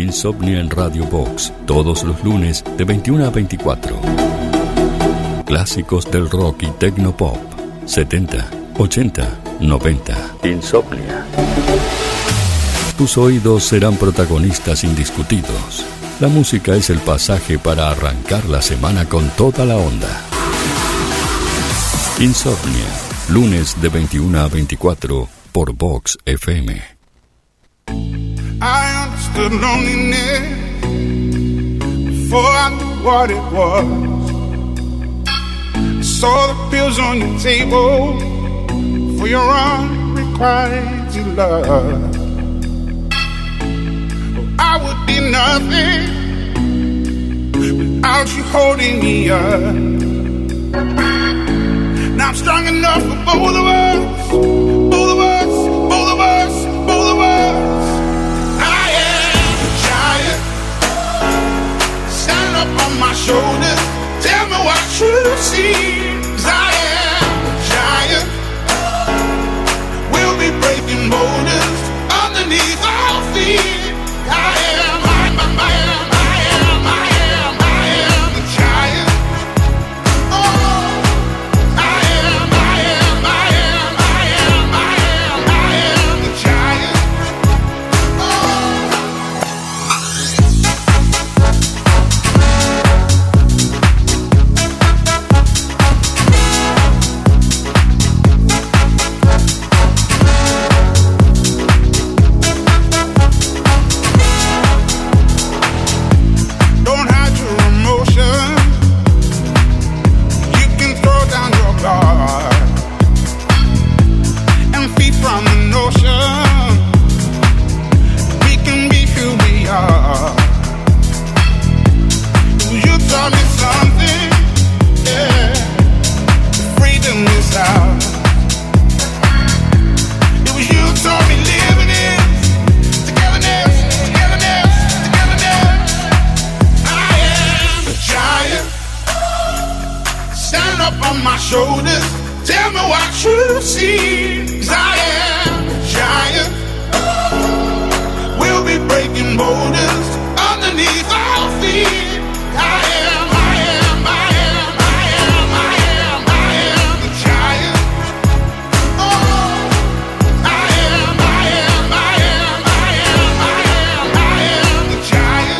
Insomnia en Radio Box, todos los lunes de 21 a 24. Clásicos del rock y tecnopop, 70, 80, 90. Insomnia. Tus oídos serán protagonistas indiscutidos. La música es el pasaje para arrancar la semana con toda la onda. Insomnia, lunes de 21 a 24 por Vox FM. I understood loneliness before I knew what it was. I saw the pills on your table for your unrequited love. I would be nothing without you holding me up. Now I'm strong enough for both of us, both of us, both of us, both of us. I am a giant, stand up on my shoulders, tell me what you see. 'Cause I am a giant, we'll be breaking boulders underneath our feet. I am the giant. Oh, I am the giant. Don't hide your emotion. You can throw down your guard and feed from the notion. We can be who we are. You taught me something, yeah. Freedom is ours. It was you taught me living is togetherness, togetherness, togetherness. I am a giant. Stand up on my shoulders, tell me what you see. 'Cause I am a giant. We'll be breaking boulders underneath our feet. I am the giant. Oh, I am the giant.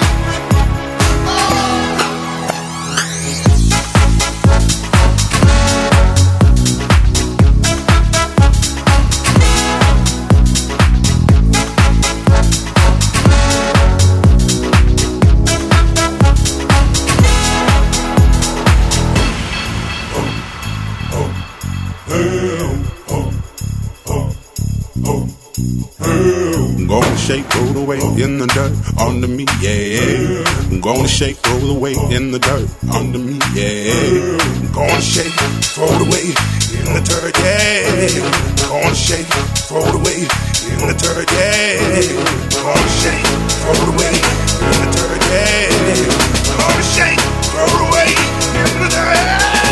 I'm gonna shake, roll the weight in the dirt under me, yeah. I'm gonna shake, roll the weight in the dirt under me, yeah. I'm gonna shake, throw the weight in the dirt, yeah. I'm gonna shake, throw the weight in the dirt, yeah. I'm gonna shake, throw the weight in the dirt, yeah. I'm gonna shake, throw the weight in the dirt.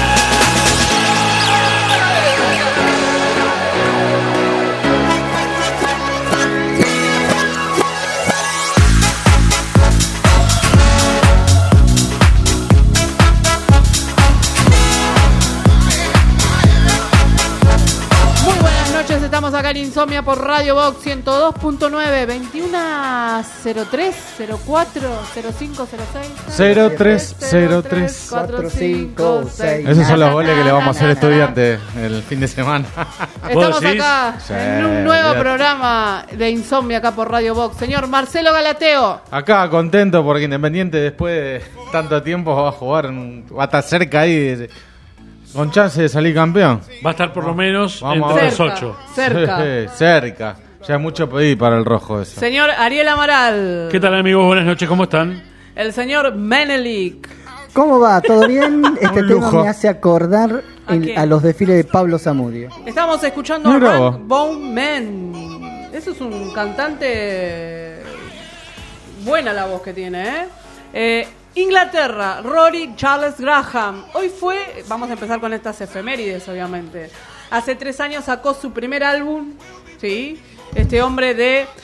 Estamos acá en Insomnia por Radio Box 102.9, 2103 04 05 06 0303 456. Esos son los goles que le vamos a hacer a Estudiantes el fin de semana. Estamos acá Sí, en un nuevo olvidate. programa de Insomnia acá por Radio Box. Señor Marcelo Galateo. Acá contento porque Independiente después de tanto tiempo va a jugar, va a estar cerca ahí con chance de salir campeón. Va a estar por lo menos Vamos entre a los ver. 8. Cerca. Sí, cerca. Ya es mucho pedir para el rojo eso. Señor Ariel Amaral. ¿Qué tal, amigos? Buenas noches, ¿cómo están? El señor Menelik. ¿Cómo va? ¿Todo bien? Este Un tema lujo. me hace acordar a los desfiles de Pablo Zamudio. Estamos escuchando a Mira vos. Ragbone Man. Eso es un cantante. Buena la voz que tiene, ¿eh? Inglaterra, Rory Charles Graham. Hoy fue, vamos a empezar con estas efemérides, obviamente. Hace 3 años sacó su primer álbum, ¿sí? Este hombre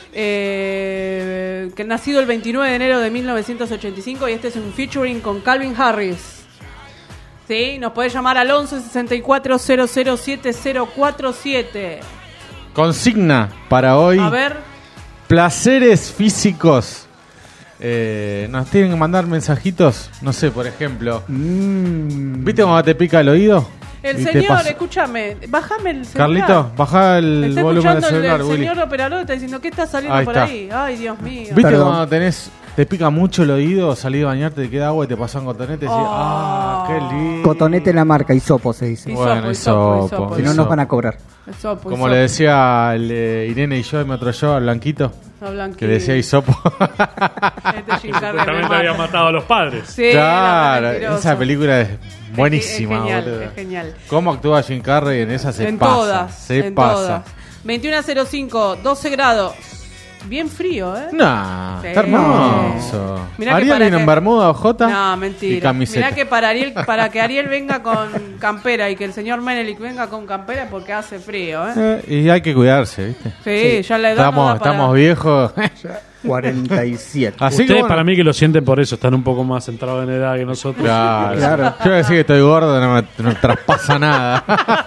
que nacido el 29 de enero de 1985 y este es un featuring con Calvin Harris. ¿Sí? Nos podés llamar al 11 64 00 7047. Consigna para hoy. A ver. Placeres físicos. Nos tienen que mandar mensajitos. No sé, por ejemplo. ¿Viste cómo te pica el oído? El señor, escúchame, bájame el celular. Carlito, bajá el volumen del celular, el Willy. señor operador está diciendo, ¿qué está saliendo por ahí? Ay, Dios mío. ¿Viste Perdón. cuando te pica mucho el oído, salís a bañarte, te queda agua y te pasás un cotonete y decís, qué lindo? Cotonete la marca, hisopo se dice. Bueno, hisopo. Si no nos van a cobrar. Como le decía Irene y yo, y me otro yo, al Blanquito, que le decía hisopo. Supuestamente había matado a los padres. Sí, claro, esa película es buenísima. Es genial, boludo. es genial. ¿Cómo actúa Jim Carrey en esa? En todas. 21:05, 12 grados. Bien frío, ¿eh? Nah, Sí. está hermoso. Mirá que ¿Ariel para vino en que- bermuda o jota? No, Y mentira. camiseta. Mirá que para que Ariel venga con campera y que el señor Menelik venga con campera porque hace frío, ¿eh? Y hay que cuidarse, ¿viste? Sí, ya la edad no da para- Estamos viejos. 47. Así que Ustedes bueno. para mí que lo sienten por eso, están un poco más centrados en edad que nosotros. Claro. Claro. Yo voy a decir que estoy gordo, no me traspasa nada.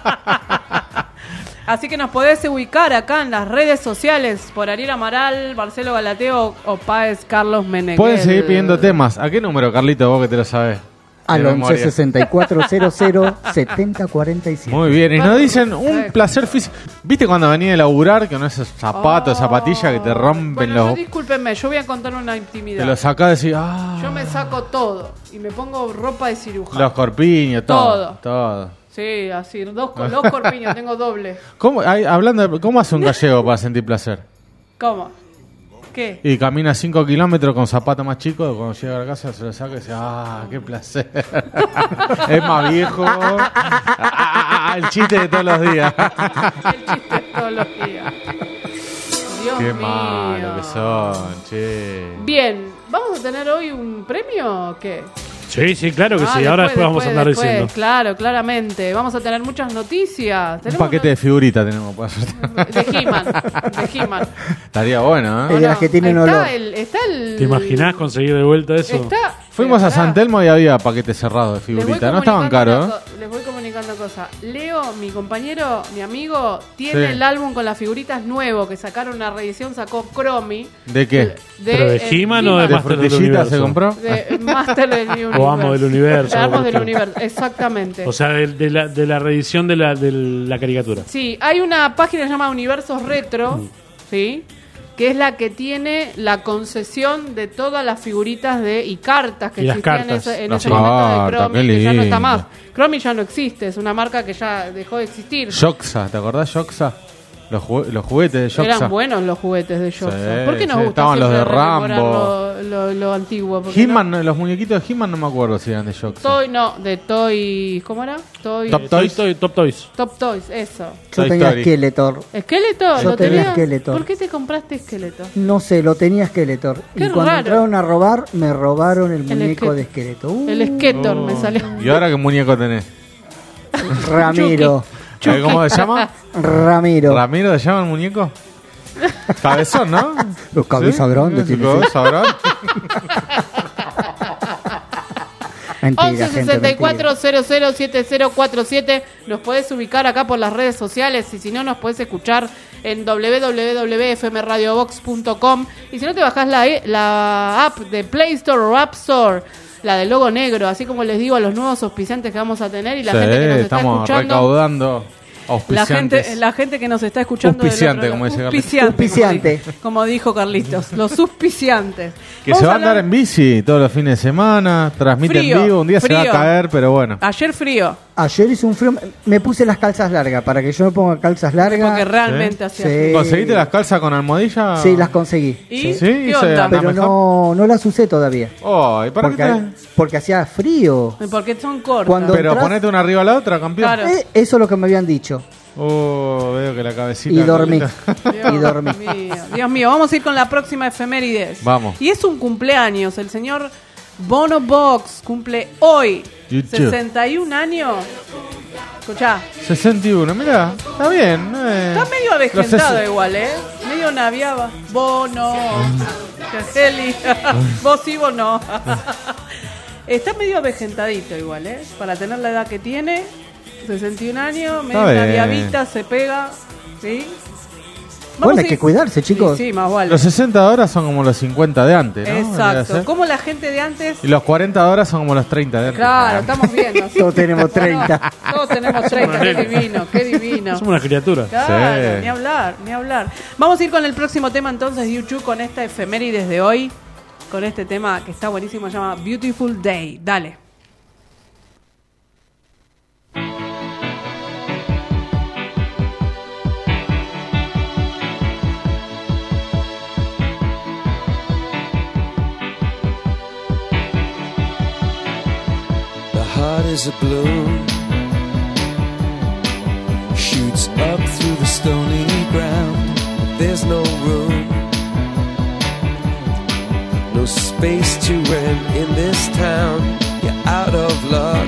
Así que nos podés ubicar acá en las redes sociales por Ariel Amaral, Marcelo Galateo o Páez Carlos Meneghel. Pueden seguir pidiendo temas. ¿A qué número, Carlito, vos que te lo sabés? Al De 11 memoria. 64 00 70 47. Muy bien, y nos dicen un Perfecto. placer físico. ¿Viste cuando venía de laburar que no esos zapatos, zapatillas que te rompen bueno, los... no, discúlpenme, yo voy a contar una intimidad. Te los sacás y decís, Yo me saco todo y me pongo ropa de cirujano. los corpiños, todo. Todo. Sí, así, dos corpiños, tengo doble. ¿Cómo, hablando de, ¿cómo hace un gallego para sentir placer? ¿Cómo? ¿Qué? Y camina 5 kilómetros con zapatos más chicos, cuando llega a la casa se lo saca y dice, qué placer. Es más viejo. El chiste de todos los días. El chiste de todos los días. Dios Qué mío. malo que son, che. Bien, ¿vamos a tener hoy un premio o qué? Sí, claro que sí. Ahora después vamos a andar diciendo. Claro, claramente. Vamos a tener muchas noticias. Un Tenemos paquete de figuritas tenemos para sortear. de He-Man. De He-Man. Estaría bueno, ¿eh? De las que tienen olor. Está el... ¿Te imaginás conseguir de vuelta eso? Está... Fuimos a Pará. San Telmo y había paquetes cerrados de Les voy figuritas. No estaban comunicando caros, ¿eh? Les voy comunicando cosas. Leo, mi compañero, mi amigo, tiene Sí. el álbum con las figuritas nuevo que sacaron una reedición, sacó Cromi. ¿De qué? ¿Pero de He-Man o de ¿De Master del frutillitas se Universo? compró? De Master del Universo. O Amo del Universo. Amos del Universo, exactamente. O sea, de la reedición de la caricatura. Sí, hay una página llamada Universos Retro, ¿sí? Que es la que tiene la concesión de todas las figuritas y cartas que Y las existían cartas. en Las ese momento de cartas, Cromi, qué que ya no está lindo. más. Cromi ya no existe, es una marca que ya dejó de existir. Yoxa, ¿te acordás Yoxa? Los juguetes de Yoxa. Eran buenos los juguetes de Yoxa. Sí, ¿Por qué nos sí, gusta estaban los siempre de rememorar Rambo. lo antiguo? Porque He-Man, los muñequitos de He-Man no me acuerdo si eran de Yoxa. de Toy... ¿Cómo era? Top Toys. Toys. Top Toys. Top Toys, eso. Yo Toy tenía Story. Skeletor. ¿Skeletor? Yo ¿Lo tenía tenías? Skeletor. ¿Por qué te compraste Skeletor? No sé, lo tenía Skeletor. Qué Y cuando raro. entraron a robar, me robaron el muñeco Skeletor. de Skeletor. El Skeletor me salió. ¿Y ahora qué muñeco tenés? Ramiro. ¿Cómo se llama? Ramiro. ¿Ramiro se llama el muñeco? Cabezón, ¿no? Los cabezas grandes ¿Sí? tiene. ¿Cabeza grande? Mentira, 11 gente, 64 mentira. 00 7047. Nos podés ubicar acá por las redes sociales y si no nos podés escuchar en www.fmradiobox.com y si no te bajás la app de Play Store o App Store, la del logo negro, así como les digo a los nuevos auspiciantes que vamos a tener y la Sí, gente que nos está estamos escuchando. recaudando auspiciantes. La gente que nos está escuchando del Auspiciante, otro como lado. dice Carlitos. Auspiciante, Auspiciante. como dijo Carlitos, los auspiciantes. Que Vamos se va a andar hablar- en bici todos los fines de semana, transmite Frío, en vivo, un día se va a frío. caer, pero bueno. Ayer frío, Ayer hizo un frío. Me puse las calzas largas para que yo me ponga calzas largas. porque realmente hacía Sí. frío. ¿Conseguiste las calzas con almohadilla? Sí, las conseguí. ¿Y Sí, qué y se onda? anda Pero mejor. no las usé todavía. Oh, ¿y para qué Porque, porque hacía frío. Porque son cortas. Cuando- Pero entras- ponete una arriba a la otra, campeón. Claro. Eso es lo que me habían dicho. Oh, veo que la cabecita... Y dormí. Dios Y dormí. mío, Dios mío, vamos a ir con la próxima efemérides. Vamos. Y es un cumpleaños. El señor Bono Box cumple hoy YouTube. 61 años. Escuchá, 61, mira, está bien. está medio Los avejentado ses- igual, ¿eh? Medio mío naviaba. Vos no. Heli. Vos sí, vos no. Está medio avejentadito igual, ¿eh? Para tener la edad que tiene. 61 años, medio naviavita, se pega. ¿Sí? Bueno, hay que cuidarse, chicos. Sí, más vale. Los 60 horas son como los 50 de antes, ¿no? Exacto. Como la gente de antes. Y los 40 horas son como los 30 de antes. Claro, estamos viendo. Todos tenemos 30. Todos tenemos 30, qué divino, qué divino. Somos una criatura. Claro, Sí. ni hablar, ni hablar. Vamos a ir con el próximo tema entonces, YouTube, con esta efemérides de hoy. Con este tema que está buenísimo, se llama Beautiful Day. Dale. Heart is a balloon, shoots up through the stony ground. There's no room, no space to rent in this town. You're out of luck,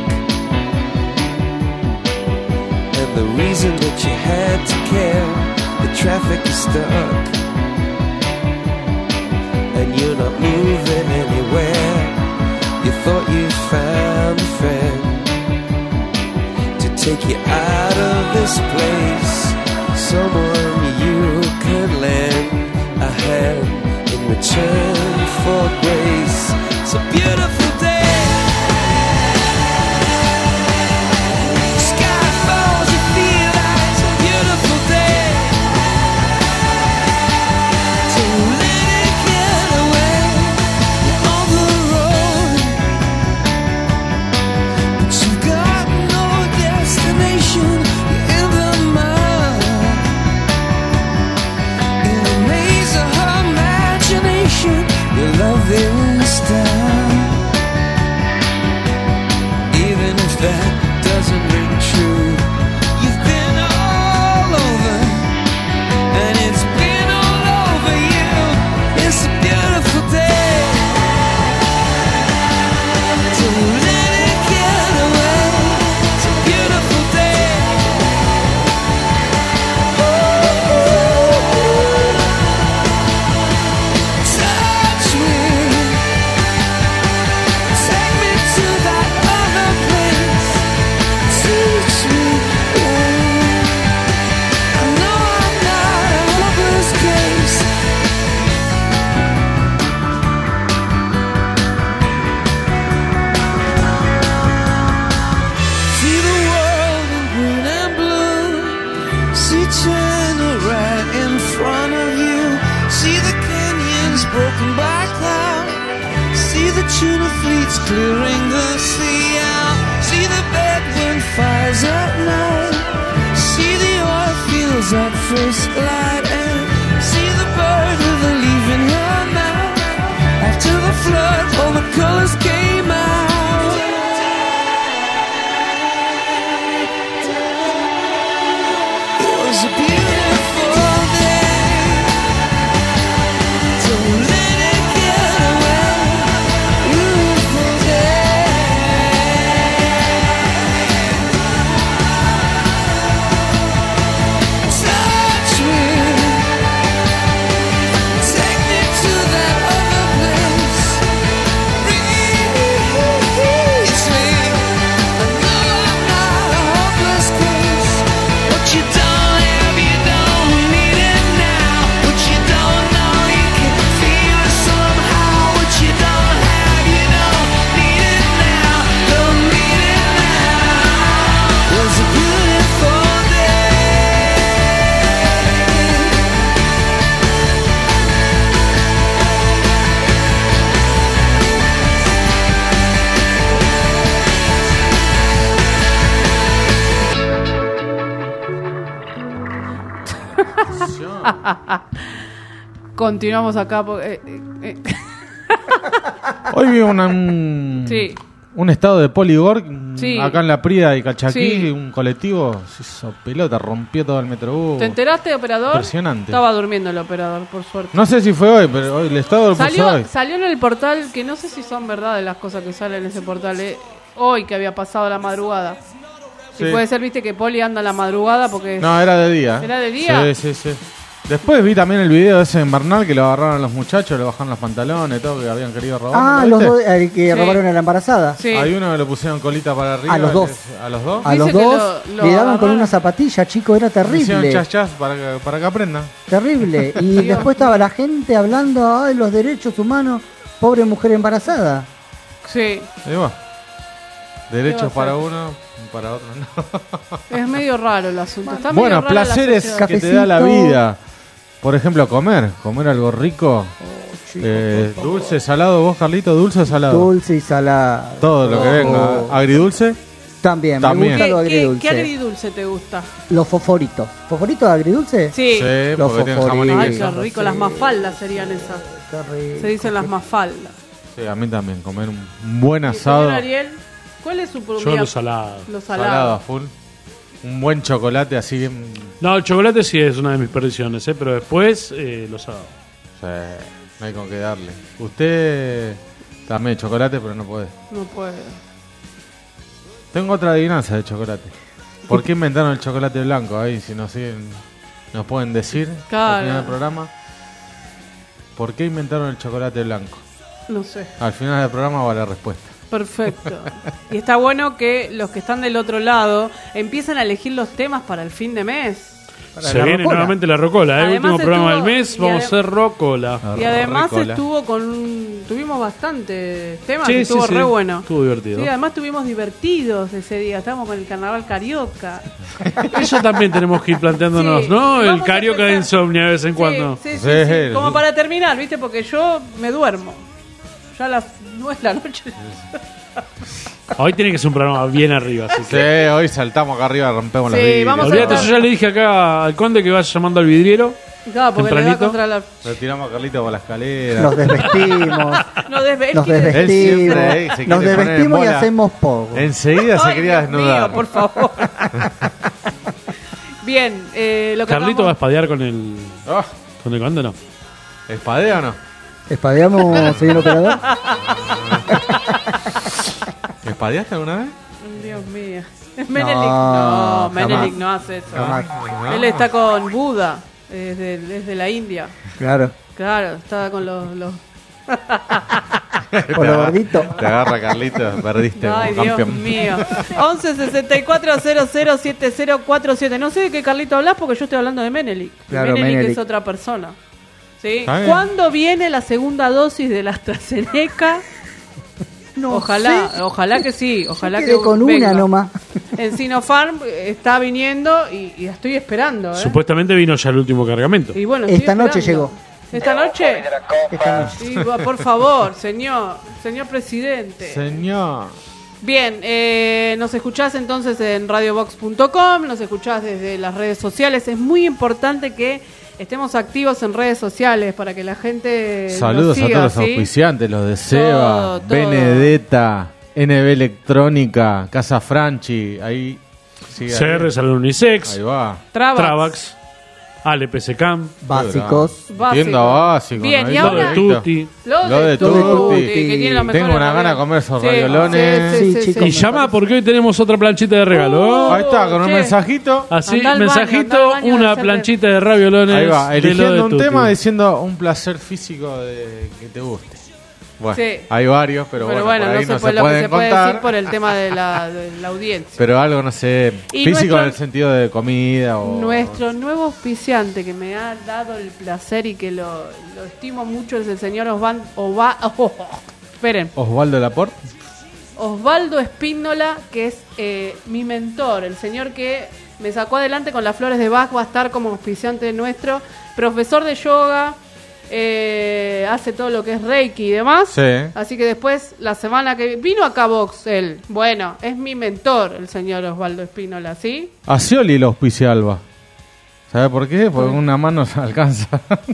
and the reason that you had to care, the traffic is stuck, and you're not moving anywhere. You thought you found a friend to take you out of this place, someone you can lend a hand in return for grace. It's a beautiful day. Sky falls, you feel like it's a beautiful day. Don't let it get away. You're on the road, but you've got no destination. You're in the mud, in the maze of her imagination. Your love is down, even if that doesn't ring true. You've been all over, and it's been all over you. It's a beautiful day. Don't let it get away. It's a beautiful day. Touch me, take me to that other place. Teach me. I know I'm not a hopeless case. See the world in green and blue. See China right in front of you. See the canyons broken by cloud. See the tuna fleets clearing the sea out. See the bedroom fires at night. See the oil fields at first light. And see the bird with a leaf in her mouth. After the flood, all the colors came out. It was a beautiful day. Don't let it get away. Beautiful day. Touch me, take me to that other place. Release me. I know I'm not a hopeless case. What you don't have, you don't need it now. What you don't know, you can feel it somehow. What you don't have, you don't need it now. Don't need it now. It was a beautiful day. Continuamos acá. Hoy vi un Sí. estado de Poligor Sí. acá en La Prida y Calchaquí, Sí. un colectivo se hizo pelota, rompió todo el metrobús. ¿Te enteraste, operador? Impresionante. Estaba durmiendo el operador, por suerte. No sé si fue hoy, pero hoy el estado lo puso hoy. Salió en el portal, que no sé si son verdad de las cosas que salen en ese portal, hoy que había pasado la madrugada. Si Sí. puede ser, viste, que Poli anda a la madrugada porque... No, era de día. ¿Era de día? Sí. Después vi también el video ese en Bernal que lo agarraron a los muchachos, le bajaron los pantalones, todo, que habían querido robar. Ah, ¿lo los viste? dos que robaron a la embarazada. Sí. Hay uno que le pusieron colita para arriba. A los dos. ¿A los dos? A Dice los que dos lo le daban con agarraron. una zapatilla, chico, era Hicieron terrible. chas para que aprendan. Terrible. Y después estaba la gente hablando de los derechos humanos, pobre mujer embarazada. Sí, Y bueno, derechos ¿Qué va a para hacer? uno, para otro no. es medio raro el asunto. Está medio Bueno, rara la placeres sociedad. que te da la Cafecito. vida. Por ejemplo, comer algo rico. Dulce, salado, vos Carlito, dulce o salado. Dulce y salado. Todo lo que venga. Agridulce. También, También. me gusta lo ¿Qué agridulce. agridulce te gusta? Los fosforitos. ¿Fosforitos agridulce? Sí. Los porque tienen jamón y fosforitos. Ay, queso. qué rico, las mafaldas serían esas. Qué rico. Se dicen las mafaldas. Sí, a mí también, comer un buen ¿Y asado. señor Ariel, ¿cuál es su Yo problema? lo salado. Lo Salado a salado. full. Un buen chocolate así bien. No, el chocolate sí es una de mis perdiciones, pero después lo salado. Sí, no hay con qué darle. Usted también chocolate, pero no puede. No puedo. Tengo otra adivinanza de chocolate. ¿Por qué inventaron el chocolate blanco? Ahí, si nos siguen, nos pueden decir Claro. al final del programa. ¿Por qué inventaron el chocolate blanco? No sé. Al final del programa va la respuesta. Perfecto. Y está bueno que los que están del otro lado empiecen a elegir los temas para el fin de mes. Para Se la viene rocola. nuevamente la rocola, Además último programa del estuvo- mes, y vamos a ade- hacer rocola. Y además Ricola. estuvo tuvimos bastantes temas, Sí, y estuvo sí, re sí. bueno. Estuvo divertido. Sí, además estuvimos divertidos ese día, estábamos con el carnaval carioca. Eso también tenemos que ir planteándonos, Sí, ¿no? El vamos a carioca de empezar. insomnia de vez en cuando. Sí, sí, sí, Sí. sí. Como para terminar, ¿viste? Porque yo me duermo. Ya a las 9 de la noche. Hoy tiene que ser un programa bien arriba, así Sí, que... hoy saltamos acá arriba, rompemos Sí, los vidrios. vamos a Olvídate, estar- yo ya le dije acá al conde que vaya llamando al vidriero. Claro, porque le da Tempranito. contra la... Lo tiramos a Carlito por la escalera. Nos desvestimos. No, él Nos quiere- Él desvestimos. siempre ahí se Nos quiere poner en desvestimos y bola. hacemos poco. Enseguida se Ay, quería Dios desnudar. mío, por favor. Bien, lo que Carlito va a acabamos- espadear con el... Oh, ¿Con el conde no? ¿Espadea o no? ¿Espadeamos, señor operador? ¿Espadeaste alguna vez? Dios mío. Menelik no, Menelik jamás. no hace eso. Jamás. Él está con Buda, es de la India. Claro. Claro, estaba con los... Por lo gordito. Te agarra Carlito, perdiste Ay, como Dios campeón. mío. 11 64 00 7047. No sé de qué Carlito hablas porque yo estoy hablando de Menelik. Claro, Menelik Menelik. es otra persona. ¿Sí? Está bien. ¿Cuándo viene la segunda dosis de la AstraZeneca? No Ojalá, sé. ojalá que sí. Ojalá Quedé que con venga. una nomás. En Sinopharm está viniendo y estoy esperando. ¿eh? Supuestamente vino ya el último cargamento. Y bueno, estoy Esta noche esperando. llegó. ¿Esta noche? Esta noche. Sí, por favor, señor presidente. Señor. Bien, nos escuchás entonces en radiobox.com, nos escuchás desde las redes sociales. Es muy importante que estemos activos en redes sociales para que la gente Saludos nos siga, a todos los ¿sí? auspiciantes, los de Seba, Todo. Benedetta, NB Electrónica, Casa Franchi, ahí sigue ahí. CR Salón Unisex, Ahí va. Travax, ALPC Cam, Básicos. Básico. Tienda básico. Bien, ahí y todo ahora... de listo. Tutti. Lo de Tutti. que tiene los mejores Tengo una gana de ravioles. comer esos Sí, raviolones. sí, Sí, sí, chicos. Y llama porque hoy tenemos otra planchita de regalo. Ahí está, con un che. mensajito. Así, Andá al baño, mensajito, andá al baño de una hacerle- planchita de raviolones. Ahí va, de lo de eligiendo un Tutti. tema diciendo un placer físico de que te guste. Bueno, Sí. hay varios, pero bueno, por ahí no se no puede, se lo que pueden se puede contar. decir por el tema de la audiencia. Pero algo, no sé, Y físico nuestro- en el sentido de comida o... Nuestro nuevo auspiciante que me ha dado el placer y que lo estimo mucho es el señor esperen, Osvaldo Laporte. Osvaldo Espínola, que es mi mentor, el señor que me sacó adelante con las flores de Bach, va a estar como auspiciante nuestro, profesor de yoga, hace todo lo que es Reiki y demás. Sí. Así que después, la semana que vino acá a Vox, él, bueno, es mi mentor, el señor Osvaldo Espínola, ¿sí? A Scioli lo auspicia Alba. ¿Sabe por qué? Porque una mano se alcanza.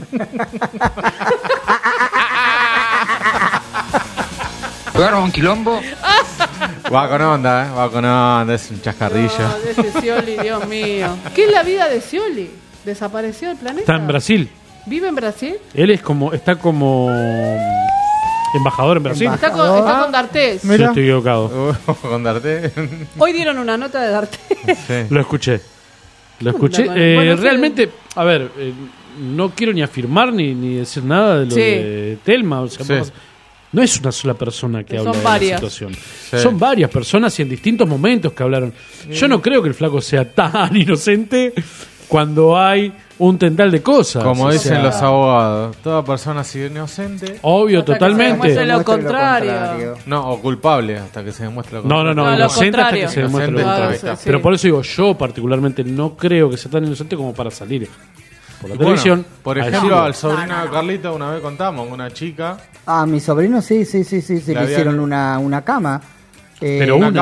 ¿Jugaron un quilombo? Va con onda, Va con onda, es un chascarrillo. No, de ese Scioli, Dios mío. ¿Qué es la vida de Scioli? ¿Desapareció del planeta? Está en Brasil. ¿Vive en Brasil? Él está como embajador en Brasil. Está con D'Artés. Yo estoy equivocado. Con Darte. Hoy dieron una nota de D'Artés. Sí. Lo escuché. Bueno, no sé. Realmente, a ver, no quiero ni afirmar ni decir nada de lo de Telma. O sea, no es una sola persona que habla de la situación. Sí. Son varias personas y en distintos momentos que hablaron. Yo no creo que el flaco sea tan inocente cuando hay un tental de cosas. Como dicen los abogados, toda persona ha sido inocente. Obvio, hasta totalmente. Que se demuestre lo contrario. No, o culpable hasta que se demuestre lo contrario. No, inocente hasta que se demuestre lo contrario. Pero por eso digo, yo particularmente no creo que sea tan inocente como para salir por la televisión. Por ejemplo, al sobrino de Carlita una vez contamos, una chica. Ah, mi sobrino sí, le hicieron una cama. Pero una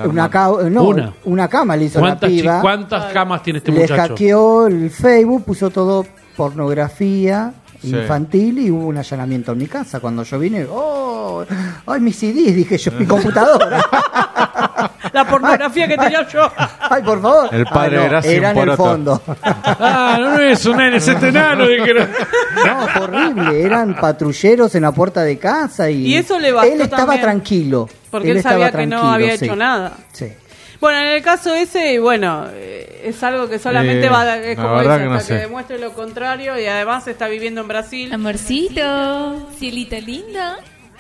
cama le hizo la piba. ¿Cuántas camas tiene este muchacho? Le hackeó el Facebook, puso todo pornografía infantil y hubo un allanamiento en mi casa. Cuando yo vine, ¡ay, mis CDs! Dije yo, mi computadora. La pornografía que tenía yo. ¡Ay, por favor! El padre era en el fondo. No es un nene, es este enano. No, fue horrible. Eran patrulleros en la puerta de casa y eso le bastó. Él estaba tranquilo. Porque él sabía que no había hecho nada. Sí. Bueno, en el caso ese, es algo que solamente es como dice, hasta que demuestre lo contrario, y además está viviendo en Brasil. Amorcito, cielita linda.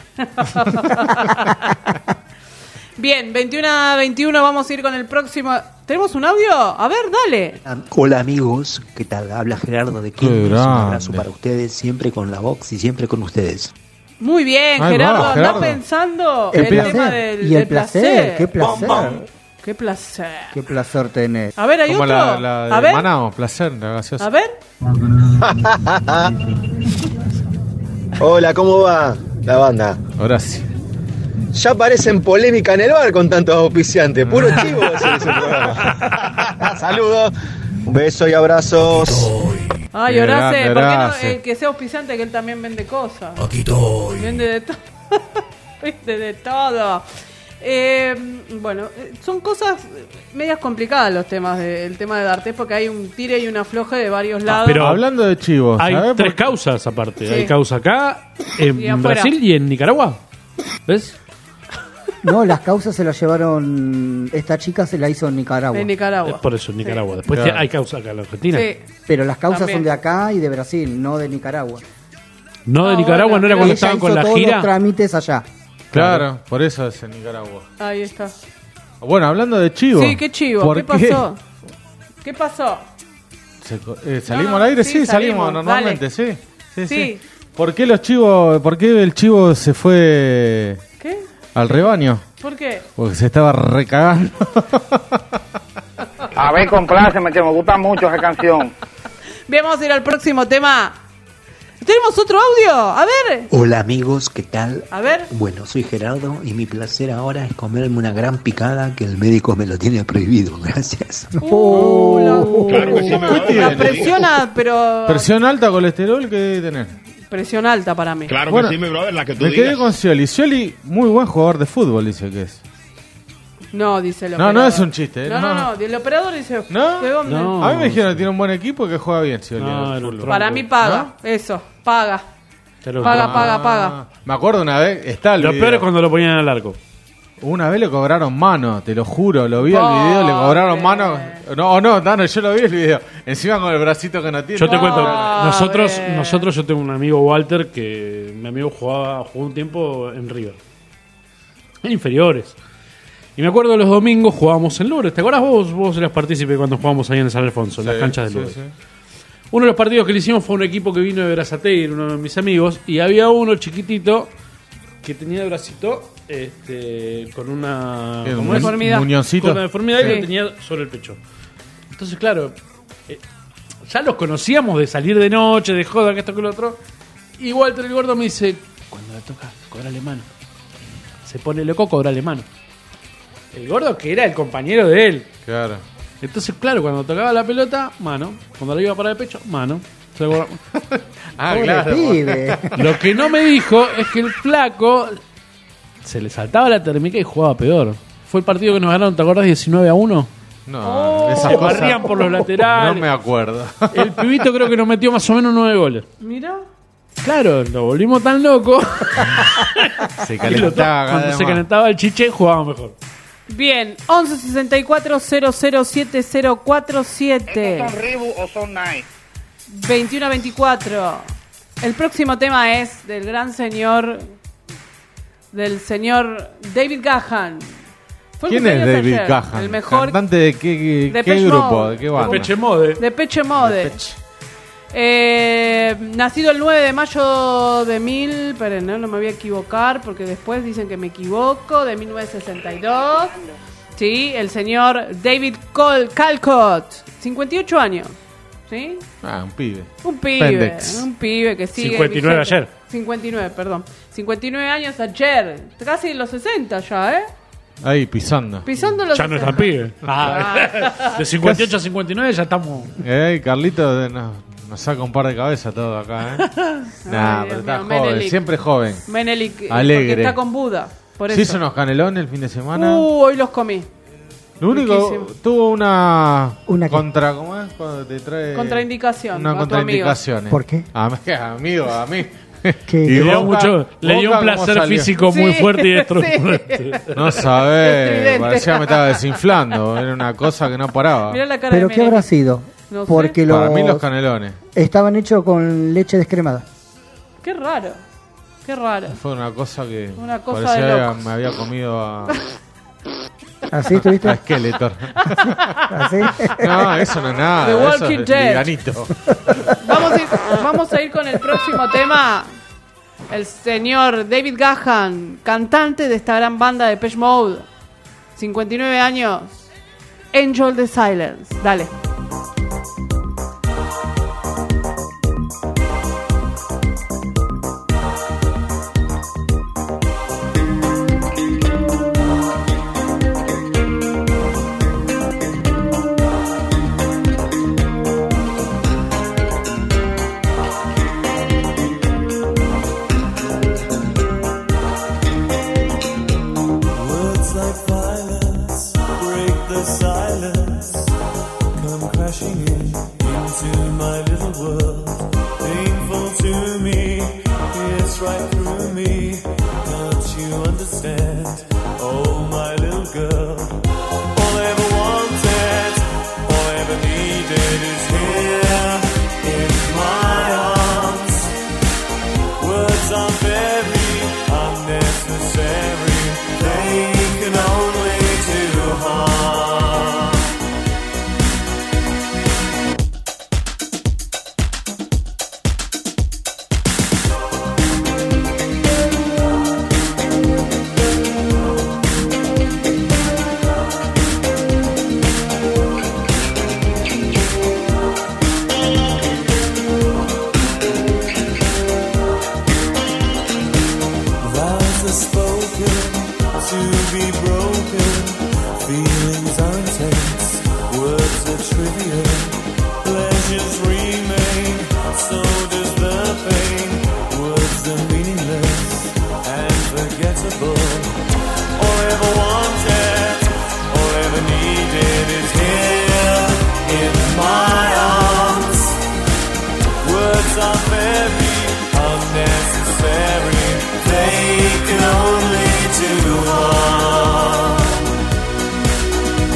Bien, 21:21, vamos a ir con el próximo. ¿Tenemos un audio? A ver, dale. Hola amigos, ¿qué tal? Habla Gerardo de Quilmes. Un abrazo para ustedes, siempre con la Vox y siempre con ustedes. Muy bien, Gerardo, anda pensando el tema del placer. ¡Qué placer! ¡Qué placer! ¡Qué placer tenés! A ver, hay como otro. La a de ver. Manao, placer, la gaseosa. A ver. Hola, ¿cómo va la banda? Ahora sí. Ya parecen polémica en el bar con tantos auspiciantes. Puro chivo va a ser ese programa. Saludos, un beso y abrazos. Ay, Horace, ¿por qué no que sea auspiciante, que él también vende cosas? Aquí estoy. Vende de todo. Vende de todo. Bueno, son cosas medias complicadas los temas el tema de D'Artés, porque hay un tire y un afloje de varios lados. Pero hablando de chivos, hay tres causas aparte. Sí. Hay causa acá, en Brasil y en Nicaragua. ¿Ves? No, las causas se las llevaron. Esta chica se la hizo en Nicaragua. En Nicaragua. Por eso, en Nicaragua. Después hay causa acá en Argentina. Sí. Pero las causas También son de acá y de Brasil, no de Nicaragua. No de Nicaragua, bueno, no era cuando estaban hizo con la todos gira. los trámites allá. Claro, por eso es en Nicaragua. Ahí está. Bueno, hablando de chivo. Sí, ¿qué chivo? ¿Qué pasó? ¿Qué pasó? ¿Salimos al aire? Sí, salimos normalmente, sí. Sí. ¿Por qué los chivos, por qué el chivo se fue al rebaño? ¿Por qué? Porque se estaba recagando. A ver, compláceme, que me gusta mucho esa canción. Bien, vamos a ir al próximo tema. ¿Tenemos otro audio? A ver. Hola amigos, ¿qué tal? A ver. Bueno, soy Gerardo y mi placer ahora es comerme una gran picada que el médico me lo tiene prohibido. Gracias. Claro que sí, la presiona, pero... Presión alta, colesterol, ¿qué debe tener? Presión alta para mí. Claro Bueno, que sí, mi brother, la que tú me digas. quedé con Scioli. Scioli, muy buen jugador de fútbol, dice que es. No, dice el No, operador. no es un chiste. No. El operador dice... ¿No? ¿De dónde? No. A mí me dijeron que tiene un buen equipo y que juega bien, Scioli. No, en el no, fútbol. Para mí paga. Eso, paga. Pero Paga. Me acuerdo una vez, está el lo video. peor es cuando lo ponían al arco. Una vez le cobraron mano, te lo juro, lo vi el video, le cobraron mano. No, yo lo vi el video. Encima con el bracito que no tiene. Yo te cuento, nosotros, yo tengo un amigo Walter que mi amigo jugó un tiempo en River. En inferiores. Y me acuerdo los domingos jugábamos en Lourdes. ¿Te acuerdas vos eras partícipe cuando jugábamos ahí en San Alfonso, en las canchas de Lourdes? Sí. Uno de los partidos que le hicimos fue un equipo que vino de Berazategui, uno de mis amigos, y había uno chiquitito que tenía el bracito con una deformidad. Muñoncito. Con una deformidad y lo tenía sobre el pecho. Entonces, claro, ya los conocíamos de salir de noche, de joda, que esto que lo otro. Y Walter el gordo me dice, cuando le toca, cobrale mano. Se pone loco, cobrale mano. El gordo que era el compañero de él. Claro. Entonces, claro, cuando tocaba la pelota, mano. Cuando la iba para el pecho, mano. Claro. Lo que no me dijo es que el flaco se le saltaba la térmica y jugaba peor. Fue el partido que nos ganaron, ¿te acordás? 19-1. No, esas se cosas barrían por los laterales. No me acuerdo. El pibito creo que nos metió más o menos 9 goles. Mira. Claro, lo volvimos tan loco. Se calentaba. Cuando se calentaba el chiche, jugaba mejor. Bien, 1164 007 047. ¿Estos son Reebok o son Nike? 21 a 24. El próximo tema es del señor David Gahan. ¿Quién es David Gahan? El mejor cantante de qué grupo, de qué banda. Depeche Mode. Nacido el 9 de mayo de no me voy a equivocar porque después dicen que me equivoco, de 1962. Sí, el señor David Calcott, 58 años. ¿Sí? Un pibe. Un pibe que sigue 59 vigente. ayer. 59 años ayer. Casi los 60 ya, ¿eh? Ahí, pisando. Pisando los ya 60. No es tan pibe. De 58 a 59 ya estamos. Carlito nos saca un par de cabezas todo acá, pero está joven, Menelik. Siempre joven. Menelik, alegre. porque está con Buda. Por ¿Se eso. hizo unos canelones el fin de semana? Hoy los comí. Lo único, riquísimo. tuvo una contra, ¿cómo es? Cuando te trae contraindicación. Una contraindicación. ¿Por qué? A mí. Le dio un placer físico muy fuerte y destructivo. No sabés, parecía que me estaba desinflando. Era una cosa que no paraba. Mirá la cara ¿Pero de qué habrá sido? No Porque sé. Para mí los canelones. Estaban hechos con leche descremada. Qué raro. Fue una cosa que Una cosa parecía de que locos. me había comido a ¿Así estuviste? a Skeletor. ¿Así? No, eso no es nada. The Eso Walking es Dead. livianito. Vamos a ir con el próximo tema. El señor David Gahan, cantante de esta gran banda de Depeche Mode, 59 años. Enjoy the Silence. Dale. Words like violence break the silence, come crashing into my little world. Painful to me, it's right through me. Can't you understand? Oh, my little girl. All I ever wanted, all I ever needed is here in my arms. Words are very unnecessary. They can only do harm. Vows are spoken to be broken. Feelings are intense, words are trivial. Pleasures remain, so does the pain. Words are meaningless and forgettable. All I ever wanted, all I ever needed is here in my arms. Words are very unnecessary. They can only do harm.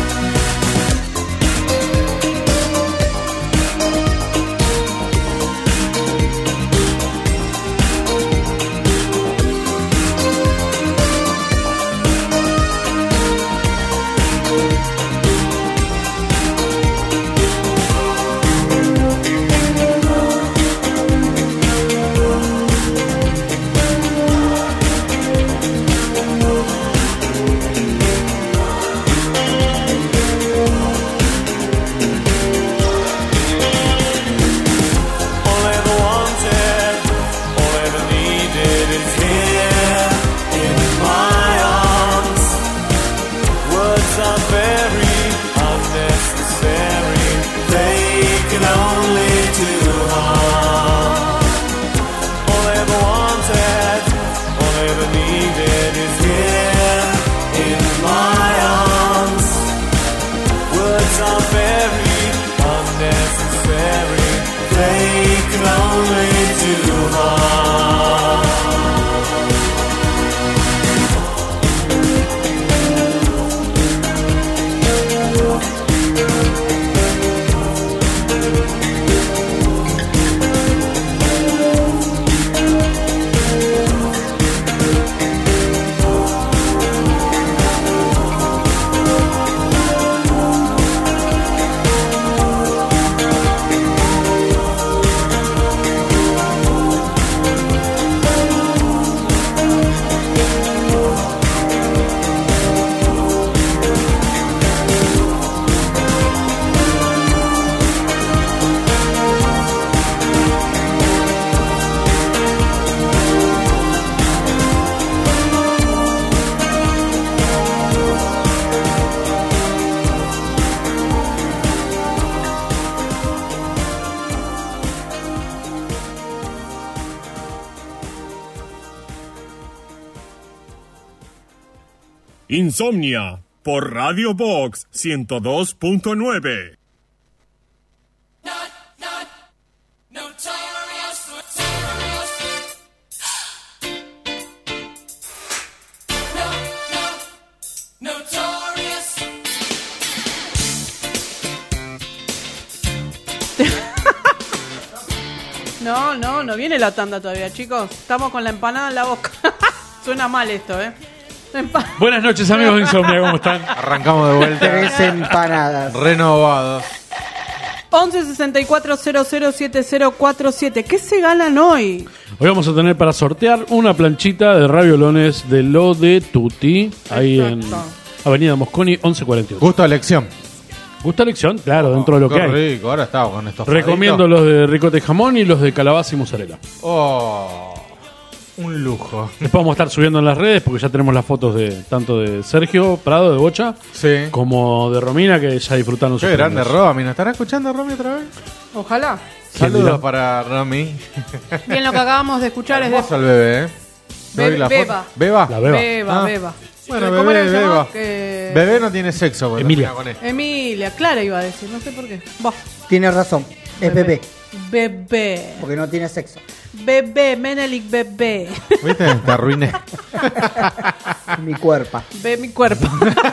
Insomnia por Radio Box 102.9. No viene la tanda todavía, chicos. Estamos con la empanada en la boca. Suena mal esto, Buenas noches, amigos de Insomnia, ¿cómo están? Arrancamos de vuelta. 3 empanadas. Renovados. 11 64 00 7047. ¿Qué se ganan hoy? Hoy vamos a tener para sortear una planchita de raviolones de Lo de Tutti, ahí en Avenida Mosconi 1148. Gusto a elección. Gusto a elección, claro, dentro de lo que hay. Qué rico, ahora estamos con estos Recomiendo los de ricota y jamón y los de calabaza y mozzarella. Oh, un lujo. Después vamos a estar subiendo en las redes porque ya tenemos las fotos de tanto de Sergio Prado de Bocha como de Romina, que ya disfrutaron Qué grande Romy. ¿Nos estará escuchando Romy otra vez? Ojalá. Saludos para Romy. Bien, lo que acabamos de escuchar es de... al bebé, Beba. ¿Beba? La Beba. Beba. Bueno, ¿Cómo bebé, era Beba. que... Bebé no tiene sexo. Emilia. Emilia, Clara iba a decir, no sé por qué. Tiene razón, es bebé. Bebé. Porque no tiene sexo. Bebé, Menelik bebé. ¿Viste? Te arruiné. Mi cuerpo. Mi cuerpo.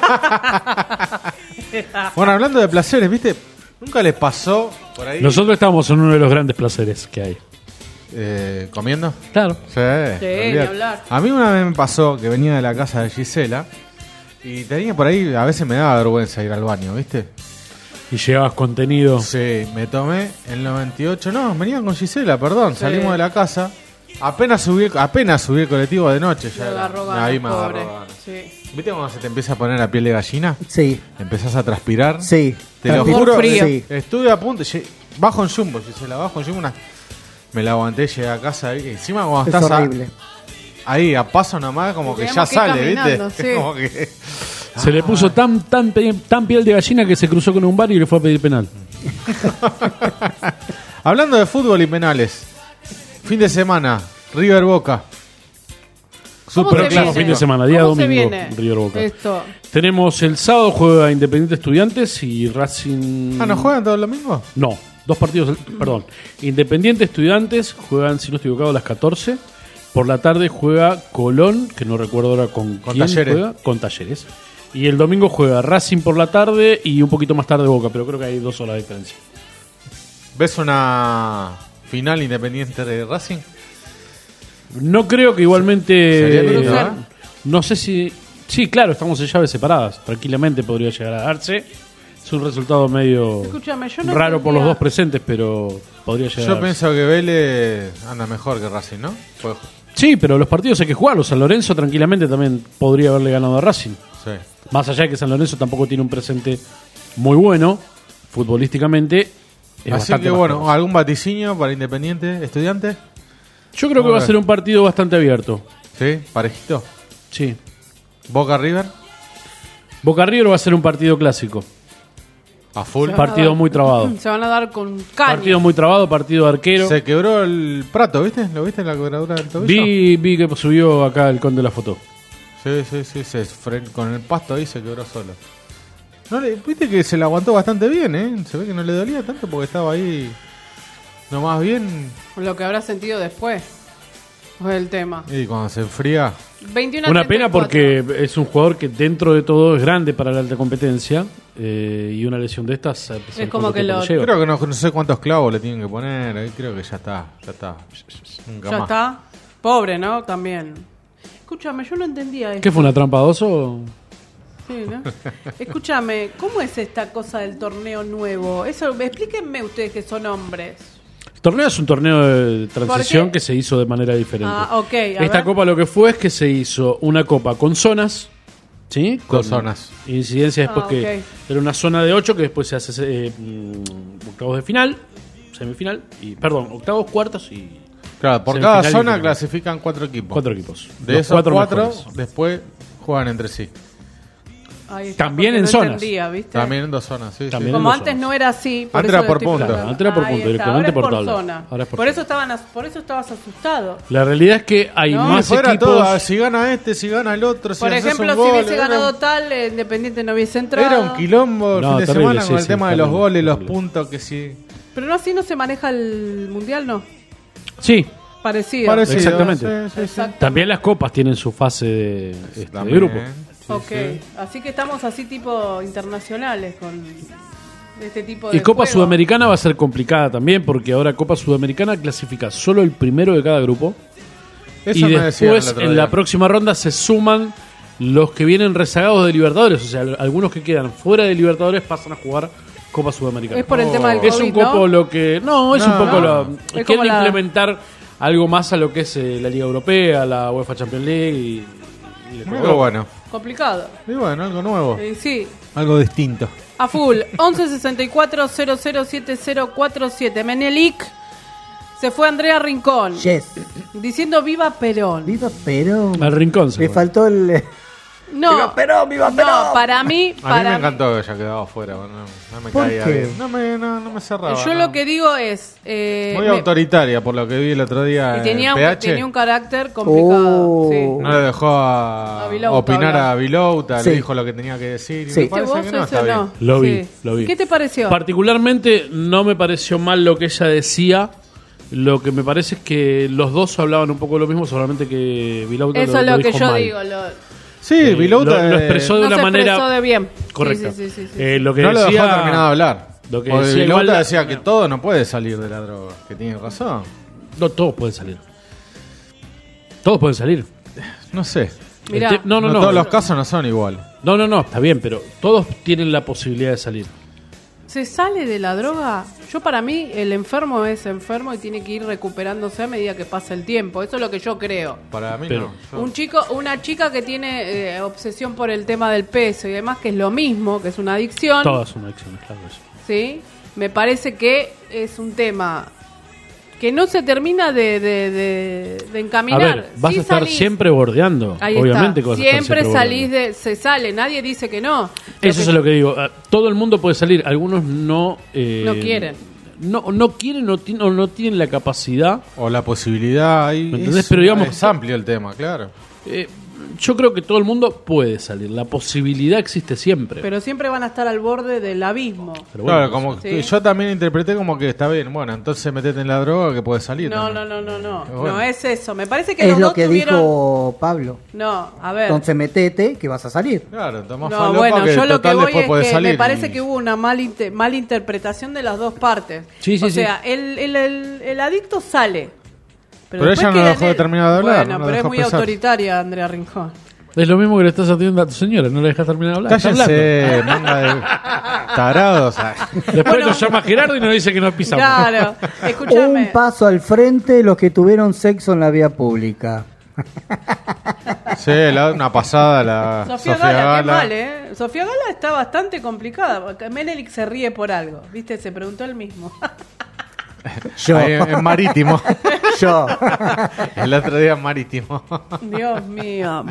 Bueno, hablando de placeres, ¿viste? ¿Nunca les pasó por ahí? Nosotros estamos en uno de los grandes placeres que hay. ¿Comiendo? Claro. Sí, ni hablar. A mí una vez me pasó que venía de la casa de Gisela y tenía por ahí, a veces me daba vergüenza ir al baño, ¿viste? Y llevabas contenido. Sí, me tomé el 98. No, venía con Gisela, perdón. Sí. Salimos de la casa. Apenas subí el colectivo de noche. Ahí me agarró. Sí. ¿Viste cuando se te empieza a poner la piel de gallina? Sí. Empezás a transpirar. Sí. Te lo juro. Frío. Sí. Estuve a punto. Bajo en Jumbo, Gisela. Bajo en Jumbo. Me la aguanté, llegué a casa. Y encima cuando es estás horrible. Ahí a paso nomás, como que ya sale, ¿viste? Sí. Como que... Se le puso tan piel de gallina que se cruzó con un bar y le fue a pedir penal. Hablando de fútbol y penales, fin de semana, River Boca. Super clásico fin de semana, día domingo, River Boca. Tenemos el sábado juega Independiente Estudiantes y Racing. ¿No juegan todo el domingo? No, dos partidos, perdón. Independiente Estudiantes juegan, si no estoy equivocado, a las 14. Por la tarde juega Colón, que no recuerdo ahora con quién Talleres. Juega, con Talleres. Y el domingo juega Racing por la tarde y un poquito más tarde Boca, pero creo que hay 2 horas de diferencia. ¿Ves una final Independiente de Racing? No creo que igualmente... No sé si... Sí, claro, estamos en llaves separadas. Tranquilamente podría llegar a darse. Es un resultado medio raro por los dos presentes, pero podría llegar a darse. Yo pienso que Vélez anda mejor que Racing, ¿no? Sí, pero los partidos hay que jugarlos. San Lorenzo tranquilamente también podría haberle ganado a Racing. Sí. Más allá de que San Lorenzo tampoco tiene un presente muy bueno futbolísticamente. Así que bueno, ¿algún vaticinio para Independiente Estudiantes? Yo creo que va a ser un partido bastante abierto. ¿Sí? ¿Parejito? Sí. ¿Boca River? Boca River va a ser un partido clásico. A full. Partido muy trabado. Se van a dar con caña. Partido muy trabado, partido de arquero. Se quebró el Prato, ¿viste? ¿Lo viste en la quebradura del tobillo? Vi que subió acá el Conde la foto. Sí. Con el pasto ahí se quebró solo. Viste que se la aguantó bastante bien, ¿eh? Se ve que no le dolía tanto porque estaba ahí nomás bien. Lo que habrá sentido después fue el tema. Y cuando se enfría. 21-34. Pena porque es un jugador que dentro de todo es grande para la alta competencia y una lesión de estas es como que lo creo que no sé cuántos clavos le tienen que poner. Ahí creo que ya está. Ya está. Pobre, ¿no? También. Escúchame, yo no entendía esto. ¿Qué fue, una trampa de oso? Sí, ¿no? Escúchame, ¿cómo es esta cosa del torneo nuevo? Eso, explíquenme ustedes que son hombres. El torneo es un torneo de transición que se hizo de manera diferente. Ok. Esta copa lo que fue es que se hizo una copa con zonas, ¿sí? Con zonas. Incidencia después que era una zona de 8 que después se hace octavos de final, semifinal, octavos, cuartos y... Claro, por cada zona clasifican 4 equipos. 4 equipos. De esos 4 después juegan entre sí. Ahí está, también en no zonas. ¿viste? También en 2 zonas, sí. También Como en antes zonas. no era así. Antes era por punto. Antes era por punto, directamente por tabla. Zona. Ahora es por Por eso zona. estabas asustado. La realidad es que hay No, más Fuera equipos. todo, si gana este, si gana el otro, si Por haces ejemplo, un si gol, hubiese era ganado un- tal, Independiente no hubiese entrado. Era un quilombo el No, fin de terrible, semana con sí, el tema de los terrible, goles, los terrible. puntos, que sí. Pero no, así no se maneja el Mundial, ¿no? Sí, Parecido. Parecido, exactamente. sí, sí, sí. Exacto. También las copas tienen su fase de También, grupo. sí, Ok, sí. así que estamos así tipo internacionales con este tipo de Y Copa juego. Sudamericana va a ser complicada también porque ahora Copa Sudamericana clasifica solo el primero de cada grupo. Eso Y me decían después el otro en día. la próxima ronda se suman los que vienen rezagados de Libertadores. O sea, algunos que quedan fuera de Libertadores pasan a jugar Copa Sudamericana. Es por el tema del Es COVID, un poco ¿no? lo que... No, es un poco no. lo... Es Quieren como la- implementar algo más a lo que es la Liga Europea, la UEFA Champions League y la Algo bueno. Complicado. Y bueno, algo nuevo. Sí, Algo distinto. a full. 1164-007047. Menelik. Se fue Andrea Rincón. Yes. Diciendo viva Perón. Viva Perón. Al rincón se Me fue. faltó el... No, ¡Viva Perón, viva no, Perón! para mí, A mí me para encantó que haya quedado afuera. No me ¿Por caía qué? bien. No me cerraba. yo no. lo que digo es Muy me- autoritaria por lo que vi el otro día y en tenía, PH. tenía un carácter complicado. Oh. Sí. No le dejó a A Vilouta opinar hablar. a Vilouta, Sí. le dijo lo que tenía que decir. Y Sí. me ¿Viste parece vos que no eso está bien. no? Lo vi, Sí. lo vi. ¿Qué te pareció? Particularmente no me pareció mal lo que ella decía. Lo que me parece es que los dos hablaban un poco lo mismo, solamente que Vilouta Eso es lo que dijo yo mal. digo. Sí, Vilouta lo expresó de no una se manera expresó de bien. correcta. Sí, sí, sí, sí. Lo que no lo decía, dejó terminar de hablar. Lo que Porque decía Vilouta igual- decía que todo no puede salir de la droga, que tiene razón. No, todos pueden salir. Todos pueden salir. No sé. Mirá. No. Todos los casos no son igual. No, está bien, pero todos tienen la posibilidad de salir. ¿Se sale de la droga? Yo para mí el enfermo es enfermo y tiene que ir recuperándose a medida que pasa el tiempo. Eso es lo que yo creo. Para mí Pero- no. Una chica que tiene obsesión por el tema del peso y además que es lo mismo, que es una adicción, Todas son adicciones, claro. Eso. ¿sí? Me parece que es un tema que no se termina de A encaminar. ver, vas Sí a estar salís- siempre bordeando. Ahí Obviamente está. que vas a estar Siempre siempre salís bordeando. se sale, nadie dice que no. Eso es lo que digo. Todo el mundo puede salir. Algunos no... No quieren. No quieren o no tienen la capacidad. O la posibilidad ahí. ¿Me entendés? Pero digamos- es amplio el tema, claro. Yo creo que todo el mundo puede salir. La posibilidad existe siempre. Pero siempre van a estar al borde del abismo. Pero bueno, Claro, como Sí. yo también interpreté como que está bien. Bueno, entonces metete en la droga que puede salir. No, también. no. Bueno. No es eso. Me parece que Es los lo dos que tuvieron... dijo Pablo. No, a ver. Entonces metete que vas a salir. Claro, tomás No, falopa bueno, que yo lo que total voy después es puede que salir. me parece y- que hubo una mala interpretación de las dos partes. Sí, sí, o sí. sea, el adicto sale. Pero después ella no queda dejó en de él. terminar de hablar, Bueno, no la pero es dejó muy expresar. autoritaria, Andrea Rincón. Es lo mismo que le estás haciendo a tu señora. No le dejas terminar de hablar. Está Cállense, manga de tarados. hablando. Después nos llama Gerardo y nos dice que nos pisamos. Claro, Un escúchame. paso al frente los que tuvieron sexo en la vía pública. Sí, una pasada la Sofía Gala, qué mal, ¿eh? Sofía Gala está bastante complicada. Porque Menelik se ríe por algo. ¿Viste? Se preguntó él mismo. Yo. Ahí en Marítimo. Yo. El otro día en Marítimo. Dios mío.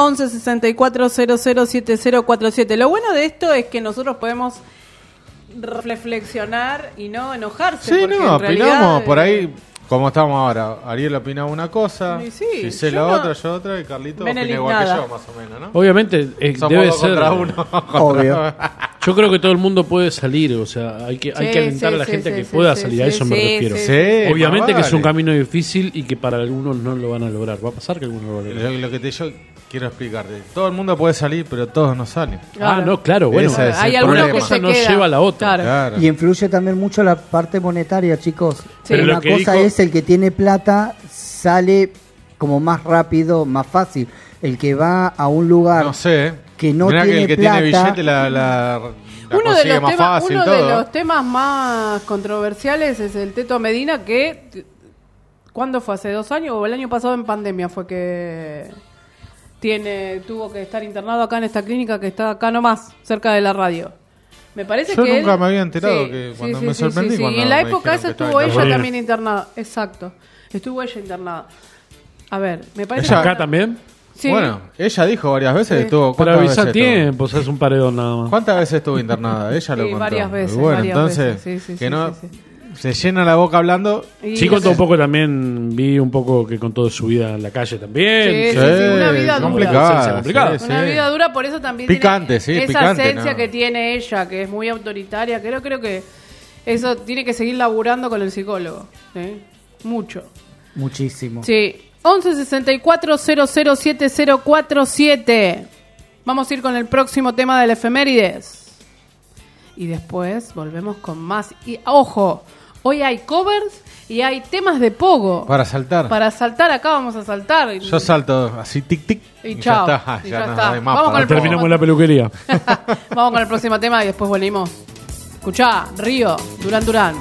1164007047. Lo bueno de esto es que nosotros podemos reflexionar y no enojarse. Sí, porque no, en realidad, opinamos por ahí como estamos ahora. Ariel opinaba una cosa, Y sí, Gisela yo no- otra, yo otra y Carlito opina Menelik igual nada. que yo, más o menos, ¿no? Obviamente Somos debe dos ser. contra uno. Obvio. Yo creo que todo el mundo puede salir. O sea, hay que alentar sí, a la sí, gente sí, que sí, pueda sí, salir. A sí, eso me sí, refiero. sí, Sí, Obviamente más que es un vale. camino difícil y que para algunos no lo van a lograr. Va a pasar que algunos lo van a lograr. Lo que yo quiero explicarte, todo el mundo puede salir, pero todos no salen. Ah, no, claro, bueno. Ese es Hay el algunos problema. que se no quedan. lleva a la otra. Claro. Claro. Y influye también mucho la parte monetaria, chicos. Pero Una lo que cosa dijo- es el que tiene plata sale como más rápido, más fácil. El que va a un lugar No sé. que no Mirá tiene que el que plata, tiene billete la Uno, de consigue los, más temas, fácil uno todo. de los temas más controversiales es el Teto Medina que... ¿Cuándo fue? ¿Hace 2 años o el año pasado en pandemia fue que tuvo que estar internado acá en esta clínica que está acá nomás, cerca de la radio? Me parece Yo que nunca él- me había enterado que cuando me sorprendí sí. cuando Y en la me época dijeron esa que estaba estuvo ella internada. también internada. Exacto. Estuvo ella internada. A ver, me parece Ella- que... ¿Acá también? Sí. Bueno, ella dijo varias veces, estuvo. Pero avisa tiempo, es un paredón nada más. ¿Cuántas veces estuvo internada? Ella lo Sí, contó. varias veces. Bueno, varias entonces, veces. que no se llena la boca hablando. Sí, contó un poco también, vi un poco que contó de su vida en la calle también. Sí, una vida complicada. Una vida dura, por eso también picante, tiene esa picante, esencia que tiene ella, que es muy autoritaria. Creo que eso tiene que seguir laburando con el psicólogo. ¿Sí? Mucho. Muchísimo. Sí. 1164-007047. Vamos a ir con el próximo tema del efemérides. Y después volvemos con más. Y ojo, hoy hay covers y hay temas de pogo. Para saltar. Para saltar, acá vamos a saltar. Yo salto así, tic, tic. Y chao. Ya está. Y ya no está. hay más Vamos con el Terminamos la peluquería. Vamos con el próximo tema y después volvimos. Escuchá, Río, Durán Durán.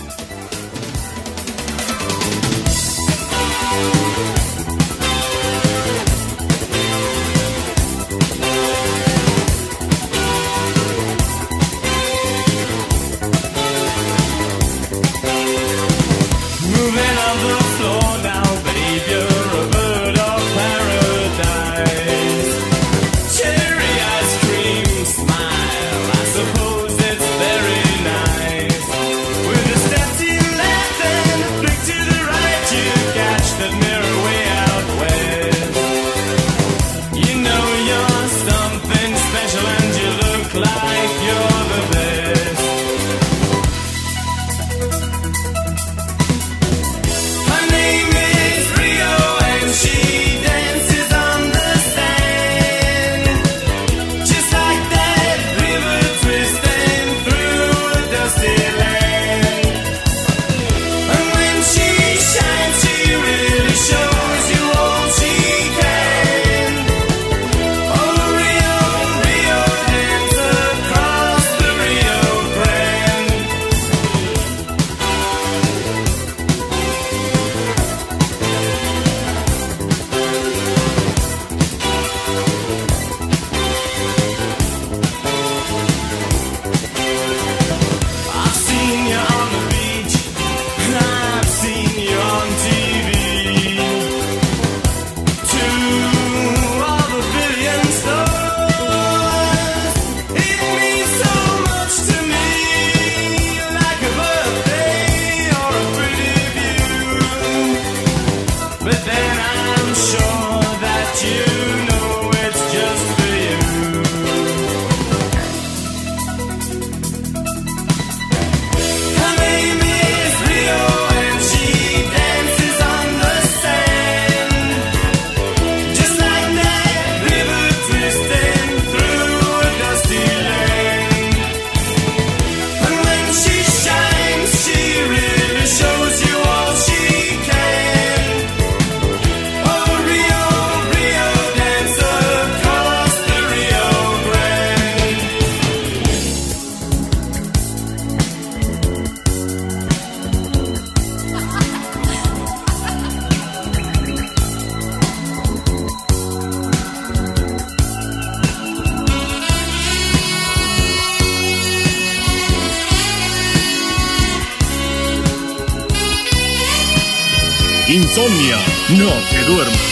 Insomnia, no te duermas.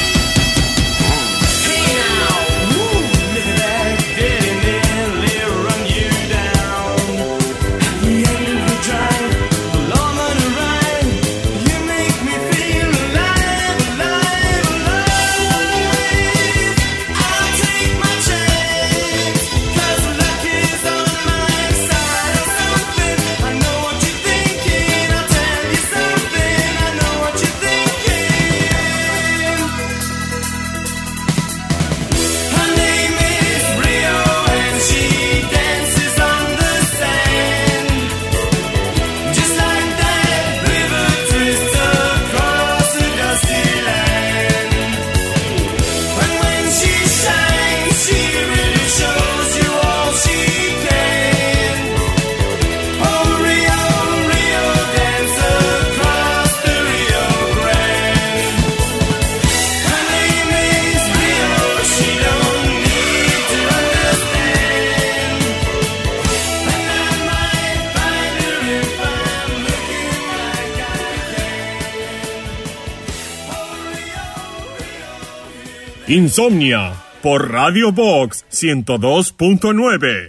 Hey now, woo, look at that, getting in, little Insomnia por Radio Box 102.9.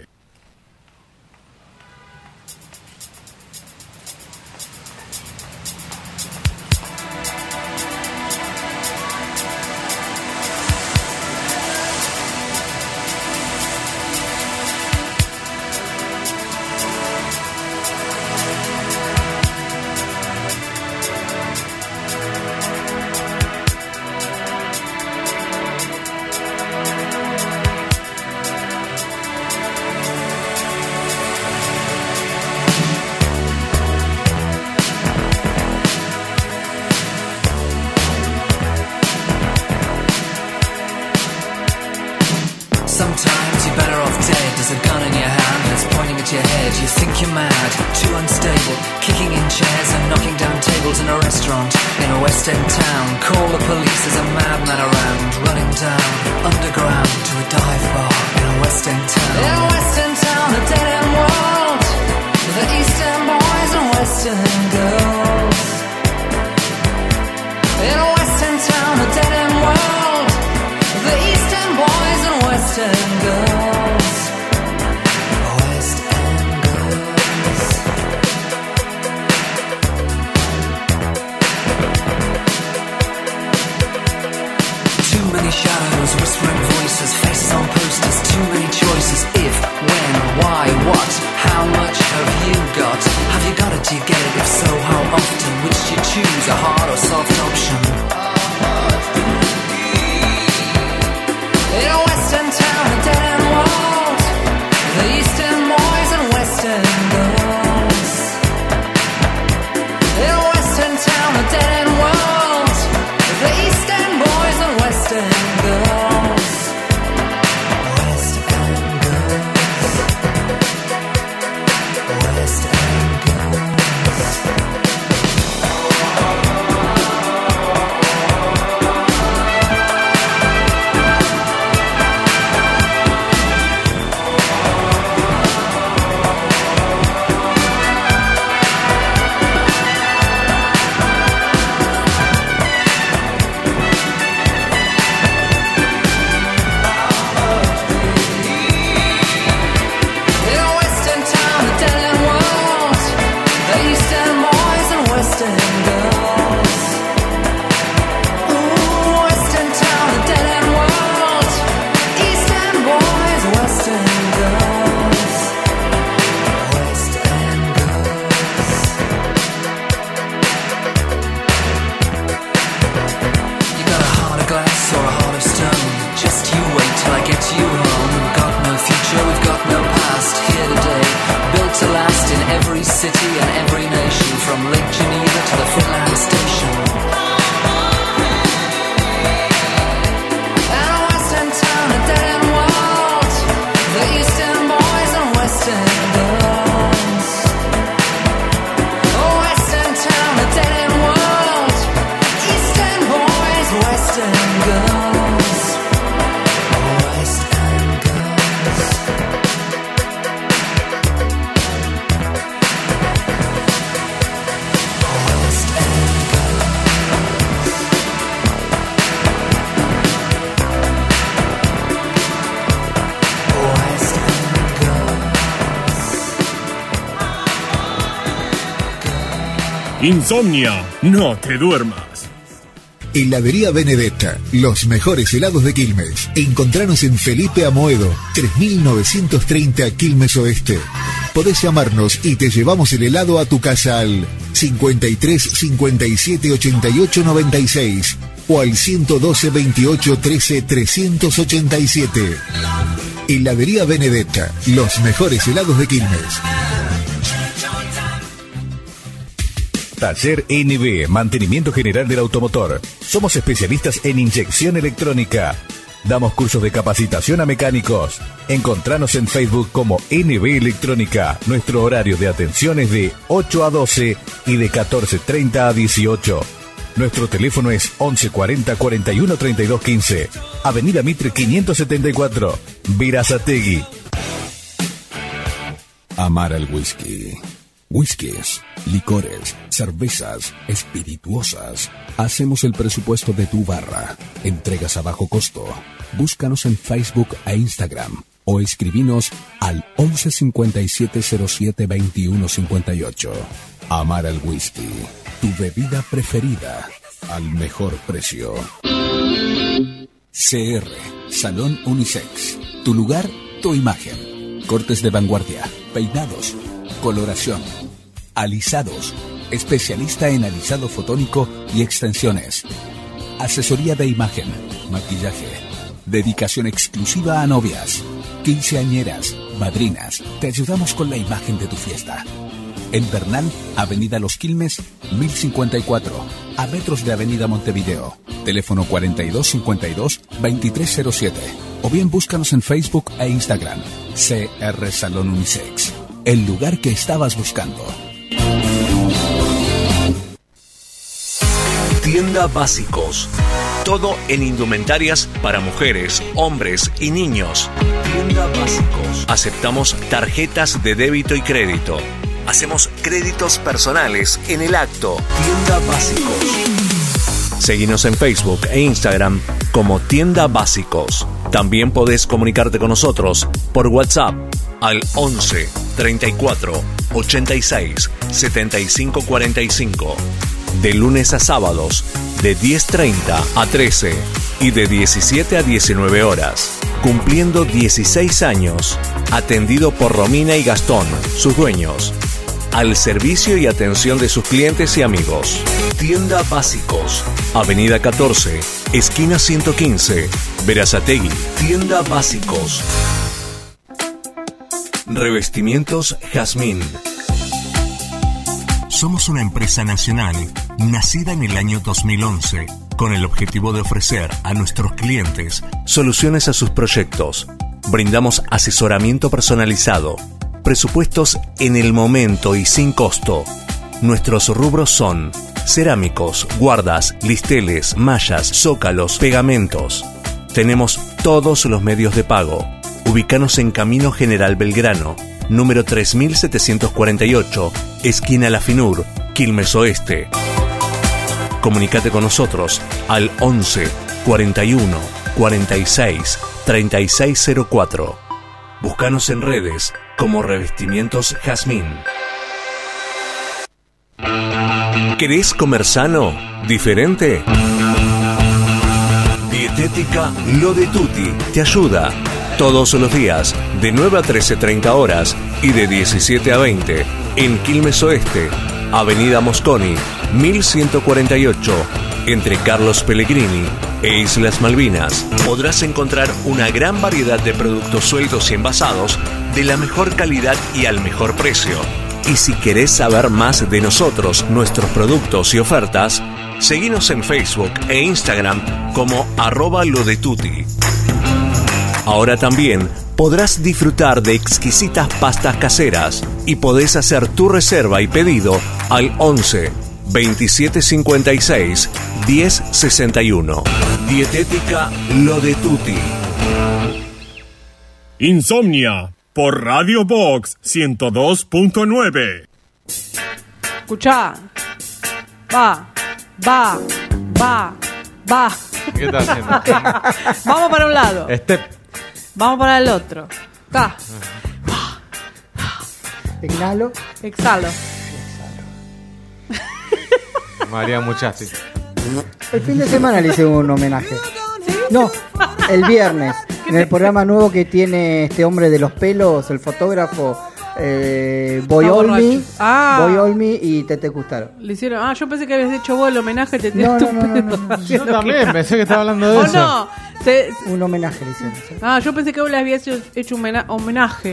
Insomnia, no te duermas. Heladería Benedetta, los mejores helados de Quilmes. Encontranos en Felipe Amoedo, 3930 Quilmes Oeste. Podés llamarnos y te llevamos el helado a tu casa al 53 57 88 96 o al 112 28 13 387. Heladería Benedetta, los mejores helados de Quilmes. Taller NB, mantenimiento general del automotor. Somos especialistas en inyección electrónica. Damos cursos de capacitación a mecánicos. Encontranos en Facebook como NB Electrónica. Nuestro horario de atención es de 8 a 12 y de 14:30 a 18. Nuestro teléfono es 1140 41 32 15. Avenida Mitre 574, Verazategui. Amar al whisky. Whiskies, licores, cervezas, espirituosas. Hacemos el presupuesto de tu barra. Entregas a bajo costo. Búscanos en Facebook e Instagram o escribinos al 11 57 07 21 58. Amar al whisky, tu bebida preferida, al mejor precio. CR, Salón Unisex. Tu lugar, tu imagen. Cortes de vanguardia, peinados, coloración, alisados. Especialista en alisado fotónico y extensiones. Asesoría de imagen, maquillaje. Dedicación exclusiva a novias, quinceañeras, madrinas. Te ayudamos con la imagen de tu fiesta. En Bernal, Avenida Los Quilmes, 1054, a metros de Avenida Montevideo. Teléfono 4252-2307. O bien búscanos en Facebook e Instagram. CR Salón Unisex. El lugar que estabas buscando. Tienda Básicos. Todo en indumentarias para mujeres, hombres y niños. Tienda Básicos. Aceptamos tarjetas de débito y crédito. Hacemos créditos personales en el acto. Tienda Básicos. Seguinos en Facebook e Instagram como Tienda Básicos. También podés comunicarte con nosotros por WhatsApp al 11 34 86 75 45. De lunes a sábados, de 10:30 a 13 y de 17 a 19 horas. Cumpliendo 16 años. Atendido por Romina y Gastón, sus dueños. Al servicio y atención de sus clientes y amigos. Tienda Básicos. Avenida 14, esquina 115, Berazategui. Tienda Básicos. Revestimientos Jazmín. Somos una empresa nacional, nacida en el año 2011, con el objetivo de ofrecer a nuestros clientes soluciones a sus proyectos. Brindamos asesoramiento personalizado, presupuestos en el momento y sin costo. Nuestros rubros son cerámicos, guardas, listeles, mallas, zócalos, pegamentos. Tenemos todos los medios de pago. Ubícanos en Camino General Belgrano, número 3748, esquina La Finur, Quilmes Oeste. Comunícate con nosotros al 11 41 46 3604. Búscanos en redes como Revestimientos Jazmín. ¿Querés comer sano? ¿Diferente? Dietética Lo de Tutti te ayuda. Todos los días, de 9 a 13:30 horas y de 17 a 20, en Quilmes Oeste, Avenida Mosconi, 1148, entre Carlos Pellegrini e Islas Malvinas. Podrás encontrar una gran variedad de productos sueltos y envasados de la mejor calidad y al mejor precio. Y si querés saber más de nosotros, nuestros productos y ofertas, seguinos en Facebook e Instagram como @lodetutti. Ahora también podrás disfrutar de exquisitas pastas caseras y podés hacer tu reserva y pedido al 11 27 56 10 61. Dietética Lo de Tutti. Insomnia por Radio Box 102.9. Escuchá. Va. ¿Qué estás haciendo? Vamos para un lado. Vamos para el otro. Ta. Inhalo. Exhalo. María Muchasti. El fin de semana le hice un homenaje. No, el viernes. En el programa nuevo que tiene este hombre de los pelos, el fotógrafo Boy Olmi y Tete Custaro. Le hicieron. Yo pensé que habías hecho vos el homenaje. No. Yo también pensé que estaba hablando de eso. No. Un homenaje le hicieron. ¿Sí? Yo pensé que vos le habías hecho un homenaje.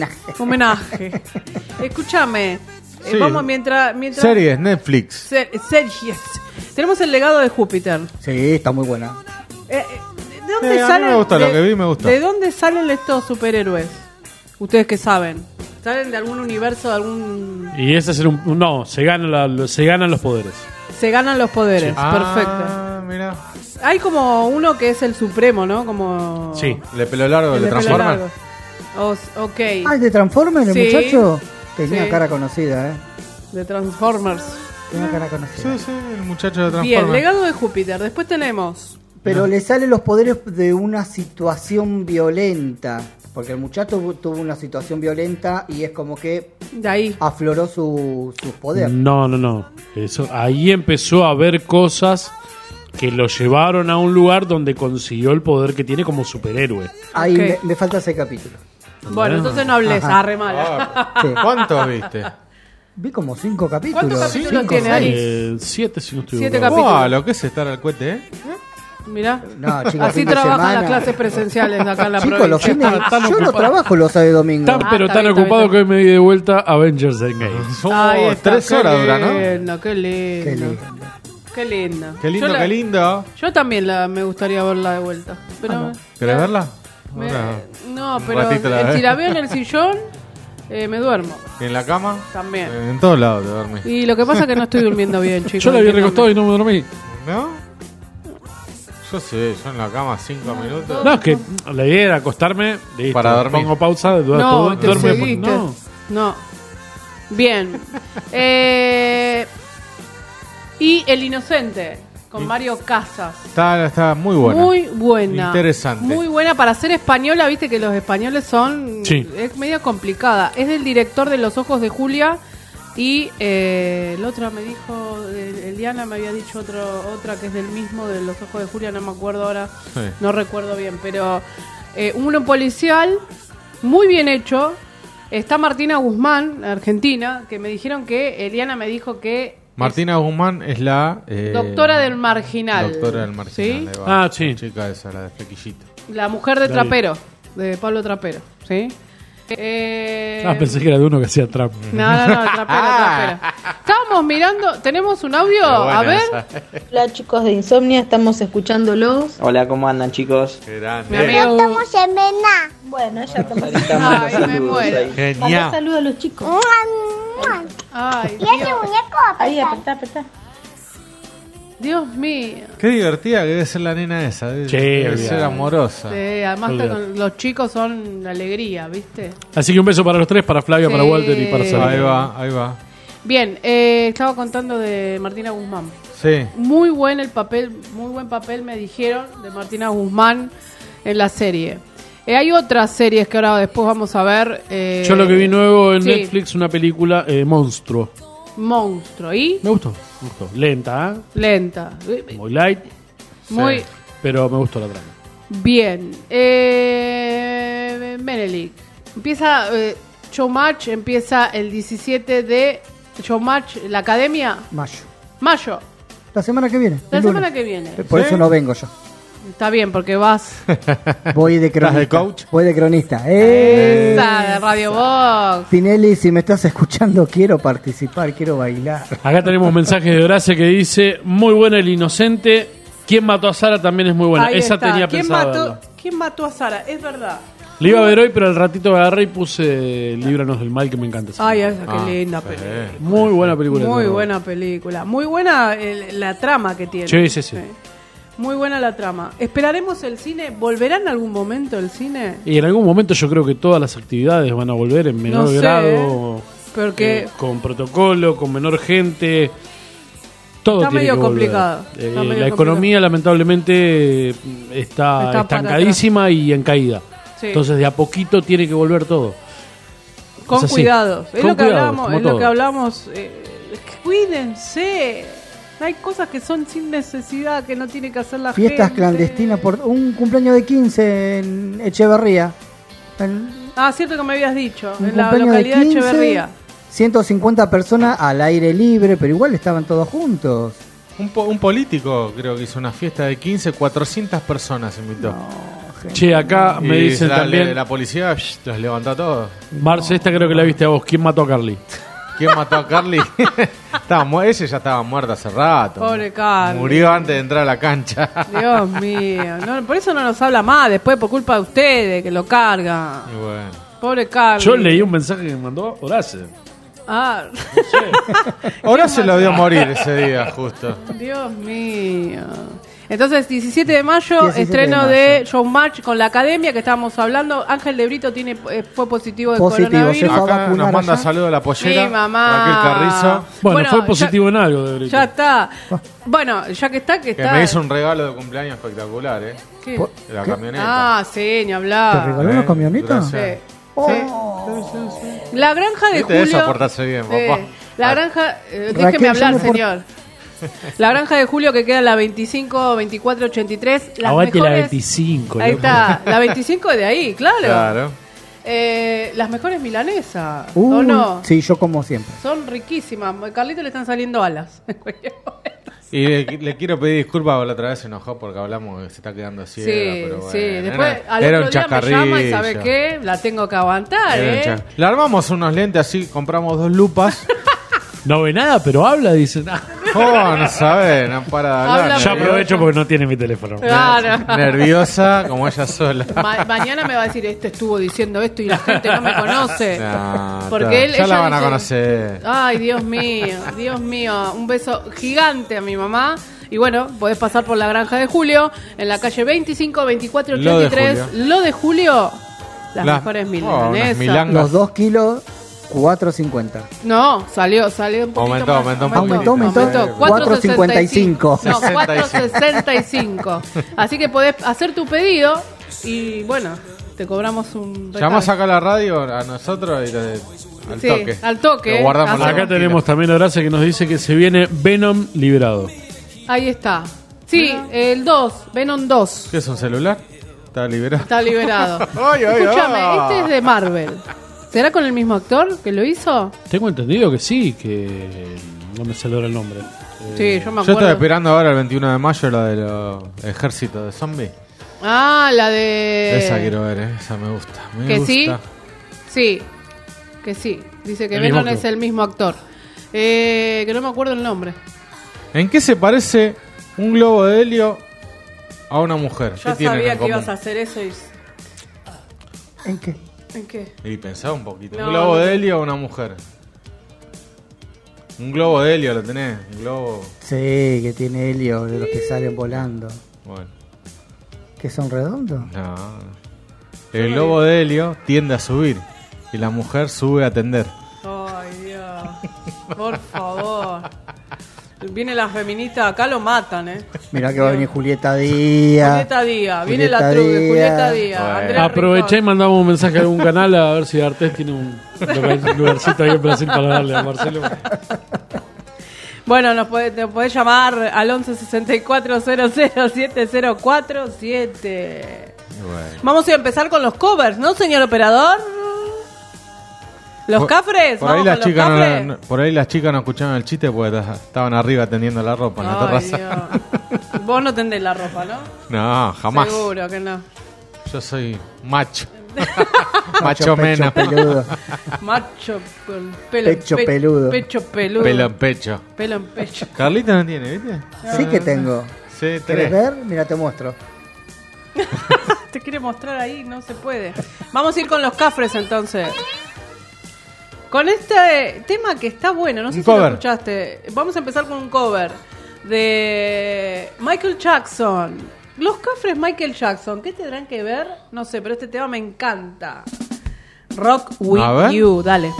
Escúchame. Sí. Vamos mientras series, Netflix. Series. Tenemos El legado de Júpiter. Sí, está muy buena. ¿De dónde salen? Me gusta, lo que vi me gusta. ¿De dónde salen estos superhéroes? Ustedes que saben. ¿Salen de algún universo, de algún...? Y ese es no, se ganan los poderes. Se ganan los poderes, sí. Perfecto. Mira. Hay como uno que es el supremo, ¿no? Como... Sí. ¿De pelo largo, de Transformers? Ok. ¿El de Transformers, el sí. muchacho? Tenía cara conocida, de Transformers. Una cara conocida. Sí, el muchacho de Transformers. Bien, legado de Júpiter. Después tenemos... Pero le salen los poderes de una situación violenta. Porque el muchacho tuvo una situación violenta y es como que de ahí afloró su poder. No. Ahí empezó a ver cosas que lo llevaron a un lugar donde consiguió el poder que tiene como superhéroe. Ahí me falta ese capítulo. Bueno, entonces no hables, re mal. Sí. ¿Cuántos viste? Vi como 5 capítulos. ¿Cuántos capítulos tiene Ari? 7 si no estoy 7 equivocado. capítulos. Lo que es estar al cohete, ¿eh? Mirá, no, chicos, así trabajan las clases presenciales acá en la chicos, provincia. Yo no trabajo los sábados y domingos. Tan ocupado que hoy me di de vuelta a Avengers Endgame. 3 horas dura, ¿no? Qué lindo. Qué linda. Qué lindo. Yo también me gustaría verla de vuelta. Pero, ¿querés verla? No, pero si la veo en el sillón, me duermo. ¿Y en la cama? También. En todos lados te dormís. Y lo que pasa es que no estoy durmiendo bien, chicos. Yo la había recostado y no me dormí. ¿No? Yo sé, yo en la cama 5 minutos. No, es que la idea era acostarme, listo, para dormir. Pongo pausa, no, duerme. No. Bien. Y El Inocente, con Mario Casas. Está muy buena. Muy buena. Interesante. Muy buena para ser española, viste que los españoles son... Sí. Es medio complicada. Es del director de Los Ojos de Julia. Y el otro me dijo, Eliana me había dicho otra que es del mismo, de Los Ojos de Julia, no me acuerdo ahora, sí. No recuerdo bien, pero uno policial, muy bien hecho. Está Martina Guzmán, argentina, que me dijeron que, Eliana me dijo que... Martina Guzmán es la... doctora del Marginal. Doctora del Marginal. ¿Sí? Sí. Chica esa, la de Flequillito. La mujer de Trapero, de Pablo Trapero, ¿sí? Pensé que era de uno que hacía trap. No, trapero. Estábamos mirando, tenemos un audio, a ver. Hola chicos de Insomnia, estamos escuchándolos. Hola, ¿cómo andan chicos? Mi amigo... estamos en Mena. Bueno, ya estamos. Ay, me muero. Genial. Saludos a los chicos. Ay, ¿y ese muñeco? Ahí, apretá. Dios mío. Qué divertida que debe ser la nena esa. Debe ser amorosa. Sí, además los chicos son la alegría, ¿viste? Así que un beso para los tres, para Flavia, para Walter y para Sara. Ahí va. Bien, estaba contando de Martina Guzmán. Sí. Muy buen papel me dijeron de Martina Guzmán en la serie. Hay otras series que ahora después vamos a ver. Yo lo que vi nuevo en Netflix, una película, Monstruo. ¿Y? Me gustó. Lenta, ¿eh? Lenta. Muy light. Muy. Pero me gustó la trama. Bien. Menelik. Empieza Showmatch, empieza el 17 de Showmatch, la academia. Mayo. La semana que viene. La semana que viene. Por eso no vengo yo. Está bien, porque vas... Voy de cronista. ¿Estás de coach? Voy de cronista. Esa, de Radio Box. Tinelli, si me estás escuchando, quiero participar, quiero bailar. Acá tenemos mensajes de Horacio que dice, muy buena El Inocente. ¿Quién mató a Sara? También es muy buena. Ahí esa está. tenía pensado. ¿Quién mató a Sara? Es verdad. Le iba a ver hoy, pero al ratito agarré y puse Líbranos del Mal, que me encanta. Ay, esa, qué linda película. Muy buena película. Muy buena película. Muy buena la trama que tiene. Sí. Muy buena la trama. ¿Esperaremos el cine? ¿Volverá en algún momento el cine? Y en algún momento yo creo que todas las actividades van a volver en menor grado. Porque con protocolo, con menor gente. Todo está tiene medio que complicado. La economía lamentablemente está estancadísima y en caída. Sí. Entonces de a poquito tiene que volver todo. Con cuidados. Es lo que hablamos. Cuídense. Hay cosas que son sin necesidad, que no tiene que hacer la gente. Fiestas clandestinas por un cumpleaños de 15 en Echeverría. Cierto que me habías dicho. En la localidad de 15, Echeverría. 150 personas al aire libre, pero igual estaban todos juntos. Un político creo que hizo una fiesta de 15, 400 personas invitó. Che, acá me dicen también... La policía los levantó a todos. Marce, esta creo que la viste a vos. ¿Quién mató a Carly? ¿Quién mató a Carly? Ella ya estaba muerta hace rato. Pobre Carly. Murió antes de entrar a la cancha. Dios mío. Por eso no nos habla más después, por culpa de ustedes, que lo cargan. Y bueno. Pobre Carly. Yo leí un mensaje que me mandó Horacio. No sé. Horacio lo vio morir ese día, justo. Dios mío. Entonces, 17 de mayo, 17 estreno de de Showmatch con la Academia que estábamos hablando. Ángel de Brito fue positivo de coronavirus. Acá nos manda saludos a la pollera. Mi mamá. Raquel Carrizo. Bueno, fue positivo en algo de Brito. Ya está. Bueno, ya que está, que me hizo un regalo de cumpleaños espectacular, ¿eh? ¿Qué? De la camioneta. Ah, sí, ni hablar. ¿Te regaló una camioneta? Sí. Oh. Sí. La granja de ¿Viste Julio. eso? Portarse bien, papá. La granja. Déjeme hablar, señor. La granja de Julio que queda en la 25, 24, 83. Aguante la 25. Ahí está. La 25 de ahí, claro. Claro. Las mejores milanesas. ¿O no? Sí, yo como siempre. Son riquísimas. A Carlito le están saliendo alas. Y le quiero pedir disculpas, porque la otra vez se enojó porque hablamos que se está quedando ciega. Sí, pero bueno, sí. Después al era otro día me llama y ¿sabe qué? La tengo que aguantar, Le armamos unos lentes así, compramos 2 lupas. No ve nada, pero habla, dice. No sabe, no para de hablar. Yo aprovecho porque no tiene mi teléfono. Claro. Nerviosa como ella sola. Mañana me va a decir, estuvo diciendo esto y la gente no me conoce. No, porque él, ya la van dice, a conocer. Ay, Dios mío. Un beso gigante a mi mamá. Y bueno, podés pasar por la granja de Julio, en la calle 25, 24, 83. Lo de Julio, las mejores milanesas. Los 2 kilos, 4.50. No, salió un poquito Aumentó. 4.65. No, 4.65. Así que podés hacer tu pedido y bueno, te cobramos un recado. Llamás acá a la radio a nosotros y al toque. Al toque. Lo guardamos. Acá tenemos también a Horacio que nos dice que se viene Venom liberado. Ahí está. Sí, el 2, Venom 2. ¿Qué es un celular? Está liberado. Está liberado. Ay, Escúchame, este es de Marvel. ¿Será con el mismo actor que lo hizo? Tengo entendido que sí, que no me sale ahora el nombre. Sí, yo me acuerdo. Yo estoy esperando ahora el 21 de mayo la de los ejércitos de zombies. Ah, la de... Esa quiero ver, esa me gusta. ¿Que sí? Sí, que sí. Dice que Venom es el mismo actor. Que no me acuerdo el nombre. ¿En qué se parece un globo de helio a una mujer? Ya ¿Qué sabía en que común? ibas a hacer eso y... ¿En qué? ¿En qué? Y pensaba un poquito. ¿Un globo de helio a una mujer? Un globo de helio, ¿lo tenés? Un globo... Sí, que tiene helio, de los que salen volando. Bueno. ¿Que son redondos? No. El globo de helio tiende a subir y la mujer sube a tender. Ay, Dios. Por favor. Viene la feminista, acá lo matan, Mirá que va a venir Julieta Díaz. Viene la truque, Julieta Díaz. Bueno. Aprovechá y mandamos un mensaje a algún canal a ver si Artés tiene un lugarcito ahí en Brasil para darle a Marcelo. Bueno, te podés llamar al 11 64 00 7047. Bueno. Vamos a empezar con los covers, ¿no, señor operador? ¿Los cafres? Por ahí las chicas no escuchaban el chiste porque estaban arriba tendiendo la ropa en la terraza. Dios. Vos no tendés la ropa, ¿no? No, jamás. Seguro que no. Yo soy macho. Macho mena. Peludo. Macho con pecho peludo. Pecho peludo. Pelo en pecho. Pelo en pecho. Carlita no tiene, ¿viste? Sí que tengo. Sí, ¿Querés ver? Mira, te muestro. Te quiere mostrar ahí, no se puede. Vamos a ir con los cafres entonces. Con este tema que está bueno, no sé si lo escuchaste. Vamos a empezar con un cover de Michael Jackson. Los cafres Michael Jackson, ¿qué tendrán que ver? No sé, pero este tema me encanta. Rock With You, dale.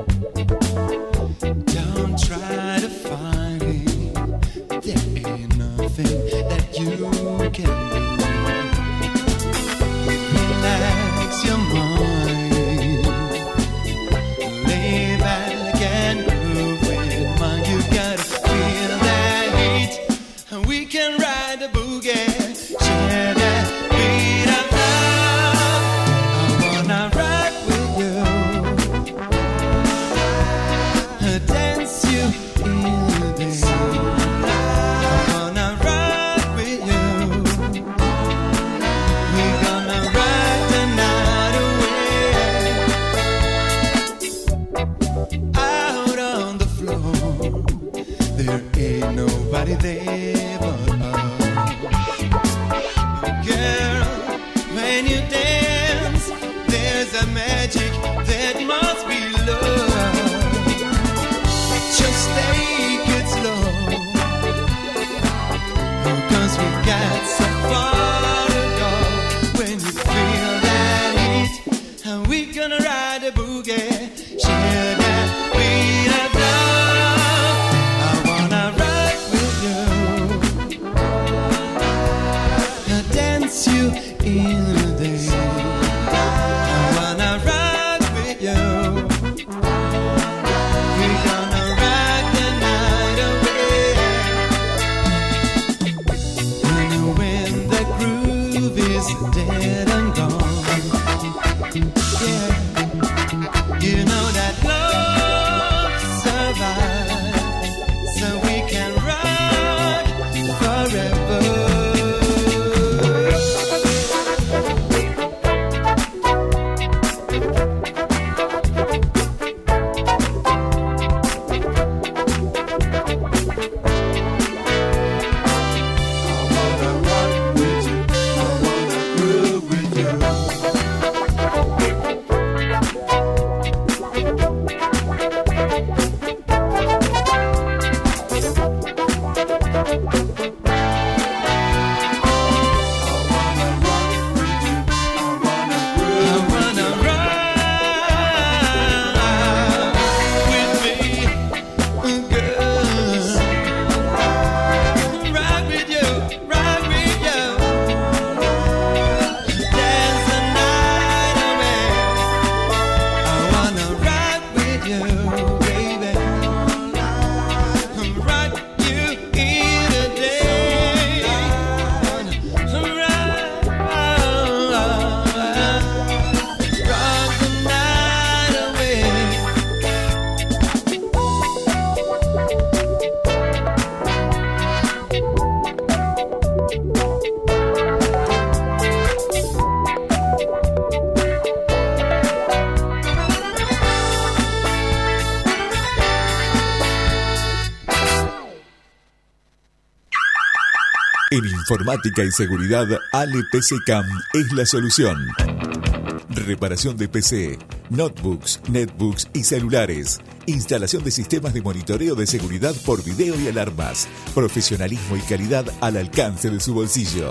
Don't try to find it. There ain't none. nobody there but us. Girl, when you dance, there's a magic that must be love. Just take it slow, 'cause we got so far to go. When you feel that heat, and we gonna ride a boogie, share that beat of love. I wanna rock with you, dance you in the day. I wanna rock with you. We're gonna rock the night away. And when the groove is dead and gone, yeah, you know that love survives, so we can rock forever. En informática y seguridad, Ale PC Cam es la solución. Reparación de PC, notebooks, netbooks y celulares. Instalación de sistemas de monitoreo de seguridad por video y alarmas. Profesionalismo y calidad al alcance de su bolsillo.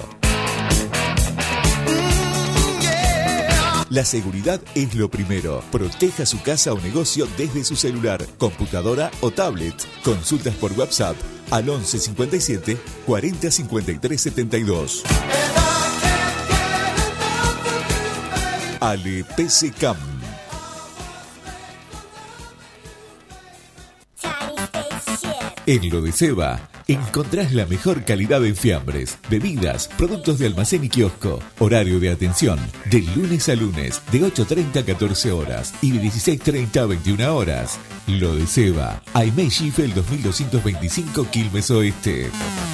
La seguridad es lo primero. Proteja su casa o negocio desde su celular, computadora o tablet. Consultas por WhatsApp al 11 57 40 53 72. Ale PC Cam. En lo de Seba encontrás la mejor calidad en fiambres, bebidas, productos de almacén y kiosco. Horario de atención de lunes a lunes de 8:30 a 14 horas y de 16:30 a 21 horas. Lo de Seba, Aimé Schiffel 2225 Quilmes Oeste.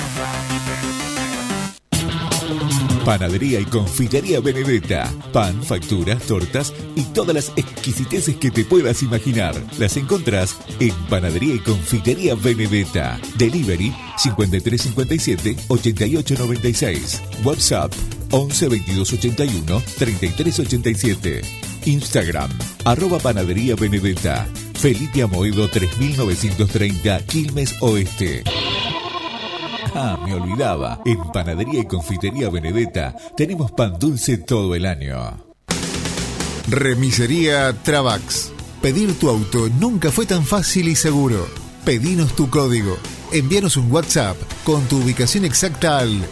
Panadería y confitería Benedetta. Pan, facturas, tortas y todas las exquisiteces que te puedas imaginar. Las encontrás en Panadería y confitería Benedetta. Delivery 5357 8896. WhatsApp 11 22 81 33 87. Instagram @Panadería Benedetta. Felipe Amoedo 3930 Quilmes Oeste. Ah, me olvidaba. En Panadería y Confitería Benedetta tenemos pan dulce todo el año. Remisería Travax. Pedir tu auto nunca fue tan fácil y seguro. Pedinos tu código. Envíanos un WhatsApp con tu ubicación exacta al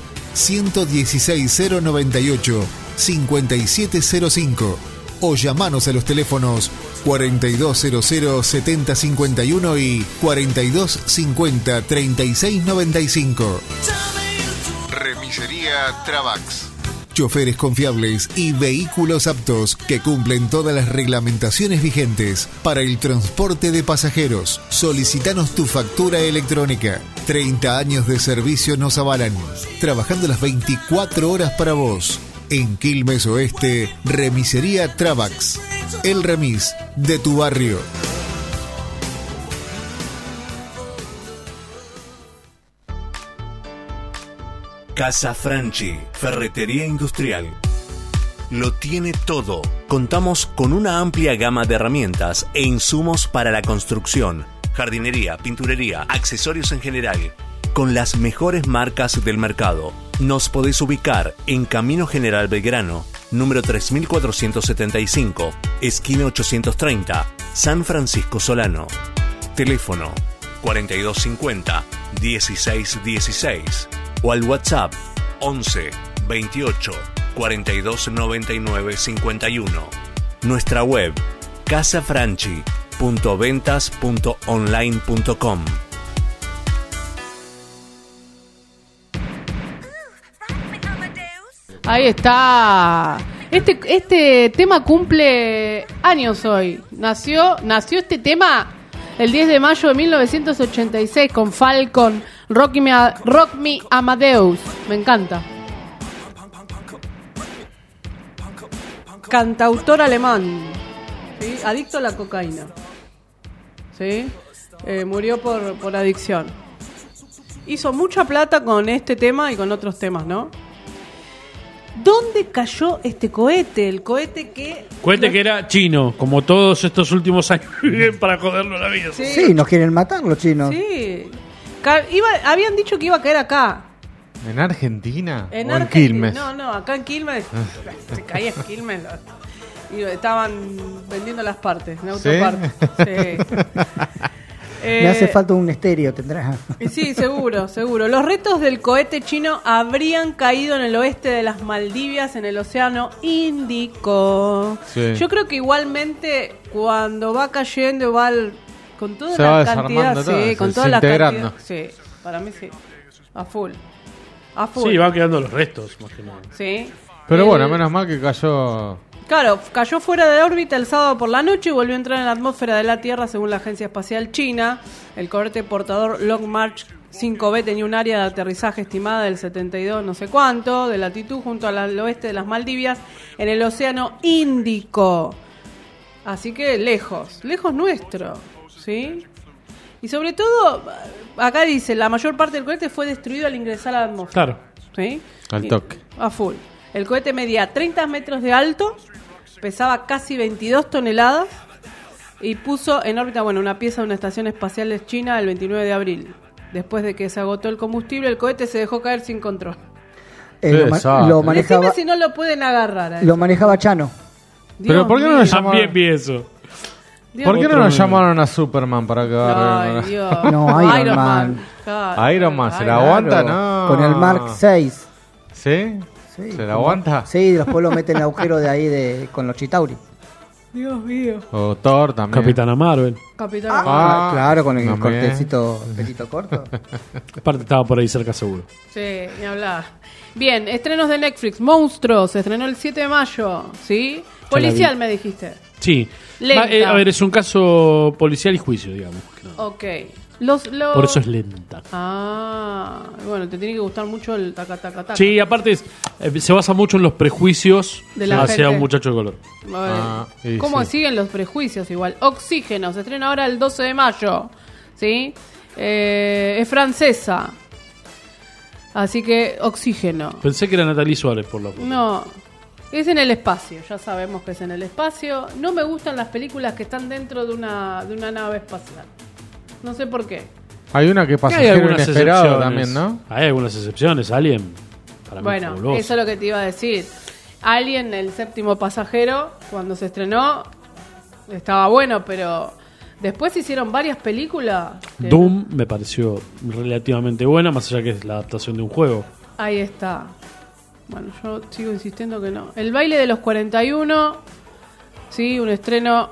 116098 5705 o llamanos a los teléfonos 4200 7051 y 4250 3695. Remisería Travax. Choferes confiables y vehículos aptos que cumplen todas las reglamentaciones vigentes para el transporte de pasajeros. Solicítanos tu factura electrónica. 30 años de servicio nos avalan, trabajando las 24 horas para vos. En Quilmes Oeste, Remisería Travax. El remis de tu barrio. Casa Franchi, ferretería industrial. Lo tiene todo. Contamos con una amplia gama de herramientas e insumos para la construcción, jardinería, pinturería, accesorios en general, con las mejores marcas del mercado. Nos podés ubicar en Camino General Belgrano, número 3475, esquina 830, San Francisco Solano. Teléfono 4250 1616 o al WhatsApp 11 28 42 99 51. Nuestra web casafranchi.ventas.online.com. Ahí está. Este tema cumple años hoy. Nació este tema el 10 de mayo de 1986 con Falcon, Rock Me Amadeus. Me encanta. Cantautor alemán, ¿sí? Adicto a la cocaína, ¿sí? Murió por adicción. Hizo mucha plata con este tema y con otros temas, ¿no? ¿Dónde cayó este cohete? El cohete que era chino, como todos estos últimos años viven para jodernos la vida. Sí, nos quieren matar los chinos. Sí. Habían dicho que iba a caer acá. ¿En Argentina? En Quilmes? No, acá en Quilmes. Se caía en Quilmes. Y estaban vendiendo las partes, en autopartes. Sí. Me hace falta un estéreo, tendrás. Sí, seguro. Los restos del cohete chino habrían caído en el oeste de las Maldivas, en el Océano Índico. Sí. Yo creo que igualmente cuando va cayendo con toda la cantidad, sí, con toda la cantidad. Sí, para mí sí. A full. Sí, van quedando los restos, más que nada. Sí. Pero bueno, menos mal que cayó. Claro, cayó fuera de órbita el sábado por la noche y volvió a entrar en la atmósfera de la Tierra según la Agencia Espacial China. El cohete portador Long March 5B tenía un área de aterrizaje estimada del 72 no sé cuánto de latitud junto al oeste de las Maldivas en el Océano Índico. Así que lejos nuestro, ¿sí? Y sobre todo, acá dice, la mayor parte del cohete fue destruido al ingresar a la atmósfera. Claro. ¿Sí? Al toque. A full. El cohete medía 30 metros de alto, pesaba casi 22 toneladas y puso en órbita una pieza de una estación espacial de China el 29 de abril. Después de que se agotó el combustible, el cohete se dejó caer sin control. Lo manejaba. Decime si no lo pueden agarrar. Lo manejaba Chano. Pero ¿por qué no lo llamaron? También vi eso. ¿Por qué no nos llamaron a Superman para que agarre? No, Iron Man. Iron Man, ¿se la aguanta? No. Con el Mark 6. ¿Sí? Sí, ¿se la aguanta? Sí, después lo mete en el agujero de ahí con los Chitauri. Dios mío. O Thor también. Capitana Marvel. Claro, con el cortecito pelito corto. Aparte estaba por ahí cerca seguro. Sí, ni hablar. Bien, estrenos de Netflix. Monstruos, se estrenó el 7 de mayo, ¿sí? Policial me dijiste. Sí. A ver, es un caso policial y juicio, digamos. Ok. Por eso es lenta. Bueno, te tiene que gustar mucho el taca. Sí, aparte se basa mucho en los prejuicios hacia un muchacho de color. ¿Cómo siguen los prejuicios igual? Oxígeno, se estrena ahora el 12 de mayo, ¿sí? Es francesa. Así que Oxígeno. Pensé que era Natalie Suárez por la foto. No, es en el espacio, ya sabemos que es en el espacio. No me gustan las películas que están dentro de una nave espacial. No sé por qué. Hay una que pasajero inesperado también, ¿no? Hay algunas excepciones. Alien, para mí eso es lo que te iba a decir. Alien, el séptimo pasajero, cuando se estrenó, estaba bueno, pero después hicieron varias películas. Doom me pareció relativamente buena, más allá que es la adaptación de un juego. Ahí está. Bueno, yo sigo insistiendo que no. El baile de los 41, sí, un estreno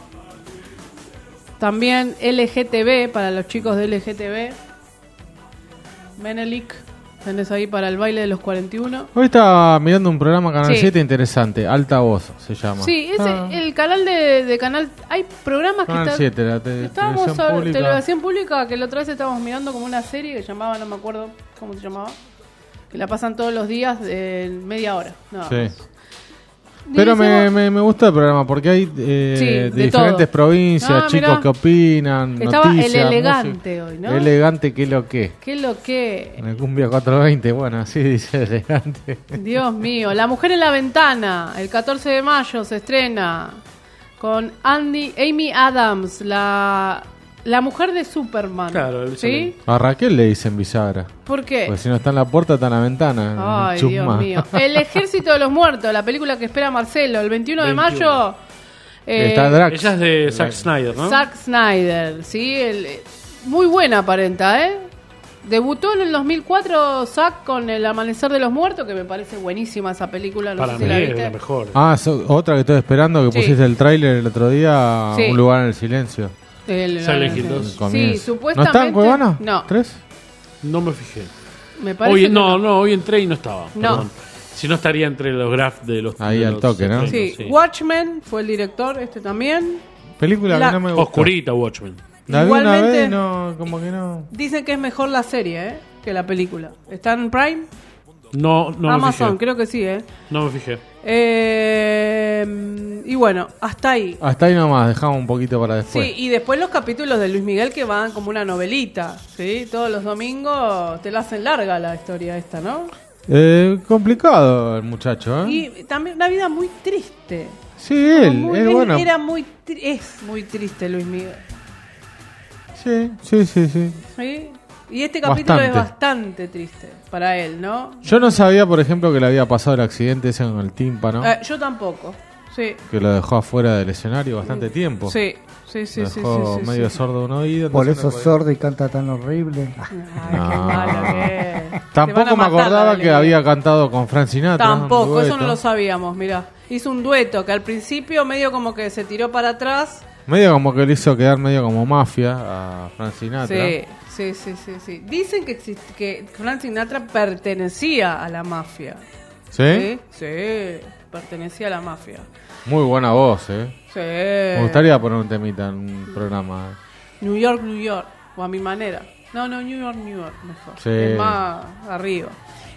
también LGTB, para los chicos de LGTB. Menelik, tenés ahí para el baile de los 41. Hoy estaba mirando un programa Canal 7 interesante, Alta Voz se llama. Sí, es el canal de Canal... Hay programas Canal que... 7, la televisión pública, que la otra vez estábamos mirando como una serie que llamaba, no me acuerdo cómo se llamaba, que la pasan todos los días de media hora. Sí. Pero me gustó el programa porque hay de diferentes provincias, chicos que opinan, estaba noticias, el elegante hoy, ¿no? Elegante, ¿qué lo que? ¿Qué lo que? En el Cumbia 420, bueno, así dice elegante. Dios mío, La mujer en la ventana, el 14 de mayo se estrena con Amy Adams, la mujer de Superman. Claro, ¿sí? A Raquel le dicen bisagra. ¿Por qué? Porque si no está en la puerta, está en la ventana. Ay, Dios mío. El ejército de los muertos, la película que espera Marcelo, el 21 de mayo. Está Drax. Ella es de Zack Snyder, ¿no? Zack Snyder, sí. Muy buena aparenta, ¿eh? Debutó en el 2004 Zack con El amanecer de los muertos, que me parece buenísima esa película. No Para sé mí si la es viste. la mejor. Otra que estoy esperando, que Sí. pusiste el tráiler el otro día, Sí. Un lugar en el silencio. Silent Hill 2. Sí, supuestamente. ¿No está en Cuevana? No. ¿3? No me fijé. Me parece Hoy, que no, hoy entré y no estaba. No. Perdón. Si no estaría entre los graphs de los... Ahí de al los toque, ¿no? estrenos, Sí. Watchmen fue el director, también. Película que no me gustó. Oscurita Watchmen. La vi una Igualmente- vez, no, como que no. Dicen que es mejor la serie, que la película. ¿Está en Prime? No me Amazon, fijé. creo que sí, No me fijé. Y bueno, hasta ahí. Hasta ahí nomás, dejamos un poquito para después. Sí, y después los capítulos de Luis Miguel que van como una novelita, ¿sí? Todos los domingos te la hacen larga la historia esta, ¿no? Complicado el muchacho, ¿eh? Y también una vida muy triste. Sí, él, Muy- es bueno. Era es muy triste Luis Miguel. Sí. ¿Sí? Y este capítulo Bastante. es bastante triste para él, ¿no? Yo no sabía, por ejemplo, que le había pasado el accidente ese con el tímpano, Yo tampoco. Sí. que lo dejó afuera del escenario bastante tiempo. Sí. Lo dejó medio sordo un oído. Por entonces eso no podía- sordo y canta tan horrible. Qué malo que es. Te van Tampoco a me matar, acordaba Dale. que había cantado con Frank Sinatra. Tampoco, un eso dueto. no lo sabíamos, mirá. Hizo un dueto que al principio medio como que se tiró para atrás. Medio como que le hizo quedar medio como mafia a Frank Sinatra. Sí. Dicen que Frank Sinatra pertenecía a la mafia. ¿Sí? Sí, pertenecía a la mafia. Muy buena voz, ¿eh? Sí. Me gustaría poner un temita en un programa. New York, o a mi manera. No, New York, mejor. Sí. Es más arriba.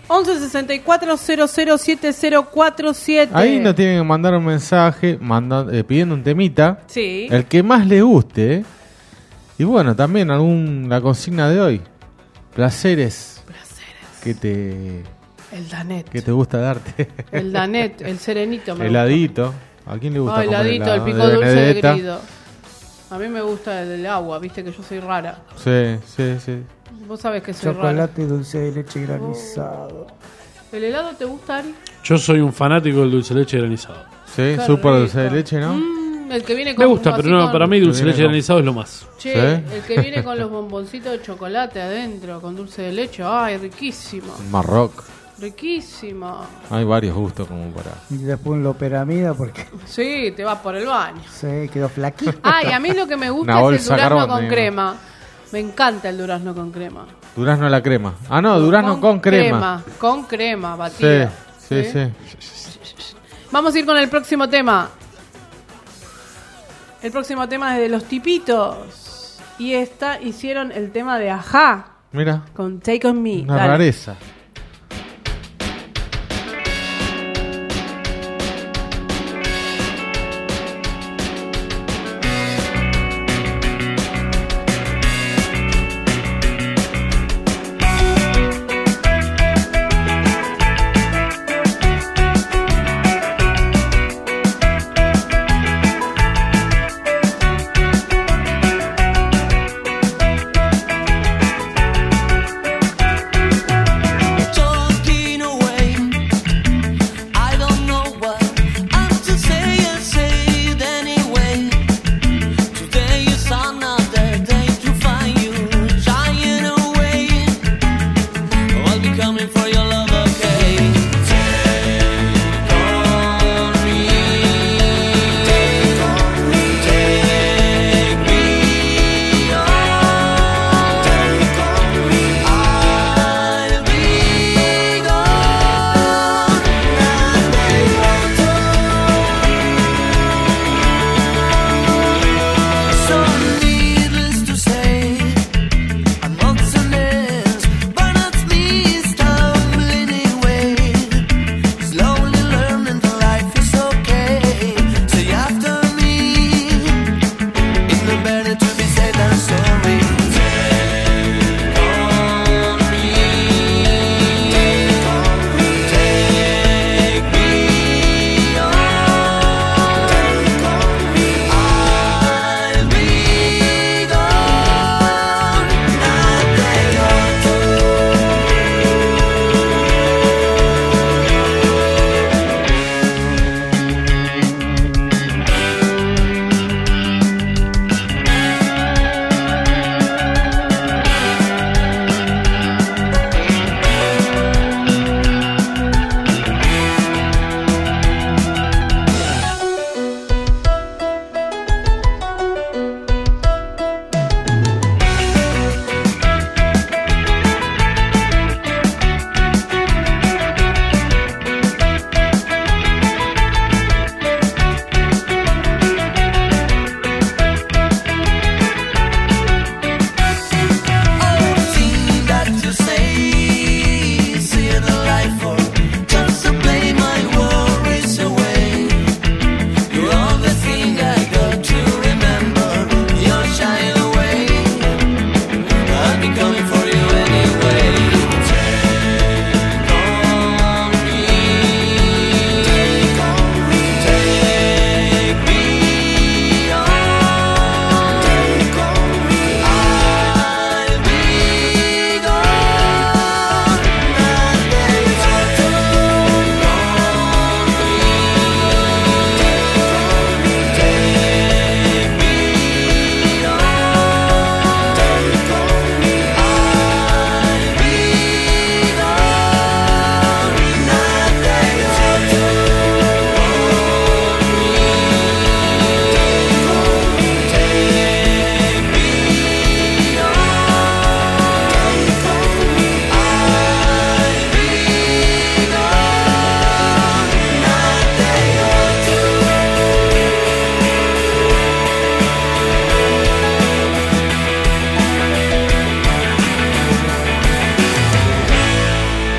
1164-007047. Ahí nos tienen que mandar un mensaje pidiendo un temita. Sí. El que más le guste. Y bueno, también la consigna de hoy. Placeres. Que te El Danet. que te gusta darte. El Danet, el Serenito. Me Heladito. ¿A quién le gusta comer heladito, el helado? pico De dulce de Benedetta. grido. A mí me gusta el del agua, viste que yo soy rara. Sí. Vos sabés que soy rara. Chocolate, dulce de leche granizado. ¿El helado te gusta, Ari? Yo soy un fanático del dulce de leche granizado. Sí, Qué súper rico. dulce de leche, ¿no? El que viene con Me gusta, pero no, así para mí dulce de viene leche con- granizado es lo más. Che, ¿Sí? el que viene con los bomboncitos de chocolate adentro, con dulce de leche. Ay, riquísimo. Marroc. Riquísimo. Hay varios gustos como para... Y después lo peramida porque Sí, te vas por el baño. se quedó flaquito. Ay, a mí lo que me gusta Una es el bolsa durazno carbón, con digamos. crema. Me encanta el durazno con crema. Durazno a la crema. Ah, no, durazno con crema. Con crema, batida. Sí. Vamos a ir con el próximo tema. El próximo tema es de Los Tipitos. Y hicieron el tema de Ajá Mira, con Take On Me. una Dale. rareza.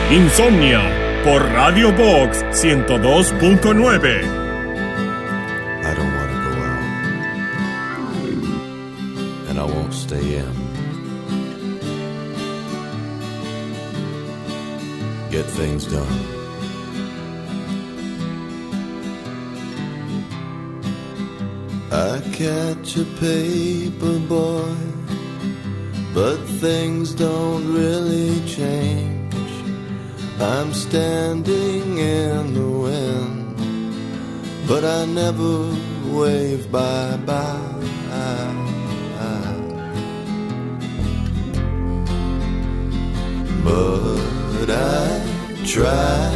Insomnia por Radio Box 102.9. I don't want to go out, and I won't stay in. Get things done. I catch a paper boy, but things don't really change. I'm standing in the wind, but I never wave bye-bye. But I try,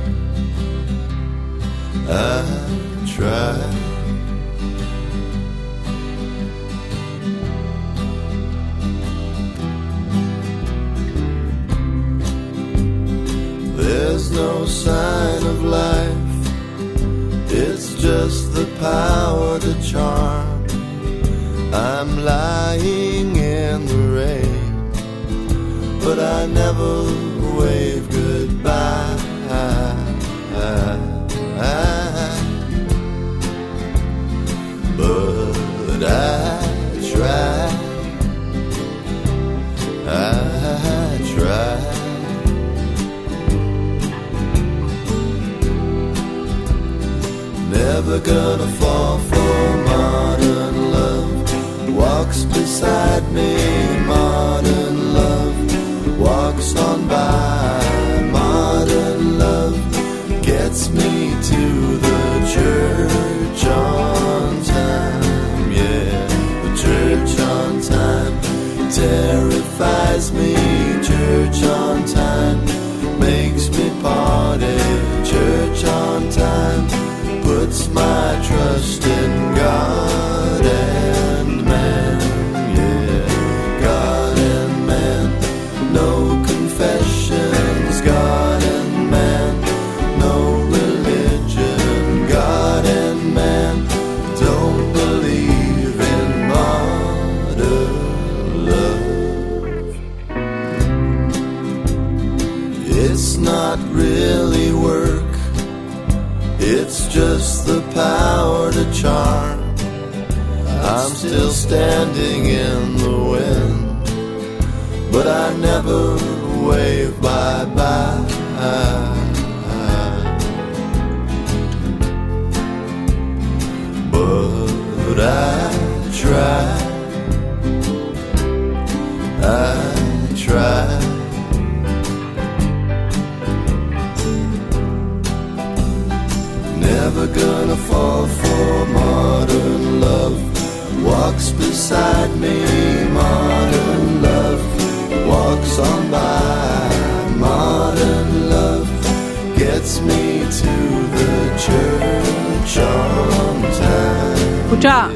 There's no sign of life, it's just the power to charm. I'm lying in the rain, but I never wave goodbye. But I try, Never gonna fall for modern love. Walks beside me, modern love. Walks on by, modern love. Gets me to the church on time. Yeah, the church on time terrifies me. Church on time makes me party. Church on time puts my trust in God and man, yeah, God and man, no confessions, God and man, no religion, God and man, don't believe in modern love. It's not really work, it's just the power to charm. I'm still standing in the wind, but I never wave bye-bye. But I try, Never gonna fall for modern love. Walks beside me, modern love. Walks on by, modern love. Gets me to the church on time. Escucha.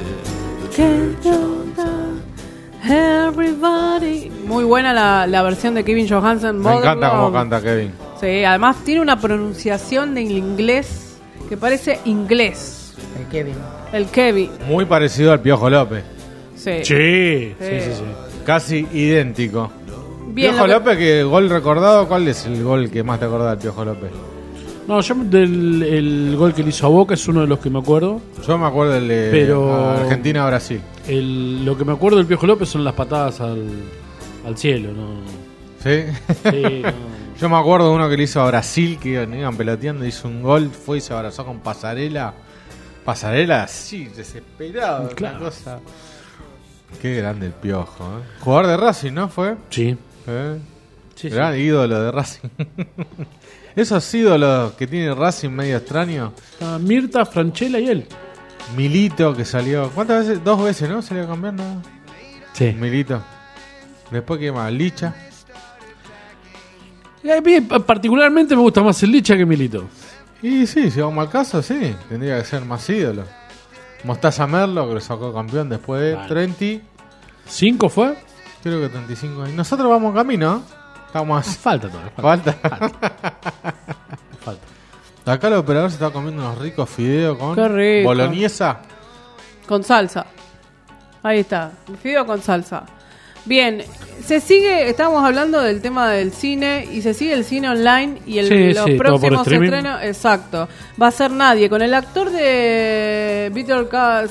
Everybody. Muy buena la versión de Kevin Johansen. Me encanta cómo canta Kevin. Sí, además tiene una pronunciación del inglés que parece inglés. El Kevin. Muy parecido al Piojo López. Sí. Sí. Casi idéntico. Bien, Piojo López, que gol recordado, ¿cuál es el gol que más te acordás del Piojo López? No, yo el gol que le hizo a Boca es uno de los que me acuerdo. Yo me acuerdo del de Argentina-Brasil. Lo que me acuerdo del Piojo López son las patadas al cielo, ¿no? ¿Sí? Sí, no. Yo me acuerdo de uno que le hizo a Brasil, que iban peloteando, hizo un gol, fue y se abrazó con Pasarela. Pasarela, sí, desesperado. Claro. Una cosa. Qué grande el Piojo, ¿eh? Jugador de Racing, ¿no fue? Sí. Sí, gran ídolo de Racing. Esos ídolos que tiene Racing medio extraño. Mirta, Franchella y él. Milito, que salió. ¿Cuántas veces? 2 veces, ¿no? Salió cambiando. Sí. Milito. Después, ¿qué más? Licha. A mí particularmente me gusta más el Licha que Milito. Y sí, si vamos al caso, sí. Tendría que ser más ídolo. Mostaza Merlo, que lo sacó campeón después de 35 fue. Creo que 35. Y nosotros vamos camino. Estamos falta todo. Falta. Falta. Acá el operador se está comiendo unos ricos fideos con Qué rico. boloñesa. Con salsa. Ahí está. El fideo con salsa. Bien, se sigue, estábamos hablando del tema del cine y se sigue el cine online y los próximos estrenos, exacto, va a ser Nadie con el actor de Better Call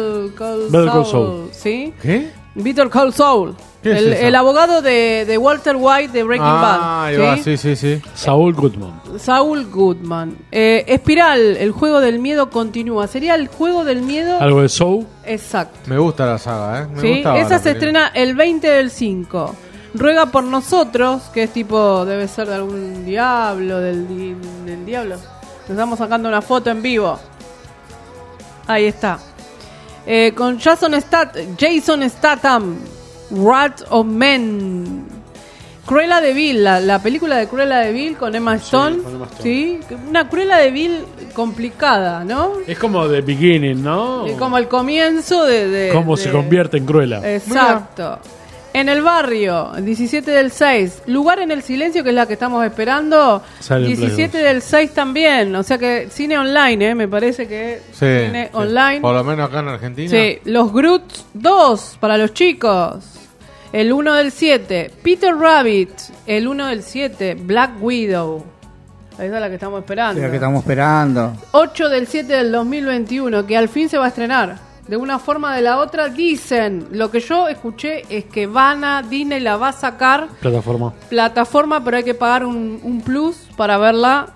Saul, ¿sí? ¿Qué? Better Call Saul. El abogado de Walter White de Breaking Bad. Sí. Saul Goodman. Espiral, el juego del miedo continúa. Sería el juego del miedo. Algo de Saul. Exacto. Me gusta la saga, ¿Sí? Esa se estrena el 20 del 5. Ruega por nosotros, que es tipo, debe ser de algún diablo, del diablo. Nos estamos sacando una foto en vivo. Ahí está. Con Jason Statham. Wrath of Men. Cruella de Vil, la película de Cruella de Vil con Emma Stone. Sí, una Cruella de Vil complicada, ¿no? Es como The Beginning, ¿no? Es como el comienzo de cómo se convierte en Cruella. Exacto. En el barrio, el 17 del 6. Lugar en el silencio, que es la que estamos esperando. 17 del 6 también. O sea que cine online, me parece que cine online. Por lo menos acá en Argentina. Sí, Los Groots 2 para los chicos. El 1 del 7. Peter Rabbit. El 1 del 7. Black Widow. Esa es la que estamos esperando. La que estamos esperando. 8 del 7 del 2021, que al fin se va a estrenar. De una forma o de la otra, dicen. Lo que yo escuché es que Disney la va a sacar. Plataforma, pero hay que pagar un plus para verla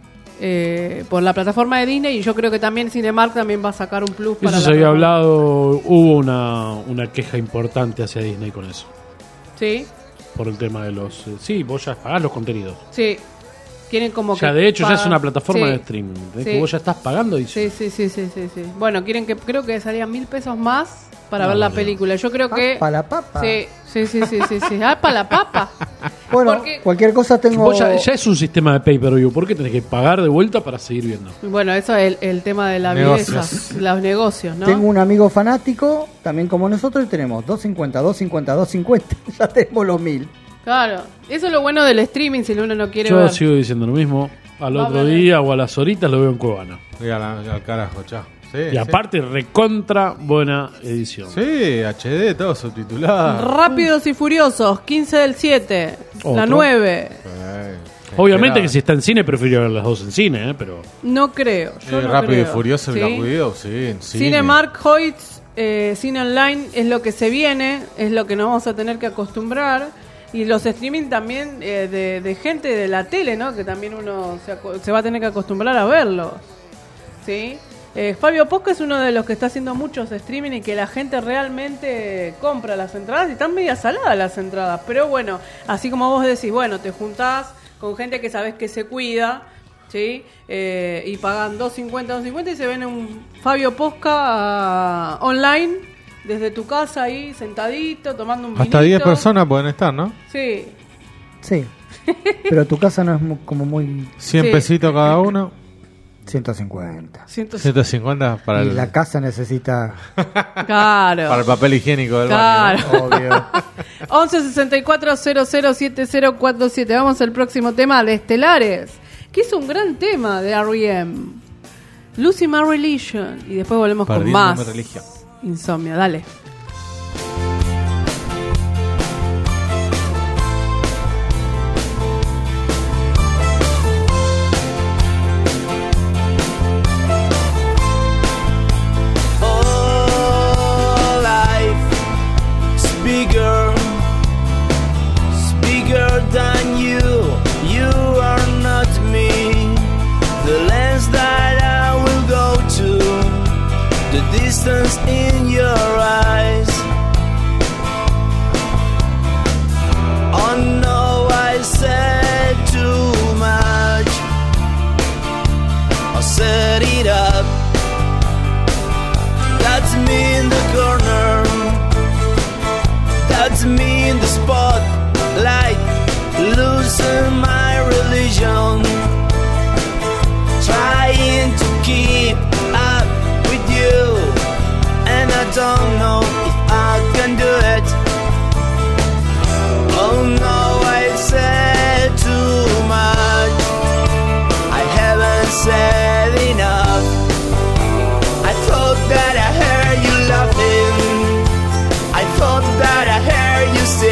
por la plataforma de Disney. Y yo creo que también Cinemark también va a sacar un plus para eso se había hablado. Hubo una queja importante hacia Disney con eso. Sí. Por el tema de los... sí, vos ya pagás los contenidos. Sí. Quieren como ya, de hecho, ya es una plataforma de streaming. Que vos ya estás pagando. Y sí. Bueno, quieren que creo que salían $1,000 más para ver la película. Yo creo que... para la papa. Sí. Para la papa. Bueno, cualquier cosa tengo... Ya es un sistema de pay-per-view. ¿Por qué tenés que pagar de vuelta para seguir viendo? Bueno, eso es el tema de la belleza. Los negocios, ¿no? Tengo un amigo fanático, también como nosotros, y tenemos 250. Ya tenemos los 1.000. Claro, eso es lo bueno del streaming si uno no quiere ver. Yo sigo diciendo lo mismo. Al otro día o a las horitas lo veo en Cuevana. Al carajo, chao. Y aparte, recontra buena edición. Sí, HD, todo subtitulado. Rápidos y Furiosos, 15 del 7. La 9. Obviamente que si está en cine, prefiero ver las dos en cine, pero... No creo, yo no Rápido creo. y Furioso, ¿sí? Black Widow, sí, en cine. Cinemark Hoyts, cine online, es lo que se viene, es lo que nos vamos a tener que acostumbrar. Y los streaming también de gente de la tele, ¿no? Que también uno se va a tener que acostumbrar a verlos. ¿Sí? Fabio Posca es uno de los que está haciendo muchos streaming y que la gente realmente compra las entradas y están media saladas las entradas. Pero bueno, así como vos decís, bueno, te juntás con gente que sabés que se cuida, ¿sí? Y pagan $2.50 y se ven un Fabio Posca online. Desde tu casa ahí, sentadito, tomando un vinito. Hasta 10 personas pueden estar, ¿no? Sí. Sí. Pero tu casa no es como muy... 100 pesitos cada uno. 150. 150 para y la casa necesita... Claro. Para el papel higiénico del baño, ¿no? Obvio. 1164007047. Vamos al próximo tema de Estelares, que es un gran tema de R.E.M. Losing My Religion. Y después volvemos con más Insomnia, dale. Oh, life is bigger than you. You are not me. The lengths that I will go to, the distance in your eyes. Oh no, I said too much. I set it up. That's me in the corner. That's me in the spotlight, losing my religion, trying to keep up with you, and I don't know if I can do it. Oh no, I said too much. I haven't said enough. I thought that I heard you laughing. I thought that I heard you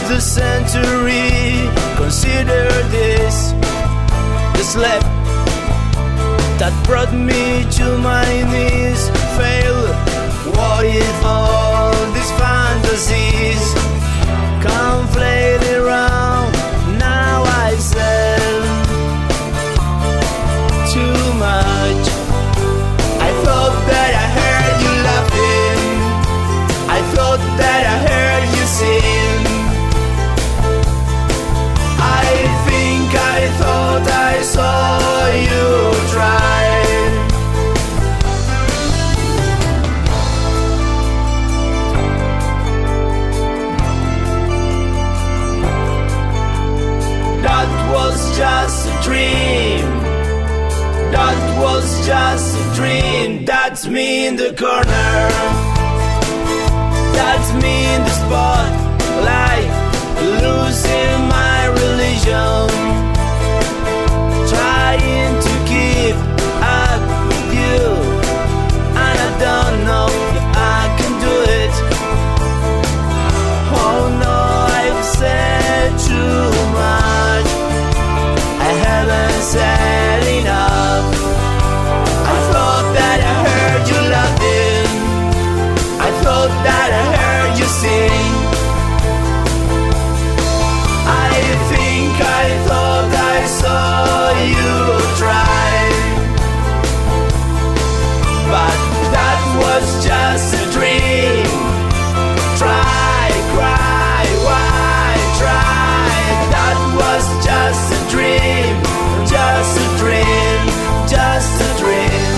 the century. Consider this the slap that brought me to my knees. Fail. What if all these fantasies come flailing around? Now I said too much. I thought that I heard you laughing. I thought that I heard you sing. I think I thought I saw you try. That was just a dream. That was just a dream. That's me in the corner. That's me in the spotlight, losing my religion, trying to keep up with you, and I don't know if I can do it. Oh no, I've said too much. I haven't said enough. I thought that I heard you laughing. I thought that I heard you sing. I think I thought I saw you try. But that was just a dream. Try, cry, why try? That was just a dream. Just a dream, just a dream.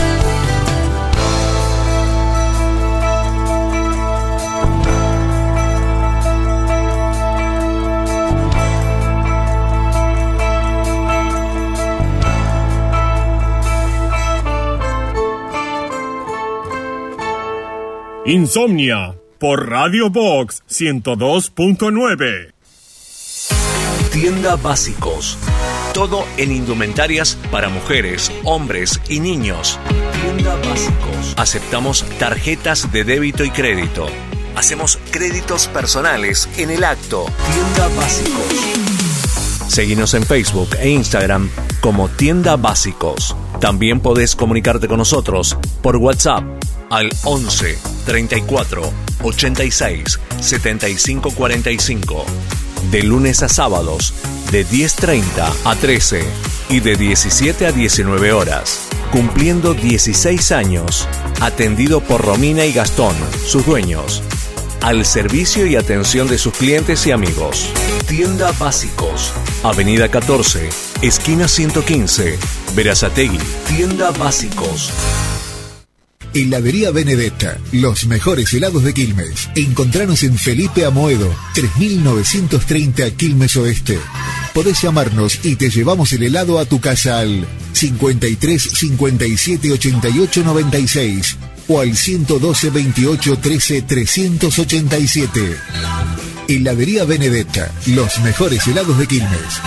Insomnia por Radio Box 102.9. Tienda Básicos. Todo en indumentarias para mujeres, hombres y niños. Tienda Básicos. Aceptamos tarjetas de débito y crédito. Hacemos créditos personales en el acto. Tienda Básicos. Seguinos en Facebook e Instagram como Tienda Básicos. También podés comunicarte con nosotros por WhatsApp al 11 34 86 75 45. De lunes a sábados, de 10:30 a 13 y de 17 a 19 horas. Cumpliendo 16 años. Atendido por Romina y Gastón, sus dueños. Al servicio y atención de sus clientes y amigos. Tienda Básicos. Avenida 14, esquina 115, Berazategui. Tienda Básicos. Heladería Benedetta, los mejores helados de Quilmes. Encontranos en Felipe Amoedo, 3930 Quilmes Oeste. Podés llamarnos y te llevamos el helado a tu casa al 53 57 88 96 o al 112 28 13 387. Heladería Benedetta, los mejores helados de Quilmes.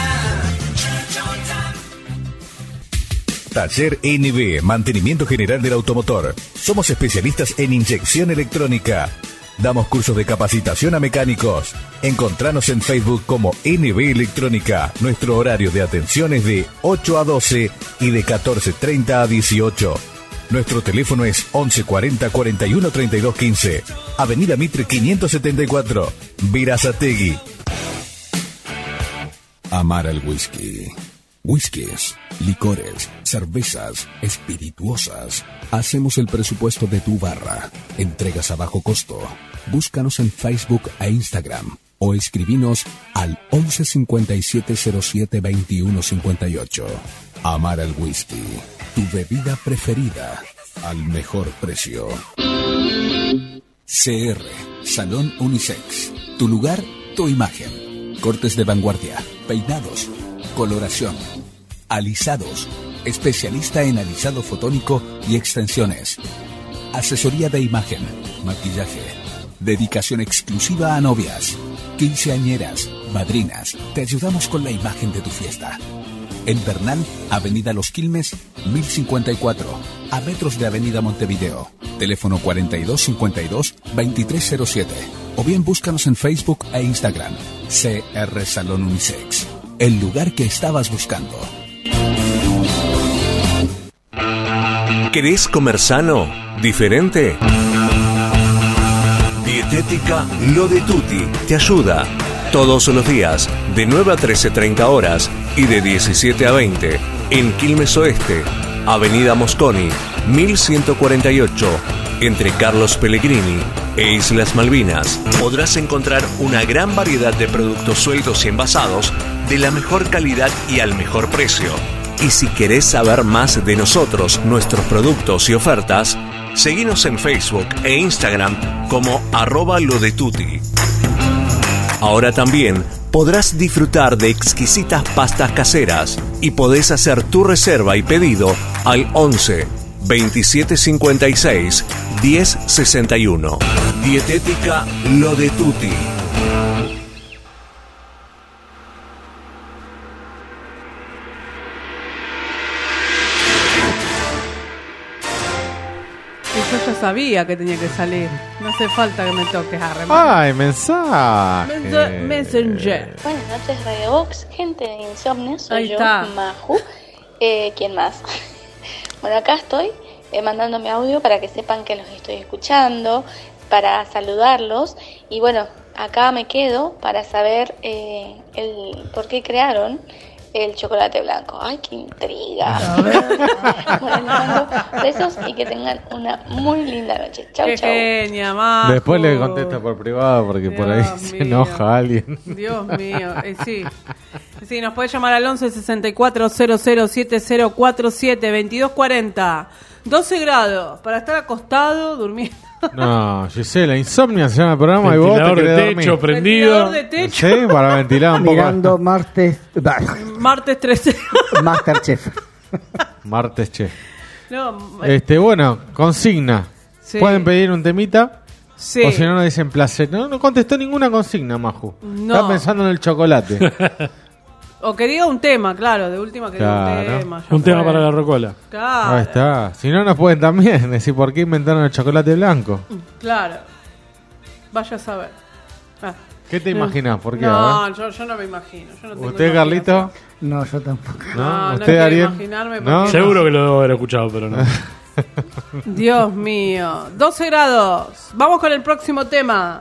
Taller NB, Mantenimiento General del Automotor. Somos especialistas en inyección electrónica. Damos cursos de capacitación a mecánicos. Encontranos en Facebook como NB Electrónica. Nuestro horario de atención es de 8 a 12 y de 14:30 a 18. Nuestro teléfono es 1140 41 32 15. Avenida Mitre 574, Berazategui. Amar al whisky. Whiskies, licores, cervezas, espirituosas. Hacemos el presupuesto de tu barra. Entregas a bajo costo. Búscanos en Facebook e Instagram o escribinos al 11 57 07 21 58. Amar al whisky, tu bebida preferida al mejor precio. CR, Salón Unisex. Tu lugar, tu imagen. Cortes de vanguardia, peinados, coloración, alisados, especialista en alisado fotónico y extensiones, asesoría de imagen, maquillaje, dedicación exclusiva a novias, quinceañeras, madrinas. Te ayudamos con la imagen de tu fiesta. En Bernal, Avenida Los Quilmes, 1054, a metros de Avenida Montevideo. Teléfono 4252-2307. O bien búscanos en Facebook e Instagram. CR Salón Unisex. El lugar que estabas buscando. ¿Querés comer sano? ¿Diferente? Dietética Lo de Tutti te ayuda. Todos los días, de 9 a 13:30 horas y de 17 a 20, en Quilmes Oeste, Avenida Mosconi, 1148, entre Carlos Pellegrini e Islas Malvinas. Podrás encontrar una gran variedad de productos sueltos y envasados de la mejor calidad y al mejor precio. Y si querés saber más de nosotros, nuestros productos y ofertas, seguinos en Facebook e Instagram como @lodetutti. Ahora también podrás disfrutar de exquisitas pastas caseras y podés hacer tu reserva y pedido al 11 2756 1061. Dietética Lo de Tutti. Yo ya sabía que tenía que salir. No hace falta que me toques a ¡ay, mensaje! Messenger. Buenas noches, Radio Box, gente de Insomnia. Soy Ahí yo, está. Maju. ¿Quién más? Bueno, acá estoy mandando mi audio para que sepan que los estoy escuchando, para saludarlos. Y bueno, acá me quedo para saber el por qué crearon el chocolate blanco. ¡Ay, qué intriga! Bueno, les mando besos y que tengan una muy linda noche. Chau, Qué chau. genia, Majo. Después le contesto por privado porque por ahí se enoja alguien. Dios mío, sí. Sí, nos puede llamar al 11 64 00 7047 2240. 12 grados para estar acostado, durmiendo. No, Gisela, Insomnia se llama el programa y vos te querés de dormir. techo prendido. Ventilador de techo. Sí, para ventilar un poco. Mirando martes 13. Masterchef. Martes, che. No, Bueno, consigna. Sí. Pueden pedir un temita. Sí. O si no, nos dicen placer. No contestó ninguna consigna, Maju. No. Está pensando en el chocolate. o que diga un tema, claro, de última que diga un Claro. tema. ya Un tema fue. para la rocola. Claro. Ahí está. Si no, nos pueden también decir por qué inventaron el chocolate blanco. Claro. Vaya a saber. Ah. ¿Qué te imaginas? ¿Por qué? A No, yo no me imagino. Yo no tengo ¿Usted, Carlito? No, yo tampoco. No, ¿Usted, quiero Ariel? imaginarme ¿No? porque- Seguro que lo debo haber escuchado, pero no. Dios mío. 12 grados. Vamos con el próximo tema.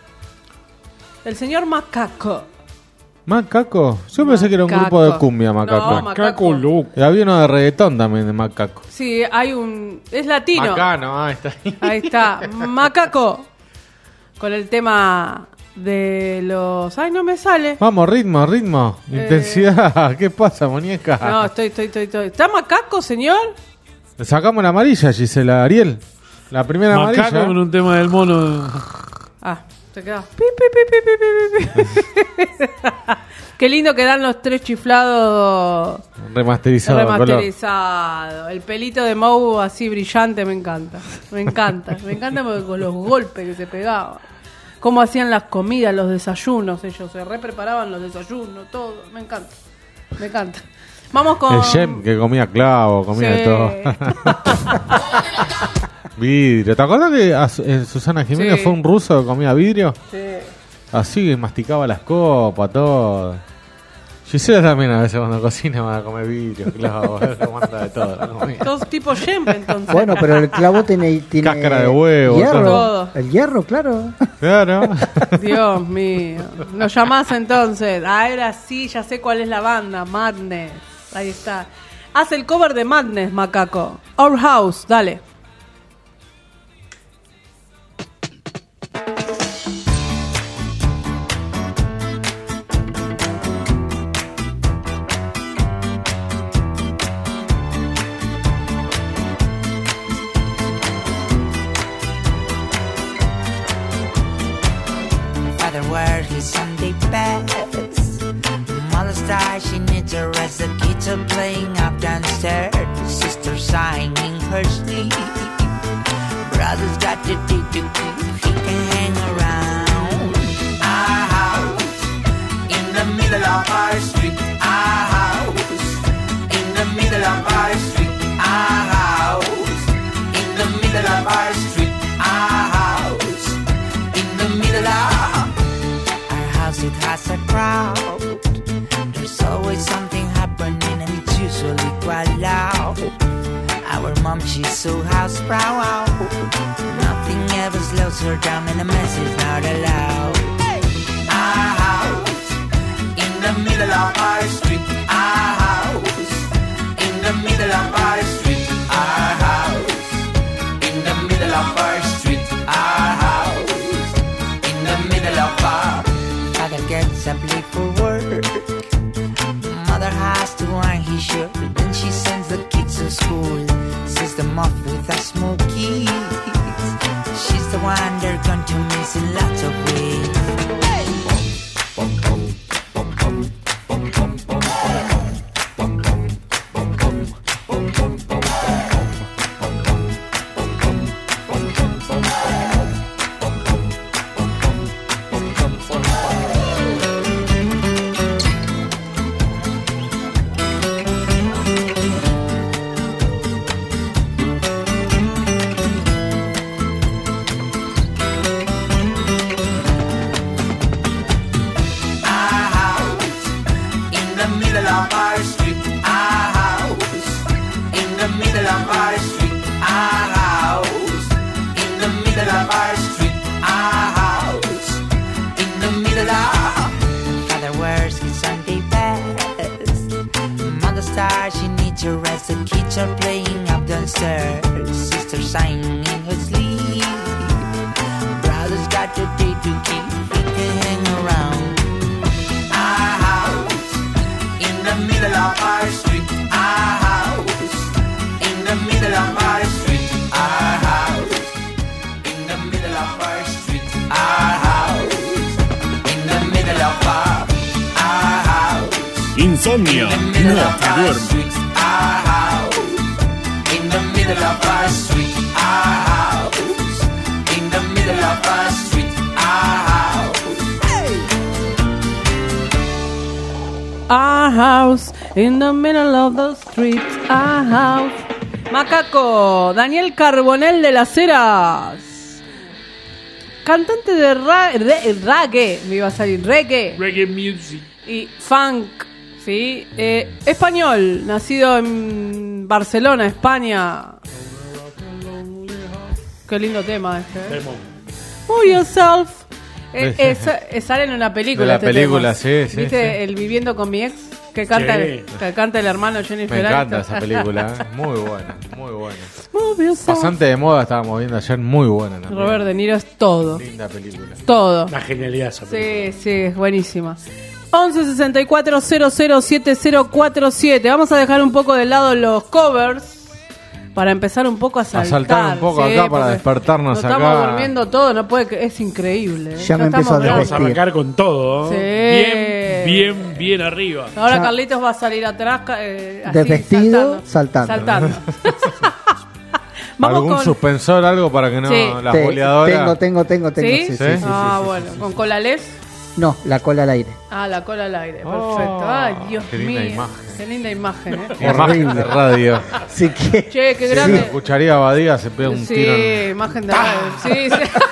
El señor Macaco. ¿Macaco? Yo pensé que era un grupo de cumbia, Macaco. No, Macaco. Y había uno de reggaetón también de Macaco. Sí, hay un... Es latino. Macano, ahí está. Ahí está. Macaco. Con el tema de los... Ay, no me sale. Vamos, ritmo. Intensidad. ¿Qué pasa, muñeca? No, estoy. ¿Está Macaco, señor? Le sacamos la amarilla, Gisela. Ariel. La primera Macaco amarilla. con un tema del mono. Ah, te queda. Pi, pi, pi, pi, pi, pi, pi. Qué lindo que dan los tres chiflados Remasterizado. remasterizado. El pelito de Moe así brillante me encanta. Me encanta porque con los golpes que se pegaban. Cómo hacían las comidas, los desayunos. Ellos se preparaban los desayunos, todo. Me encanta. Vamos con... El Jem que comía clavo, comía de Sí. todo. Vidrio. ¿Te acuerdas que Susana Jiménez Sí. fue un ruso que comía vidrio? Sí. Así, masticaba las copas, todo. Gisela también a veces cuando cocina va a comer vidrio, clavo, manda de todo la comida. Todos tipo Jem, entonces. Bueno, pero el clavo tiene Cáscara de huevo, hierro. todo. El hierro, claro. Claro. Dios mío. Nos llamás entonces. Ahora sí, ya sé cuál es la banda. Madness. Ahí está. Haz el cover de Madness, Macaco. Our House, dale. Father wears his Sunday best. Mother starts, she needs a rest. The kids are playing up downstairs. Sister sighing in her sleep. Brother's got the deed to keep. He can hang around. Our house in the middle of our street. Our house in the middle of our street. Our house in the middle of our street. Our house in the middle of crowd, there's always something happening and it's usually quite loud. Our mom, she's so house proud. Nothing ever slows her down and a mess is not allowed. Our house in the middle of our street. Our house in the middle of our street. Our house in the middle of our street. Our house in the middle of our. Father gets up late for work. Mother has to iron his shirt. Then she sends the kids to school. Says them off with a smoky. She's the one they're going to miss in lots of ways. Insomnia, no te duermas. In the middle of our street, our house. In the middle of our street, our house. Our house in the middle of the street, our house. Macaco, Daniel Carbonell de las Heras, cantante de reggae, me iba a salir reggae music y funk, sí, español, nacido en Barcelona, España. Qué lindo tema este. Move Yourself. Sale en una película. De la película, sí. ¿Viste sí. El Viviendo con mi ex? Que canta, Sí. que canta el hermano Jennifer. Me encanta Aniston. esa película, muy buena, muy buena. Move Yourself. Bastante de moda estábamos viendo ayer, muy buena también. Robert De Niro es todo. Linda película. Todo. La genialidad esa película. Sí, es buenísima. 11 64 00 7047. Vamos a dejar un poco de lado los covers para empezar un poco a saltar. Un poco sí, acá para porque despertarnos nos acá. Estamos durmiendo todo, no puede, es increíble. Ya me empiezo a estamos Vamos a arrancar con todo. Sí. Bien arriba. Ahora Ya. Carlitos va a salir atrás así, Desvestido, saltando. Vamos ¿Algún con... suspentor, algo para que no Sí. las boleadoras? Tengo. ¿Sí? Sí. Bueno, ¿con cola les? No, la cola al aire. La cola al aire, Oh, perfecto. Ay, Dios qué linda mío. imagen. Qué linda imagen, Imagen de radio. Así que... Che, qué Si grande. escucharía Badía, se pega un Sí, tiro. En... imagen de radio. Sí.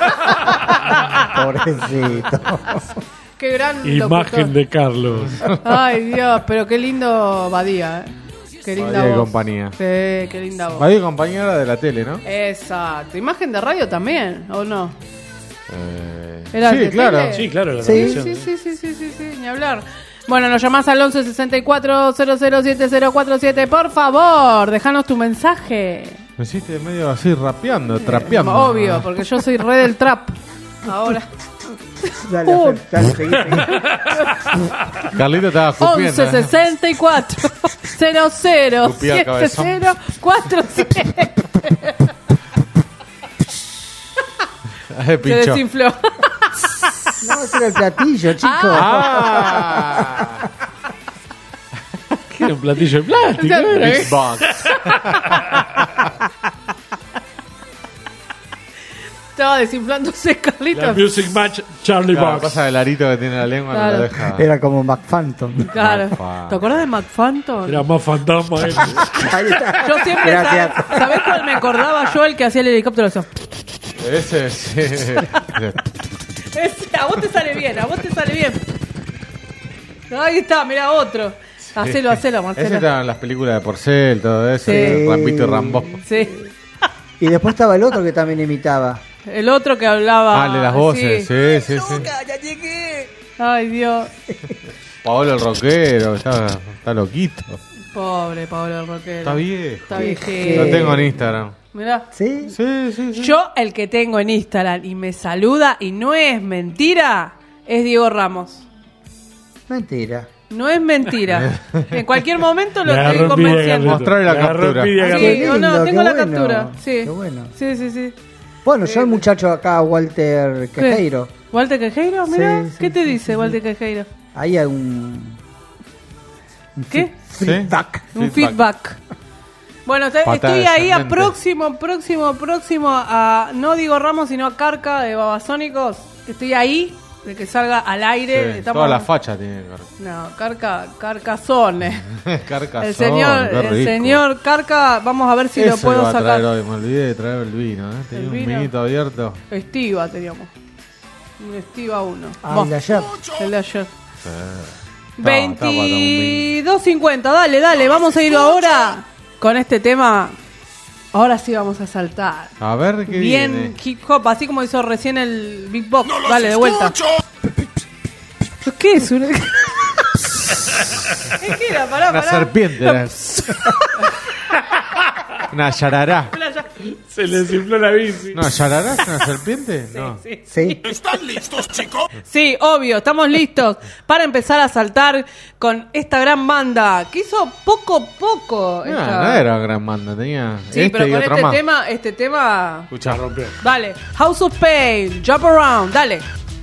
Pobrecito. Qué gran Imagen locutor. de Carlos. Ay, Dios, pero qué lindo Badía, Qué linda Badía y voz. compañía. Sí, qué linda voz. Badía y compañía era de la tele, ¿no? Exacto. Imagen de radio también, ¿o no? ¿Era Sí, de claro. tele? Sí, claro, la Sí, televisión. sí, ni hablar. Bueno, nos llamás al 11 64 007047. Por favor, déjanos tu mensaje. Me hiciste medio así rapeando, trapeando. Obvio, porque yo soy re del trap. Ahora. Dale, seguí. Carlito estaba escupiendo. 11 64 00 Escupía el cabezón. 7047. Se Pincho. desinfló. No, ese era el platillo, chico. ¿Qué era un platillo de plástico? Big box. Estaba desinflándose La Carlitos. Music Match Charlie Claro, Box. pasa el arito que tiene la lengua, Claro. no lo deja. Era como McPhantom. Claro. ¿Te acordás de McPhantom? Era más fantasma él. Ahí está. Yo siempre, Gracias. ¿sabés cuál me acordaba yo? El que hacía el helicóptero. Eso. Ese, sí. A vos te sale bien, Ahí está, mirá otro. Sí. Hacelo, Marcelo. Ese estaba en las películas de Porcel, todo eso. Sí. Rampito y Rambo. Sí. Y después estaba el otro que también imitaba. El otro que hablaba. De las voces. Sí. Ya llegué. Ay, Dios. Paolo el rockero, está loquito. Pobre Paolo el rockero. Está viejo. Está viejito. Lo tengo en Instagram. Mirá. ¿Sí? Sí. Yo, el que tengo en Instagram y me saluda y no es mentira, es Diego Ramos. Mentira. No es mentira. En cualquier momento lo estoy convenciendo. Mostrarle la captura. Sí, no, tengo la captura. Sí. Qué bueno. Sí. Bueno, yo el muchacho acá, Walter Quejeiro. ¿Walter Quejeiro? Mira, sí, ¿qué te dice Walter Quejeiro? Ahí hay un ¿qué? Feedback. Un feedback. Bueno, estoy ahí a próximo a, no digo Ramos, sino a Carca de Babasónicos. Estoy ahí, de que salga al aire. Sí, toda la facha tiene Carca. No, Carcazone. Carcazón, el señor Carca, vamos a ver si lo puedo sacar. Hoy. Me olvidé de traer el vino, tenía un vinito abierto. Estiva teníamos. Un Estiva 1. El de ayer. El de ayer. 22.50, dale, vamos a ir ahora con este tema. Ahora sí vamos a saltar. A ver qué bien hip hop, así como hizo recién el Big Box. Dale, de vuelta. ¿Qué es? ¿Qué era? Pará. Una serpiente. Una yarará. Se le desinfló la bici. No, ¿yarará es una serpiente? No. Sí. ¿Están listos, chicos? Sí, obvio, estamos listos para empezar a saltar con esta gran banda que hizo poco. No era gran banda, tenía pero y con otro más. Este tema. Escuchá, rompió. Dale, House of Pain, Jump Around, dale.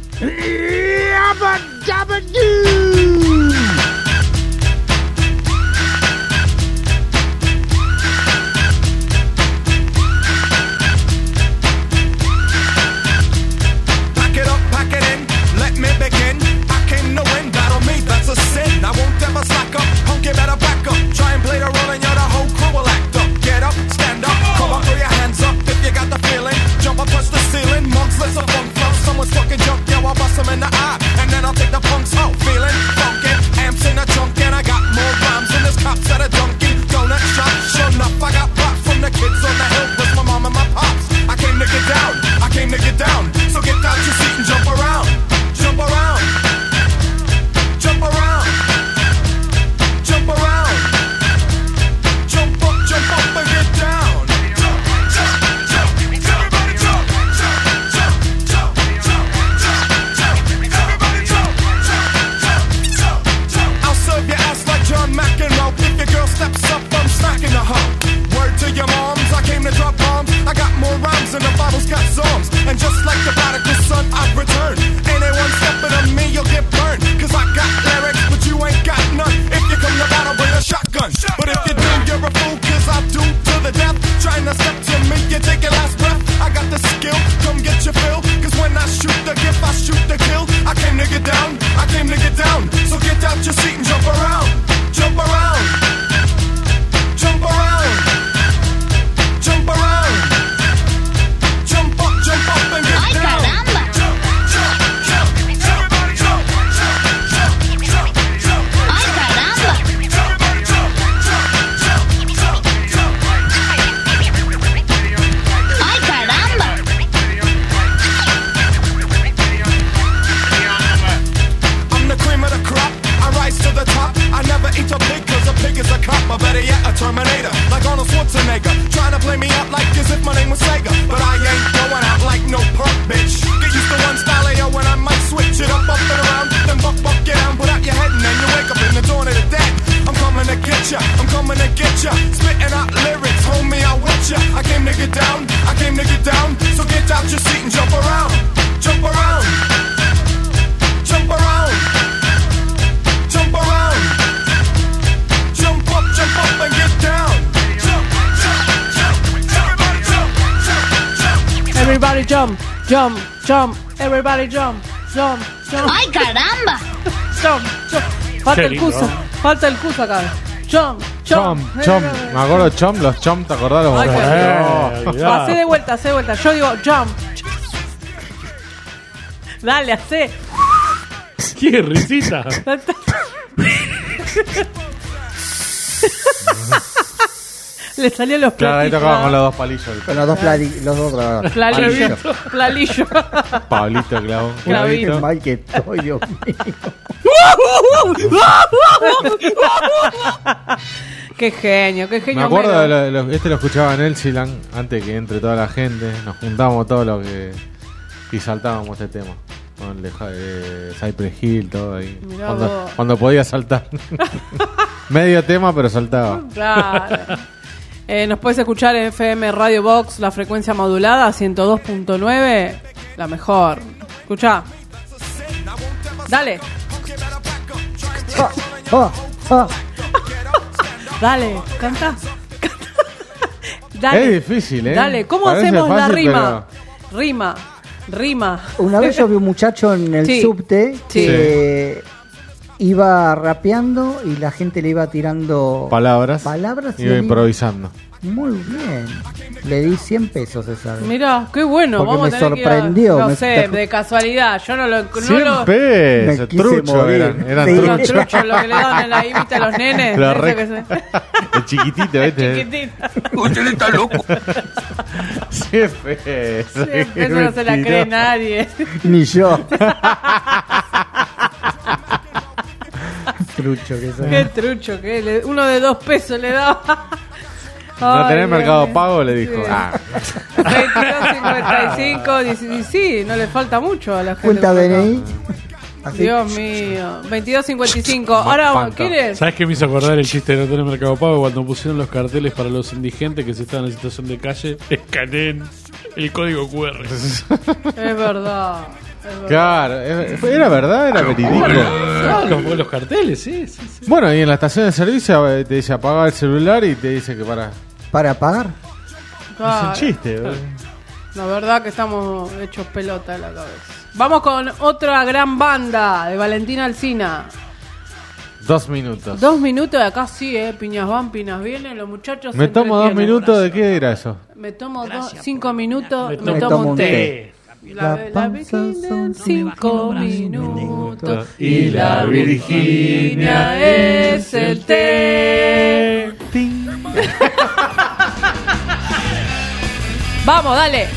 I won't ever slack up, punk, you better back up. Try and play the role and you're the whole crew will act up. Get up, stand up, come on, throw your hands up if you got the feeling. Jump up, touch the ceiling, monks, let's a funk flow. Someone's fucking jump, yo, I'll bust them in the eye. And then I'll take the punks out, feeling funky. Amps in the trunk and I got more rhymes than this cops at a Dunkin' Donut shop. Sure enough, I got props from the kids on the hill with my mom and my pops. I came to get down, so get out your seat and jump around. Jump around. Jump around. Jump around. Jump up and get down. Jump. Everybody jump. Everybody jump. I'll serve your ass like John McEnroe. If your girl steps up, I'm smacking the hoe. Word to your moms, I came to drop bombs. I got more rhymes than the Bible's got psalms. And just like the prodigal son, I've returned. Anyone stepping on me, you'll get burned. Cause I got lyrics, but you ain't got none. If you come to battle, bring a shotgun. But if you do, you're a fool, cause I do to the death. Trying to step to me, you take your last breath. I got the skill, come get your fill. Cause when I shoot the gift, I shoot the kill. I came to get down. So get out your seat and jump around. Jump around. Jump around. Jump around. Jump up and get down. Eat a pig cause a pig is a cop, or better yet a Terminator, like Arnold Schwarzenegger, trying to play me out like as if my name was Sega, but I ain't going out like no punk bitch. Get used to one style of yo when I might switch it up and around, then buck, get down, put out your head and then you wake up in the dawn of the dead. I'm coming to get ya, spitting out lyrics, homie, I'm with ya. I came to get down, so get out your seat and jump around. Jump around. Jump around. Jump around. Jump up and get down. Everybody jump. Everybody jump. ¡Ay, caramba! Falta el cuso acá. Chom. Me acuerdo Chom, los Chom, ¿te acordás? Hacé de vuelta. Yo digo jump. Dale, hacé. ¿Qué? ¿Risita? Le salían los Claro, ahí platitos. tocaba con los dos palillos. Con los dos Palillo. Palillo. Pablito clavó. Clavito. Qué mal que estoy, Dios mío. Qué genio, qué genio. Me acuerdo Homero. de lo escuchaba en Elsilan antes que entre toda la gente. Nos juntamos todos los que y saltábamos este tema. Con Cypress Hill, todo ahí. Mirá vos. Cuando podía saltar. Medio tema, pero saltaba. Claro. Nos puedes escuchar en FM Radio Box, la frecuencia modulada 102.9, la mejor. Escuchá. Dale. Dale, canta. Dale. Es difícil, ¿eh? Dale, ¿cómo Parece hacemos la fácil, rima? Rima. Una vez yo vi un muchacho en el Sí. subte Sí. que iba rapeando y la gente le iba tirando Palabras. y Iba él improvisando. muy bien. Le di 100 pesos esa vez. Mirá, qué bueno. Porque Vamos me a tener sorprendió, que ir a, me- no sé, de casualidad. Yo no lo... 100 pesos, Me quise trucho morir. eran Sí. Los truchos. truchos, lo que le dan en la imita a los nenes. Lo Ese re- que se- El chiquitito, ¿viste? Chiquitita. Usted está loco. 100 pesos. Eso no se la cree nadie. Ni yo. Trucho que soy. Qué trucho que uno de 2 pesos le daba. No tenés Ay, Mercado Dios Pago, le dijo. Sí. Ah. 22.55 sí, no le falta mucho a la gente. Cuenta DNI. Así. Dios mío. 22.55. Ahora, ¿quieres? ¿Sabes qué me hizo acordar el chiste de no tener Mercado Pago? Cuando pusieron los carteles para los indigentes que se estaban en situación de calle, escaneen el código QR. Es verdad. Claro, era verdad, era verídico. Los carteles, sí. Bueno, y en la estación de servicio te dice apagar el celular y te dice que ¿Para pagar? Claro. Es un chiste. La verdad que estamos hechos pelota de la cabeza. Vamos con otra gran banda de Valentina Alsina. 2 minutos. 2 minutos de acá sí, piñas van, piñas vienen, los muchachos Me se tomo 2 entretienen. minutos, ¿de qué era eso? Me tomo 5 minutos, Me tomo un té. La Virginia en 5 minutos y la Virginia es el té. Vamos, dale.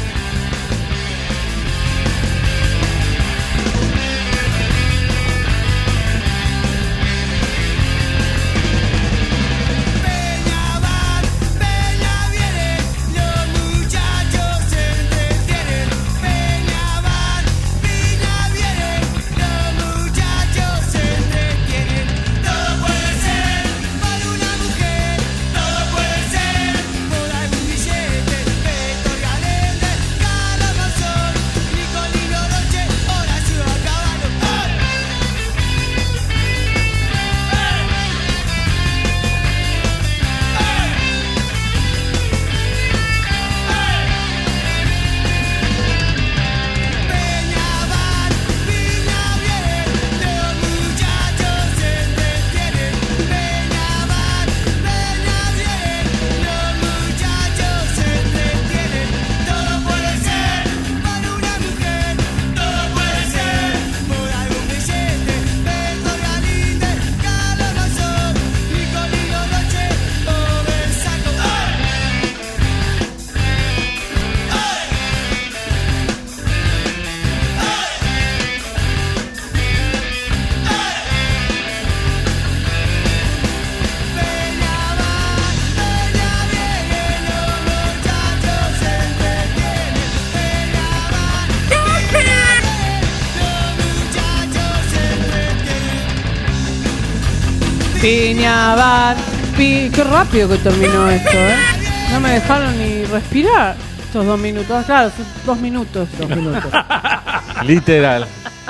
Piña bar, qué rápido que terminó esto, No me dejaron ni respirar estos 2 minutos. Claro, son 2 minutos. 2 minutos. Literal.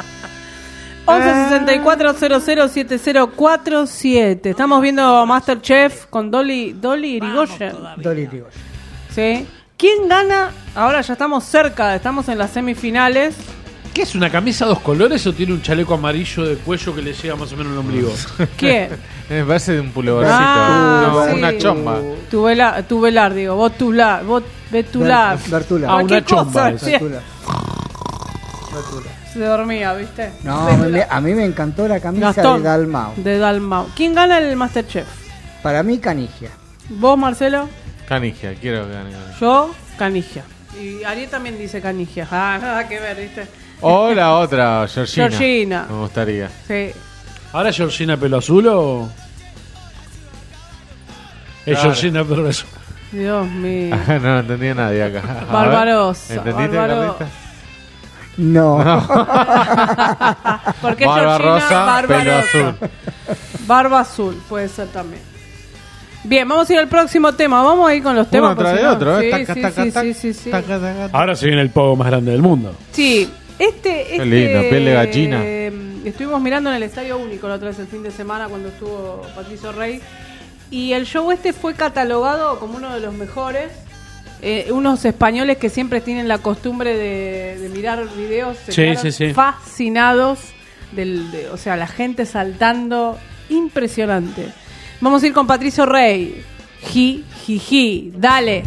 1164007047. Estamos viendo Masterchef con Dolly Irigoyen. Dolly Irigoyen. ¿Sí? ¿Quién gana? Ahora ya estamos cerca, estamos en las semifinales. ¿Qué es una camisa 2 colores o tiene un chaleco amarillo de cuello que le llega más o menos al ombligo? ¿Quién? Me parece de un pullovercito. Ah, sí. Una chomba. Tu velar, digo. Betular. Bertula. Ah, una chomba. Sí. Se dormía, ¿viste? No, a mí me encantó la camisa Gastón, de Dalmau. De Dalmau. ¿Quién gana el Masterchef? Para mí, Canigia. ¿Vos, Marcelo? Canigia, quiero que gane Canigia. Yo, Canigia. Y Ariel también dice Canigia. Ah, nada que ver, ¿viste? O la otra, Georgina. Georgina. Me gustaría. Sí. ¿Ahora Georgina pelo azul o...? Es Claro. Georgina pelo azul. Dios mío. No entendía nadie acá. Barbarosa. ¿Entendiste, Carlita? No. Porque Barba Georgina, rosa, pelo rosa. azul. Barba azul, puede ser también. Bien, vamos a ir al próximo tema. Vamos a ir con los temas. Uno tras de otro, ¿eh? Sí. Ahora se viene el pogo más grande del mundo. Sí, Qué lindo, piel de gallina. Estuvimos mirando en el Estadio Único la otra vez el fin de semana cuando estuvo Patricio Rey. Y el show fue catalogado como uno de los mejores. Unos españoles que siempre tienen la costumbre de mirar videos se quedaron fascinados o sea, la gente saltando, impresionante. Vamos a ir con Patricio Rey. Dale.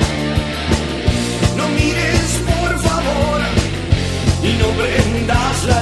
No mires, por favor, y no prendas la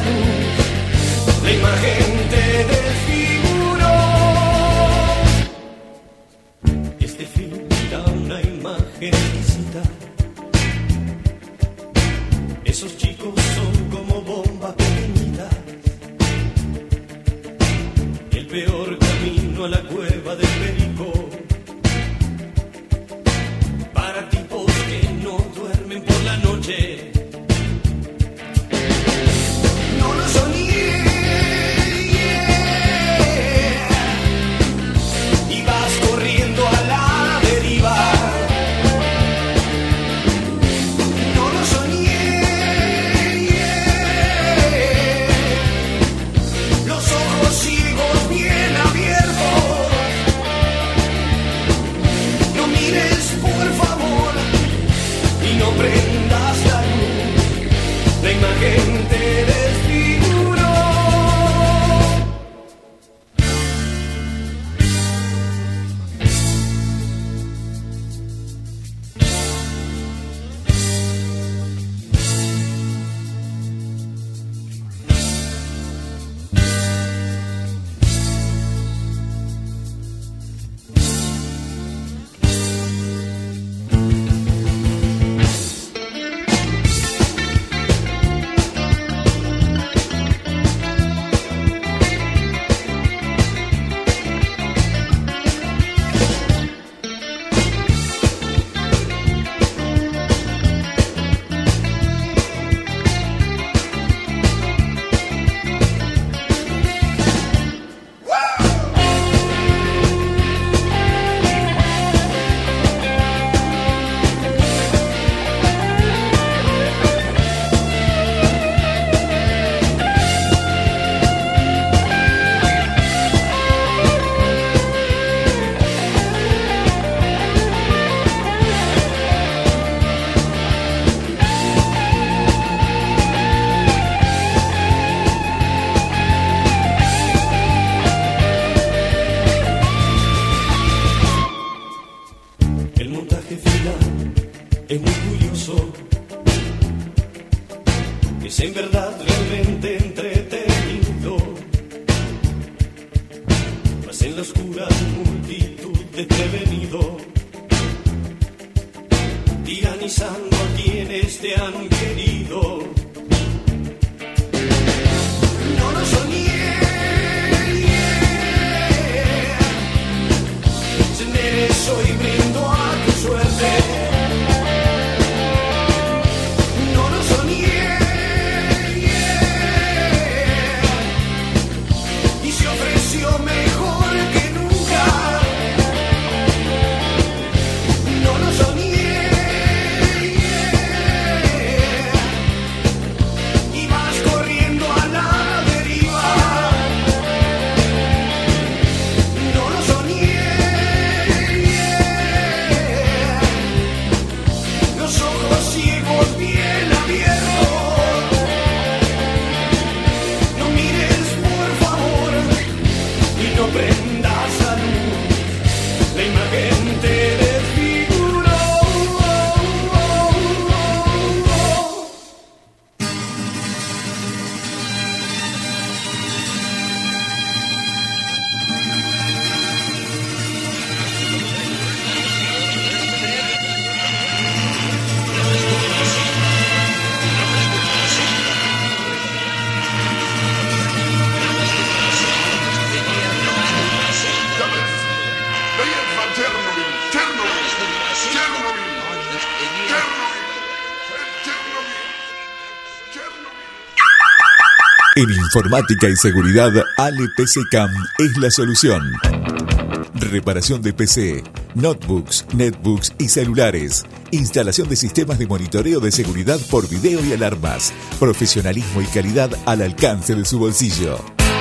En informática y seguridad, Ale PC Cam es la solución. Reparación de PC, notebooks, netbooks y celulares. Instalación de sistemas de monitoreo de seguridad por video y alarmas. Profesionalismo y calidad al alcance de su bolsillo.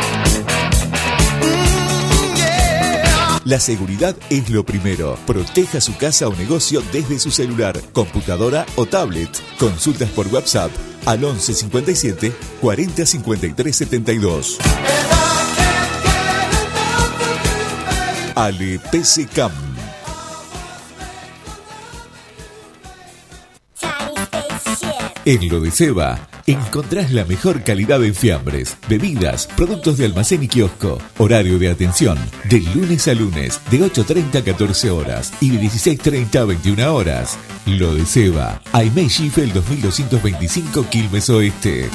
La seguridad es lo primero. Proteja su casa o negocio desde su celular, computadora o tablet. Consultas por WhatsApp al 11 57 40 53 72. Ale PC Cam. En lo de Seba encontrás la mejor calidad en fiambres, bebidas, productos de almacén y kiosco. Horario de atención de lunes a lunes de 8:30 a 14 horas y de 16:30 a 21 horas. Lo de Seba, Aimee Schiffel 2225 Quilmes Oeste.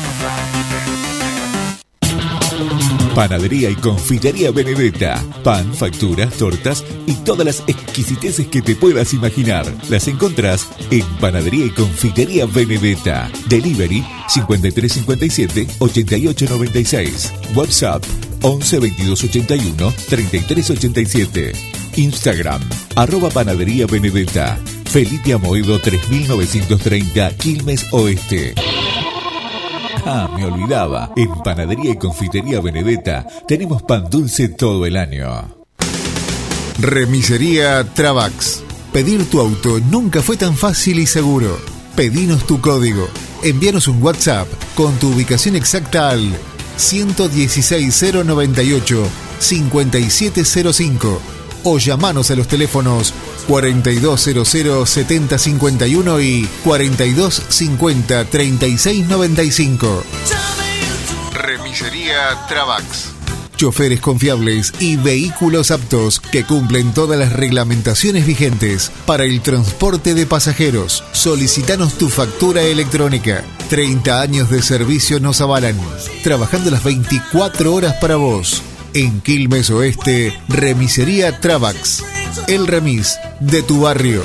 Panadería y confitería Benedetta. Pan, facturas, tortas y todas las exquisiteces que te puedas imaginar. Las encontrás en Panadería y Confitería Benedetta. Delivery 5357 8896. WhatsApp 11 22 81 33 87. Instagram @Panadería Benedetta. Felipe Amoedo 3930 Quilmes Oeste. Ah, me olvidaba. En Panadería y Confitería Benedetta tenemos pan dulce todo el año. Remisería Travax. Pedir tu auto nunca fue tan fácil y seguro. Pedinos tu código. Envíanos un WhatsApp con tu ubicación exacta al 116 098 5705 o llamanos a los teléfonos 4200 7051 y 4250 3695. Remisería Travax. Choferes confiables y vehículos aptos que cumplen todas las reglamentaciones vigentes para el transporte de pasajeros. Solicitanos tu factura electrónica. 30 años de servicio nos avalan, trabajando las 24 horas para vos. En Quilmes Oeste, Remisería Travax. El remis de tu barrio.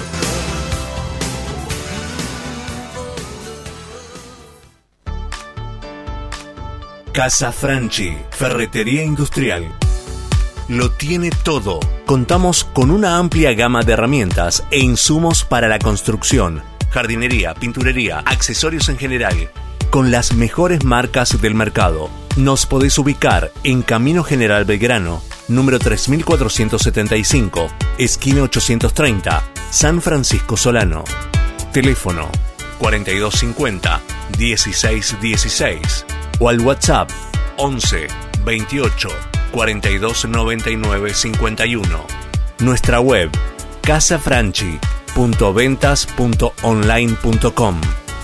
Casa Franchi, ferretería industrial. Lo tiene todo. Contamos con una amplia gama de herramientas e insumos para la construcción, jardinería, pinturería, accesorios en general, con las mejores marcas del mercado. Nos podés ubicar en Camino General Belgrano, número 3475, esquina 830, San Francisco Solano. Teléfono 4250 1616 o al WhatsApp 11 28 42 99 51. Nuestra web casafranchi.ventas.online.com.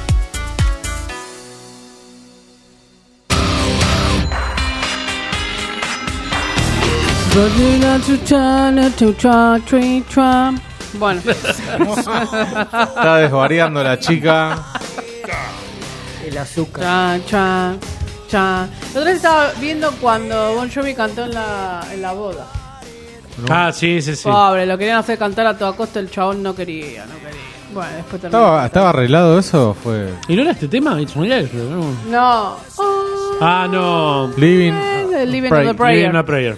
Bueno. Está desvariando la chica. El azúcar. La otra vez estaba viendo cuando Bon Jovi cantó en la boda. Ah, sí. Pobre, lo querían hacer cantar a toda costa, el chabón no quería. Bueno, después terminó. ¿Estaba arreglado eso? Fue. ¿Y no era este tema? It's My Life, No. Ah, no. Living on a Prayer.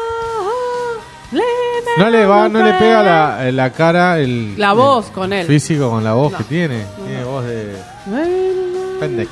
No le pega la cara, la voz con él. Físico con la voz que tiene. Tiene voz de Pendex.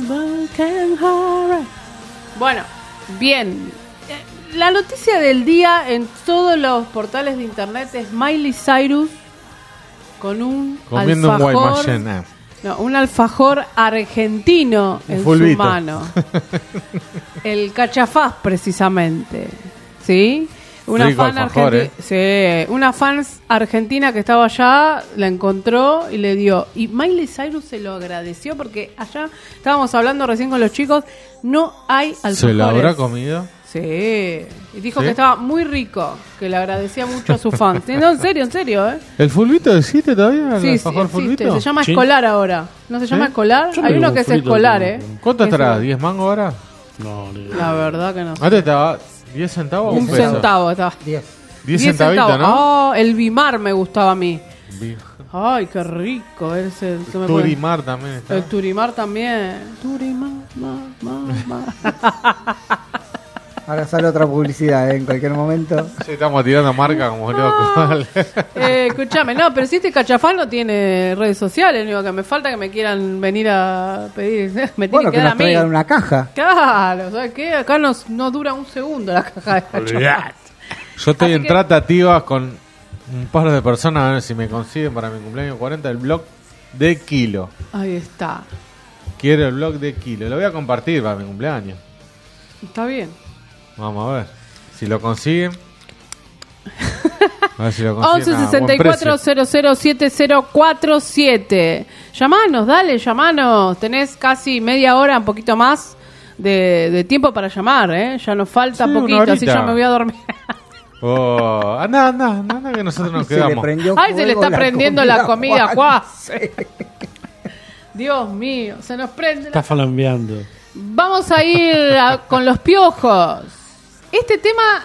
Bueno, bien. La noticia del día en todos los portales de internet es Miley Cyrus con un comiendo alfajor, un White Machine. No, un alfajor argentino en fulbito. Su mano. El cachafaz, precisamente. ¿Sí? Una fan una fan argentina que estaba allá la encontró y le dio. Y Miley Cyrus se lo agradeció porque allá estábamos hablando recién con los chicos, no hay alfajores. ¿Se lo habrá comido? Sí. Y dijo que estaba muy rico, que le agradecía mucho a sus fans. No, en serio, ¿eh? ¿El fulbito existe todavía? Sí, fulbito. Se llama Escolar ahora. ¿No se llama Escolar? Hay uno que es Escolar, ¿eh? ¿Cuánto estará? ¿10 mangos ahora? No, la verdad que no. Antes estaba 10 centavos. Un centavo estaba. 10 centavitos, ¿no? Oh, el Bimar me gustaba a mí. Ay, qué rico. El Turimar también está. El Turimar también. Turimar, Ahora sale otra publicidad, en cualquier momento. Sí, estamos tirando marca como locos. Escúchame, no, pero si este cachafal no tiene redes sociales, lo único que me falta que me quieran venir a pedir. Me Bueno, que dar nos a mí. traigan una caja. Claro, ¿sabes qué? Acá no dura un segundo la caja de cachafal. Yo estoy Así en que- tratativas con un par de personas a ver si me consiguen para mi cumpleaños 40 el blog de Kilo. Ahí está. Quiero el blog de Kilo. Lo voy a compartir para mi cumpleaños. Está bien. Vamos a ver. Si lo consiguen. A ver si lo 11 consiguen. 64 00 7047. Llamanos, dale, llamanos. Tenés casi media hora, un poquito más de tiempo para llamar, ¿eh? Ya nos falta Sí, poquito, una así horita. ya me voy a dormir. Oh, anda, que nosotros nos quedamos. Ay, se le está prendiendo la comida, Juan. Dios mío, se nos prende. Está flambeando. Vamos a ir con los piojos. Este tema,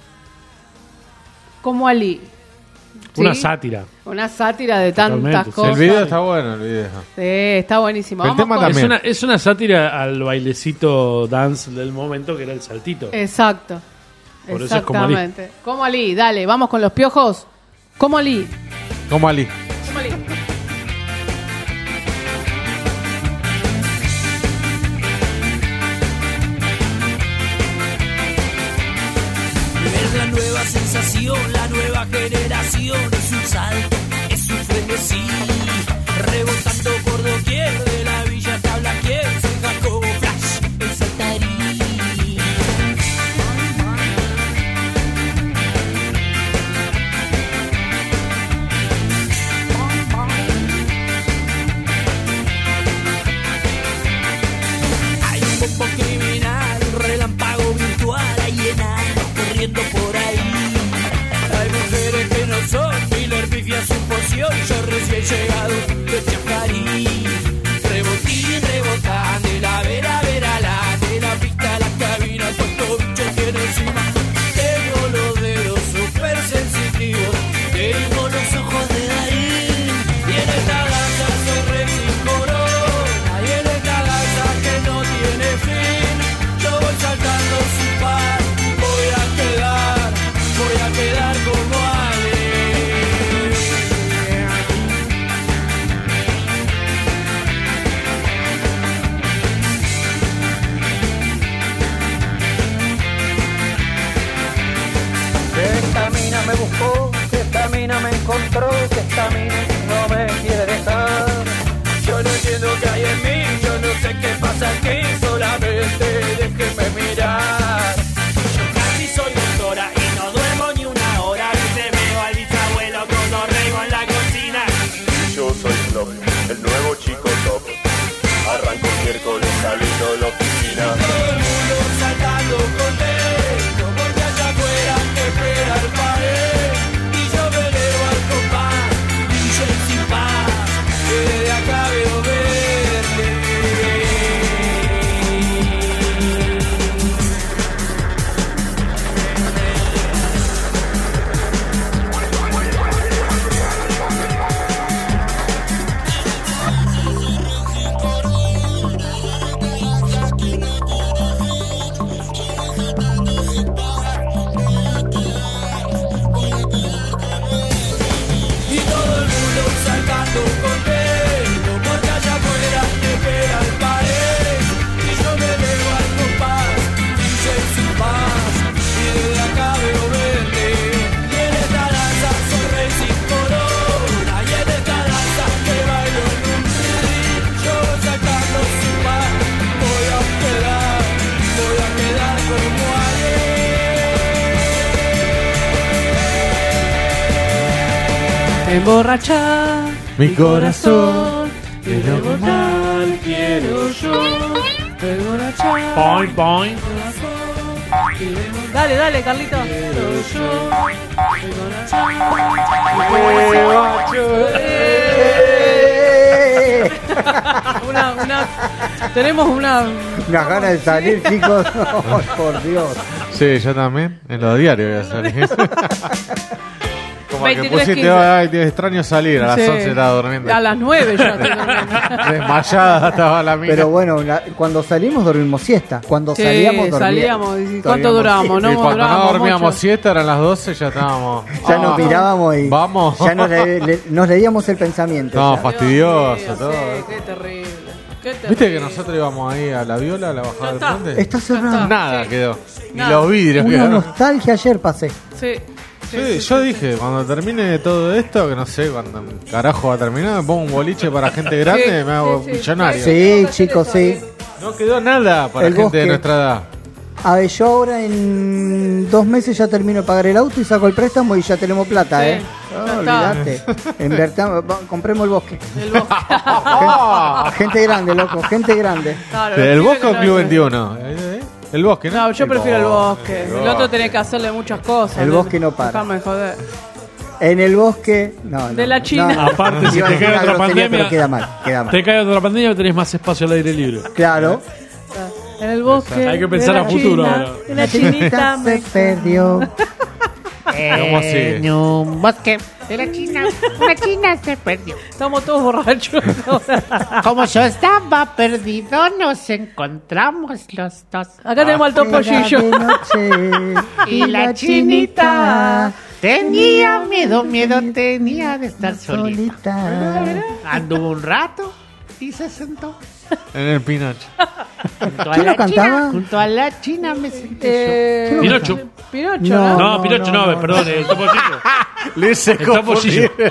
como Ali. ¿sí? Una sátira. Una sátira de tantas Totalmente, sí. cosas. El video está bueno, el video. Sí, está buenísimo. El Vamos tema con- también. Es una sátira al bailecito dance del momento que era el saltito. Exacto. Por eso es como Ali. Exactamente. Como Ali, dale, vamos con los piojos. Como Ali. Como Ali. Como Ali. Es la nueva sensación, la nueva generación. Es un salto, es un frenesí. Rebotando por doquier de la villa tabla quien salga como flash, el saltarí. Hay un bombo criminal, un relámpago virtual, hay enanos corriendo por ahí. Hay mujeres que no son Miller, pifia su porción, yo recién llegado de Chacarí. Rebotín, rebotan, de la vera, vera, la de la pista a la cabina, cuánto bicho tiene encima. Tengo los dedos súper sensitivos, tengo los ojos de Darín. Y en esta danza soy re sin corona, y en esta danza que no tiene fin, yo voy saltando sin par, voy a quedar como Ale. Que esta mina me buscó, que esta mina me encontró, que esta mina no me quiere dejar. Yo no entiendo qué hay en mí, yo no sé qué pasa aquí, solamente déjenme mirar. Yo casi soy doctora y no duermo ni una hora, y te veo al bisabuelo con orrego en la cocina. Yo soy Flop, el nuevo chico top. Arranco miércoles saliendo de la oficina. Todo el mundo saltando contento, porque allá afuera te espera el pared. Y yo me elevo al compás, y yo sin paz, que desde acá veo verde. Y todo el mundo saltando contento, porque allá afuera te espera el pared. Y yo me elevo al compás, y yo sin paz, y desde acá veo verde. Y en esta danza soy rey sin corona, y en esta danza que bailo en un ring, yo voy sacando sin paz, voy a quedar como Ale. Emborrachar Mi corazón. y rebotar quiero yo. Emborrachar. Boing, boing. Dale, dale, Carlito. Tenemos una Unas ganas de salir, chicos. Por Dios. Sí, yo también. En los diarios voy a salir. como que 23:15. pusiste, ay, es extraño salir, a las 11 estaba durmiendo. A las 9 ya estoy durmiendo. Desmayada estaba la mina. Pero bueno, cuando salimos dormimos siesta. Cuando salíamos dormíamos. ¿Y cuánto duramos? Y cuando no dormíamos siesta, eran las 12, ya estábamos. Ya nos mirábamos y vamos. ya nos leíamos el pensamiento. No, ya. fastidioso todo. Qué terrible. ¿Viste que nosotros íbamos ahí a la Viola, a la bajada del puente? Está cerrado. Nada quedó. Ni Nada. los vidrios Una quedaron. nostalgia ayer pasé. Sí, yo dije, cuando termine todo esto, que no sé cuándo carajo va a terminar, me pongo un boliche para gente grande y me hago millonario. Sí, chicos, sí. No quedó nada para El gente bosque. de nuestra edad. A ver, yo ahora en 2 meses ya termino de pagar el auto y saco el préstamo y ya tenemos plata, Sí, No, ya está. olvidate. Compremos el bosque. El bosque. Gente grande, loco, gente grande. Claro, ¿El los bosque pibes o que Club no- 21? El bosque, ¿no? No, yo prefiero el bosque. El El otro tenés que hacerle muchas cosas. El bosque no para. Déjame joder. En el bosque, no. De la China. No. Aparte, si Iba a te decir cae una otra grosería, pandemia, pero queda mal, queda mal. te cae otra pandemia, tenés más espacio al aire libre. Claro. En el bosque. Hay que pensar de a la futuro China, ahora. de la chinita se perdió. ¿Cómo así? En un bosque de la China, una china se perdió. Estamos todos borrachos. Como yo estaba perdido, nos encontramos los dos. Acá tenemos al topollillo. Y la chinita tenía miedo tenía de estar solita. Anduvo un rato y se sentó. En el Pinocho. Junto a ¿Quién la lo cantaba? China, junto a la China me senté yo. Pinocho. Pinocho, No, ¿no? No, Pinocho no, perdón, el topollillo. Le hice El topollillo. confundir.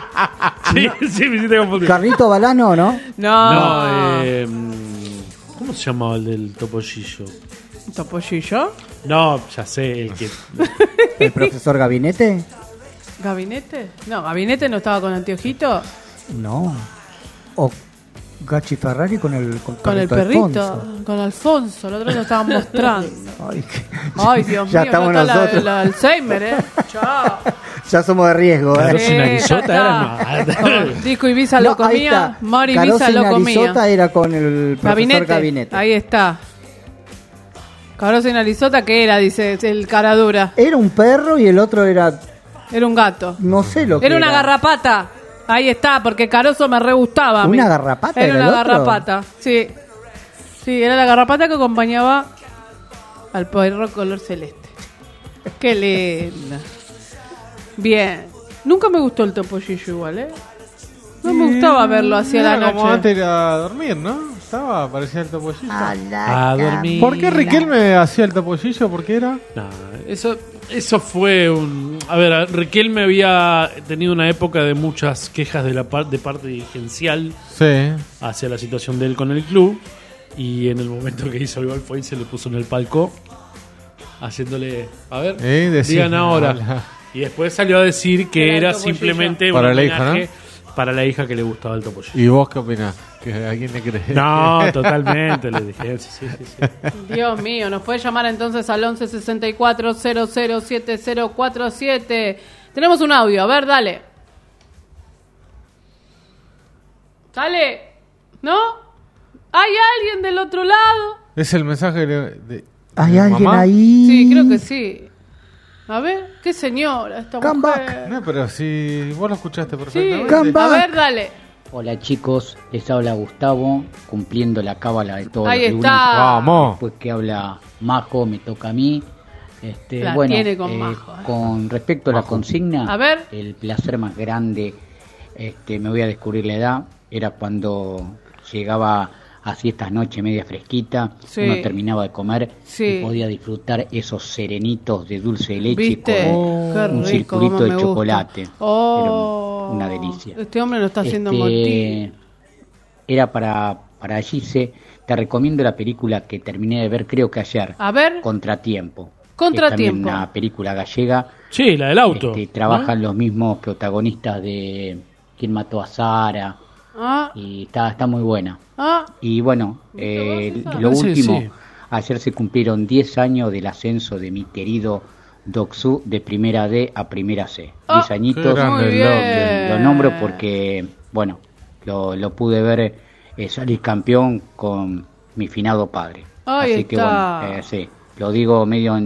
Sí, me hiciste confundir. Carlito Balano, ¿no? No. ¿Cómo se llamaba el del topollillo? ¿Topollillo? No, ya sé, el que... El profesor Gabinete. ¿Gabinete? No, ¿Gabinete no estaba con anteojito? No. O Gachi Ferrari con el Con el carrito perrito, Alfonso. con Alfonso, el otro lo estaban mostrando. Ay, Ay, Dios ya mío, estamos no está nosotros. el Alzheimer, Chao. Ya somos de riesgo, Claro, Sí, sin ya Arizota está. era Disco Ibiza lo No, ahí comía, está. Mari Carosi Ibiza lo comía. Narizota era con el profesor Gabinete. Ahí está. Carosi en Arizota, ¿qué era? Dice el cara dura. Era un perro y el otro era, Era un gato. no sé lo que Era era. una garrapata. Ahí está, porque Caroso me re gustaba a mí. ¿Una garrapata Era era una el otro? garrapata, sí. Sí, era la garrapata que acompañaba al perro color celeste. Qué linda. Bien. Nunca me gustó el topollillo igual, ¿eh? No me gustaba verlo hacia la Era como noche. antes era a dormir, ¿no? Parecía el topollillo. A dormir. ¿Por qué Riquelme hacía el topollillo? ¿Por qué era? No, eso fue un... A ver, Riquelme había tenido una época de muchas quejas de parte dirigencial Sí. hacia la situación de él con el club. Y en el momento que hizo el gol fue y se le puso en el palco haciéndole... A ver, digan ahora. Hola. Y después salió a decir que Era el era topollillo. simplemente un Para la hija, homenaje para la hija que le gustaba el topollillo. ¿Y vos qué opinás? ¿A quién le crees? No, totalmente, le dije. Sí. Dios mío, nos puede llamar entonces al 11 64 00 7047. Tenemos un audio, a ver, dale. Dale. ¿No? ¿Hay alguien del otro lado? Es el mensaje de ¿Hay alguien mamá. ahí? Sí, creo que sí. A ver, qué señora esta Come mujer. No, pero si vos lo escuchaste Sí, perfectamente. a ver, dale. Hola chicos, les habla Gustavo, cumpliendo la cábala de todos Ahí los lunes. está. Vamos. Después que habla Majo, me toca a mí. La Bueno, tiene con Majo, con respecto a la consigna, A ver. el placer más grande, me voy a descubrir la edad, era cuando llegaba así estas noches media fresquita, Sí. uno terminaba de comer Sí. y podía disfrutar esos serenitos de dulce de leche ¿Viste? con Qué un rico, circulito cómo de me chocolate. gusta. Oh, Era una delicia. Este hombre lo está haciendo morir. Era para Gise. Te recomiendo la película que terminé de ver, creo que ayer. A ver. Contratiempo. Contratiempo. Es también una película gallega. Sí, la del auto. Trabajan los mismos protagonistas de ¿Quién mató a Sara? Ah, Y está muy buena. ah. Y bueno, lo Parece que último, sí. ayer se cumplieron 10 años del ascenso de mi querido Doxu de primera D a primera C. 10 añitos. Qué grande Muy el Doc. bien. Lo nombro porque, bueno, lo pude ver salir campeón con mi finado padre. Ahí Así que está. bueno, sí, lo digo medio en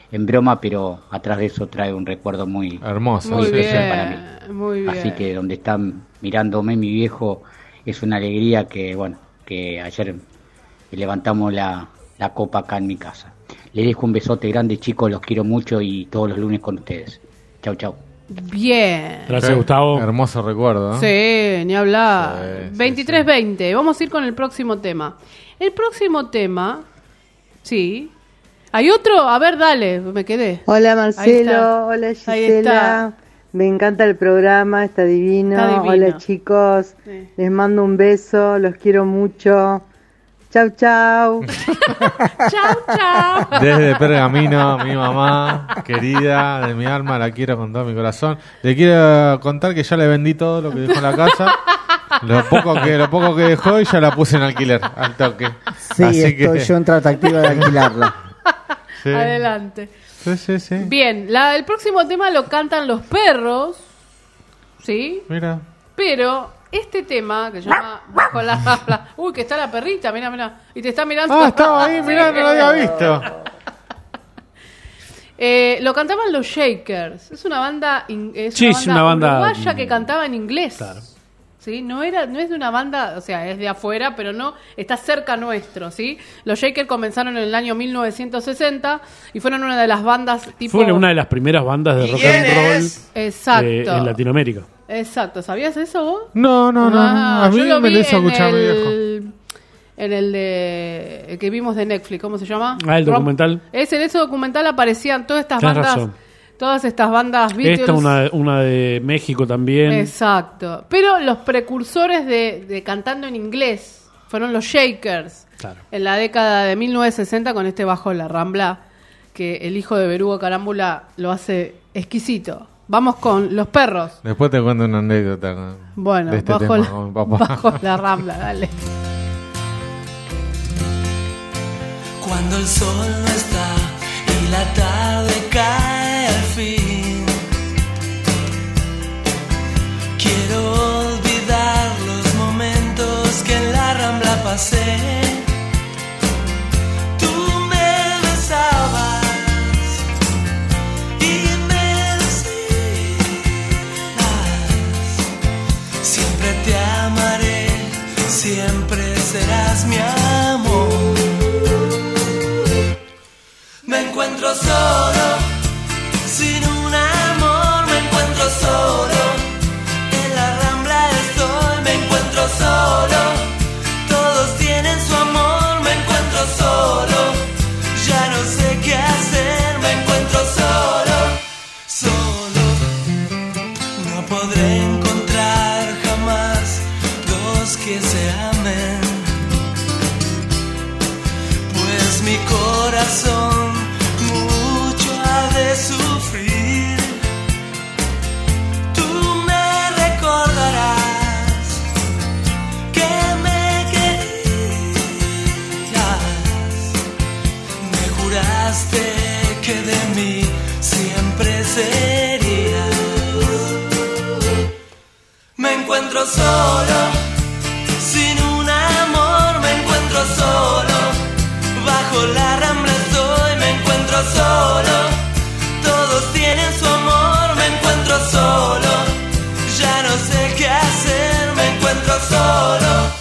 en broma, pero atrás de eso trae un recuerdo muy hermoso, muy especial para mí. Muy bien. Así que donde están mirándome mi viejo es una alegría que, bueno, que ayer levantamos la copa acá en mi casa. Les dejo un besote grande, chicos, los quiero mucho y todos los lunes con ustedes. Chau, chau. Bien. Gracias, Gustavo. Hermoso recuerdo, ¿no? Sí, ni hablar. 23:20. Vamos a ir con el próximo tema. El próximo tema, sí. ¿Hay otro? A ver, dale, me quedé. Hola Marcelo, hola Gisela. Me encanta el programa, está divino. Hola chicos, les mando un beso, los quiero mucho. Chau, chau. Chau, chau. Desde Pergamino, mi mamá querida, de mi alma, la quiero con todo mi corazón. Le quiero contar que ya le vendí todo lo que dejó en la casa. Lo poco que dejó y ya la puse en alquiler, al toque. Sí, estoy yo en tratativa de alquilarla. Sí. Adelante. Sí. Bien, el próximo tema lo cantan los perros. ¿Sí? Mira. Pero este tema que se llama Bajo la Rambla. Uy, que está la perrita, mira. Y te está mirando. Ah, estaba ahí, mirá, no lo había visto. Lo cantaban los Shakers. Es una banda, una banda uruguaya que cantaba en inglés. Claro. ¿Sí? No es de una banda, o sea, es de afuera, pero no está cerca nuestro, ¿sí? Los Shakers comenzaron en el año 1960 y fueron una de las bandas tipo... Fue una de las primeras bandas de rock and roll en Latinoamérica. Exacto, ¿sabías eso vos? No. A mí me lo hizo escuchar mi viejo. En el que vimos de Netflix, ¿cómo se llama? El documental. En ese documental aparecían todas estas bandas... Razón. Todas estas bandas Beatles. Esta una de México también. Exacto. Pero los precursores de cantando en inglés fueron los Shakers. Claro. En la década de 1960 con este Bajo la Rambla, que el hijo de Berugo Carámbula lo hace exquisito. Vamos con los perros. Después te cuento una anécdota. Bueno, de este bajo la Rambla, dale. Cuando el sol no está y la tarde cae al fin, quiero olvidar los momentos que en la Rambla pasé. Tú me besabas y me decías: siempre te amaré, siempre serás mi amor. Me encuentro solo, sin un amor, me encuentro solo. En la Rambla estoy, me encuentro solo. Todos tienen su amor, me encuentro solo. Ya no sé qué hacer, me encuentro solo. No podré encontrar jamás dos que se amen, pues mi corazón de sufrir. Tú me recordarás que me querías. Me juraste que de mí siempre serías. Me encuentro solo, sin un amor, me encuentro solo. Bajo la Rambla estoy, me encuentro solo. Todos tienen su amor, me encuentro solo. Ya no sé qué hacer, me encuentro solo.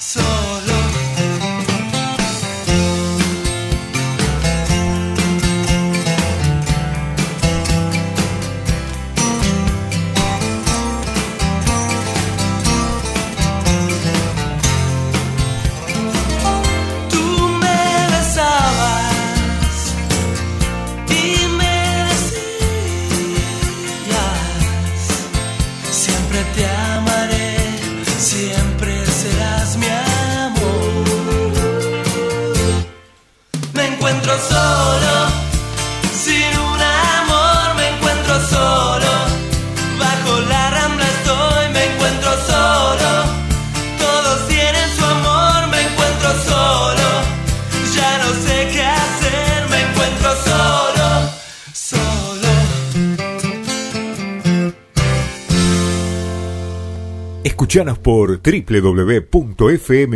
Solo, sin un amor, me encuentro solo. Bajo la Rambla estoy, me encuentro solo. Todos tienen su amor, me encuentro solo. Ya no sé qué hacer, me encuentro solo. Escuchanos por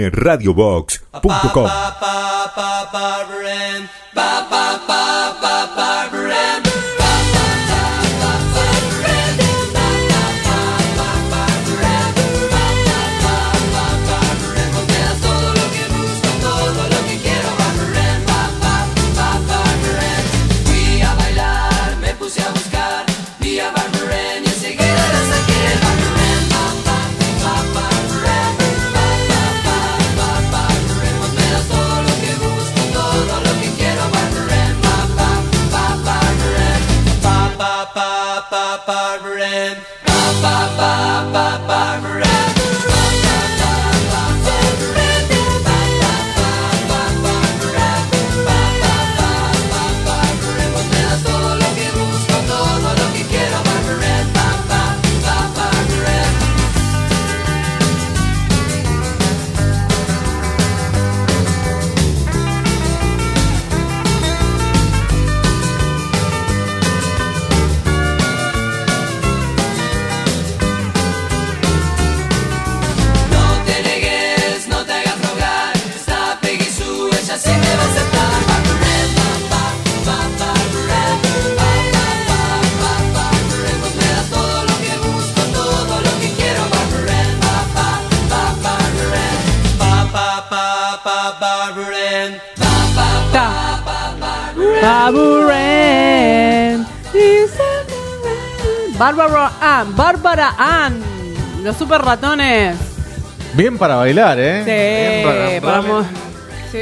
www.fmradiobox.com. Bárbara Ann, los super ratones. Bien para bailar, ¿eh? Sí, vamos. Sí.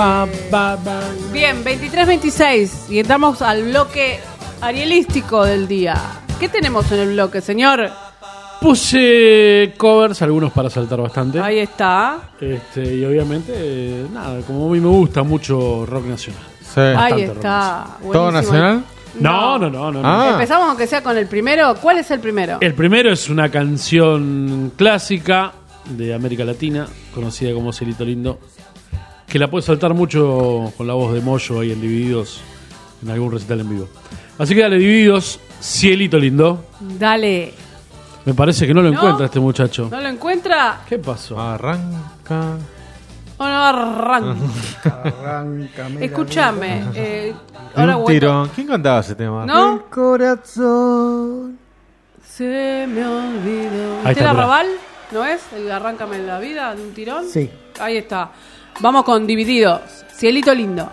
Bien, 23-26 y entramos al bloque arielístico del día. ¿Qué tenemos en el bloque, señor? Puse covers, algunos para saltar bastante. Ahí está. Y obviamente, nada, como a mí me gusta mucho rock nacional. Sí. Ahí está. ¿Todo nacional? No. Empezamos aunque sea con el primero. ¿Cuál es el primero? El primero es una canción clásica de América Latina, conocida como Cielito Lindo, que la puedes saltar mucho con la voz de Moyo ahí en Divididos, en algún recital en vivo. Así que dale, Divididos, Cielito Lindo. Dale. Me parece que no lo encuentra este muchacho. ¿No lo encuentra? ¿Qué pasó? Arranca. Oh, no, arranca. Escúchame. Ahora un tirón. ¿Quién cantaba ese tema? ¿No? El corazón se me olvidó. Ahí está, ¿Estela Raval? ¿No es? El Arráncame la vida de un tirón. Sí. Ahí está. Vamos con Divididos. Cielito Lindo.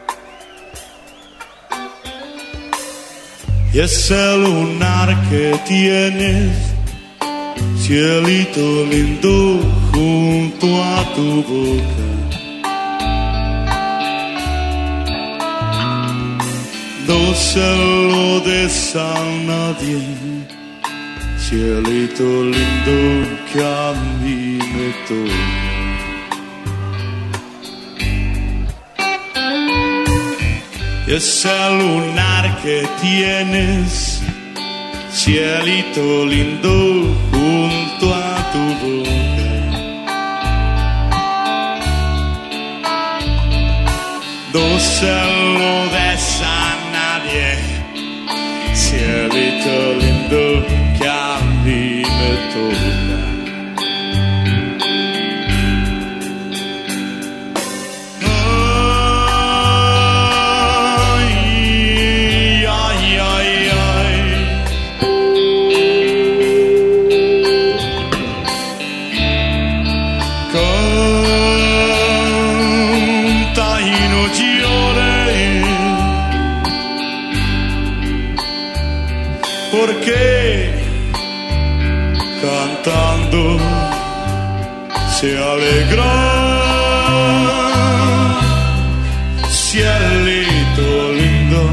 Y ese lunar que tienes, cielito lindo, junto a tu boca. No se lo des a nadie, cielito lindo que a mí me toca. Y ese lunar que tienes, cielito lindo, junto a tu boca. No se lo des a nadie, cielito lindo que a mí me toca. Porque cantando se alegra, cielito lindo,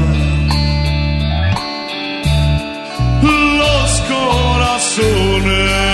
los corazones.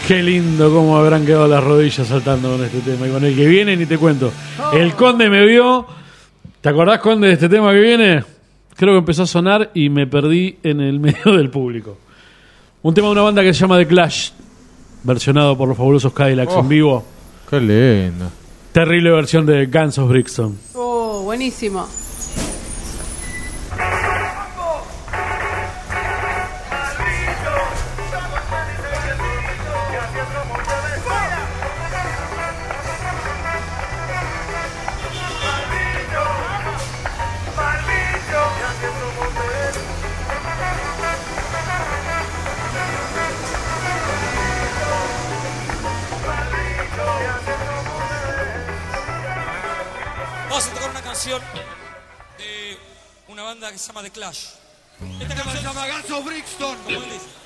Qué lindo cómo habrán quedado las rodillas saltando con este tema. Y con el que viene ni te cuento. El Conde me vio. ¿Te acordás, Conde, de este tema que viene? Creo que empezó a sonar y me perdí en el medio del público. Un tema de una banda que se llama The Clash, versionado por los fabulosos Cadillacs en vivo. Qué lindo. Terrible versión de Guns of Brixton. Oh, buenísimo. Vamos a tocar una canción de una banda que se llama The Clash. Esta canción se llama Guns of Brixton. Como él dice.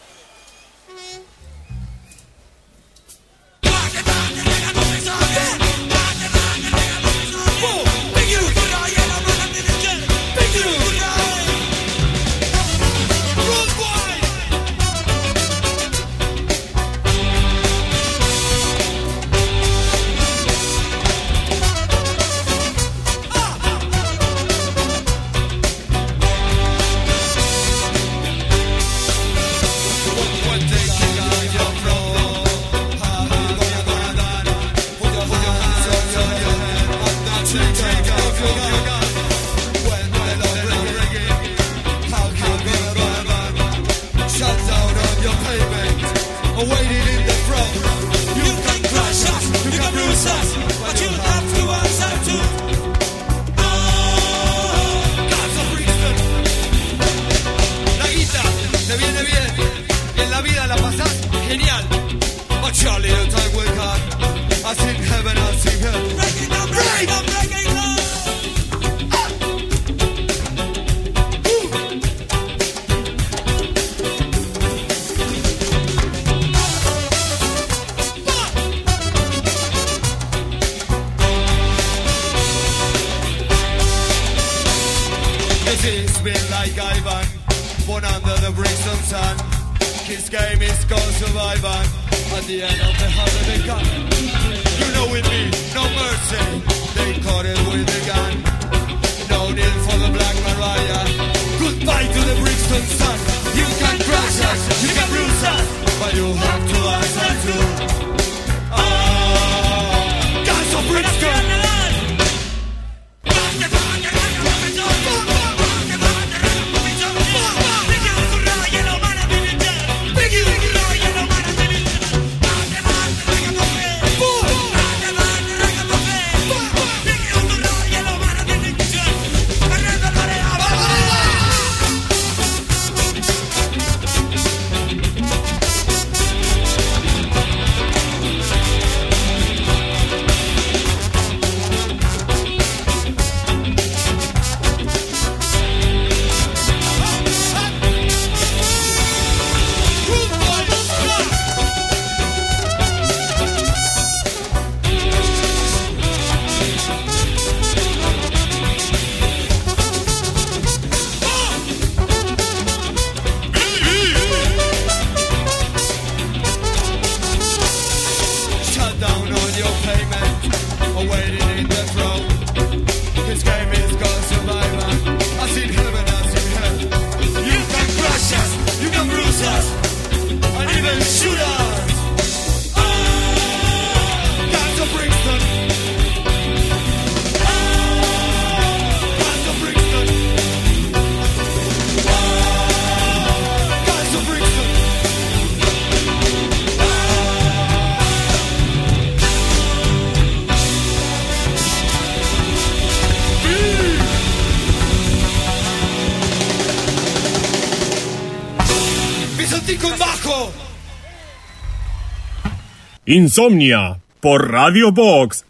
Insomnia por Radio Box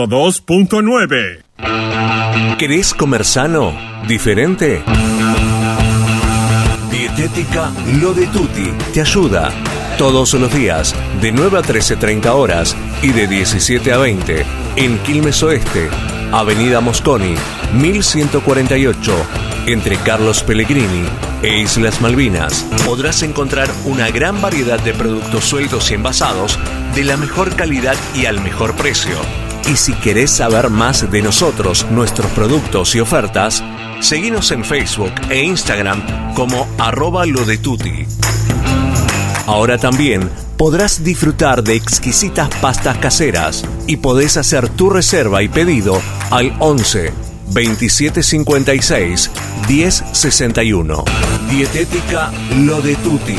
102.9. ¿Querés comer sano? ¿Diferente? Dietética Lo de Tutti te ayuda todos los días de 9 a 13:30 horas y de 17 a 20 en Quilmes Oeste. Avenida Mosconi, 1148, entre Carlos Pellegrini e Islas Malvinas. Podrás encontrar una gran variedad de productos sueltos y envasados de la mejor calidad y al mejor precio. Y si querés saber más de nosotros, nuestros productos y ofertas, seguinos en Facebook e Instagram como @lodetuti. Ahora también podrás disfrutar de exquisitas pastas caseras y podés hacer tu reserva y pedido al 11 2756 1061. Dietética Lodetuti.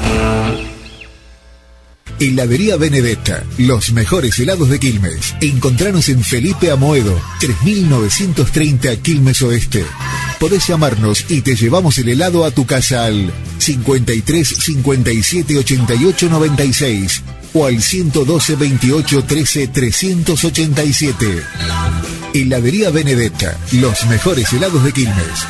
Heladería Benedetta, los mejores helados de Quilmes. Encontranos en Felipe Amoedo, 3930 Quilmes Oeste. Podés llamarnos y te llevamos el helado a tu casa al 53 57 88 96 o al 112 28 13 387. Heladería Benedetta, los mejores helados de Quilmes.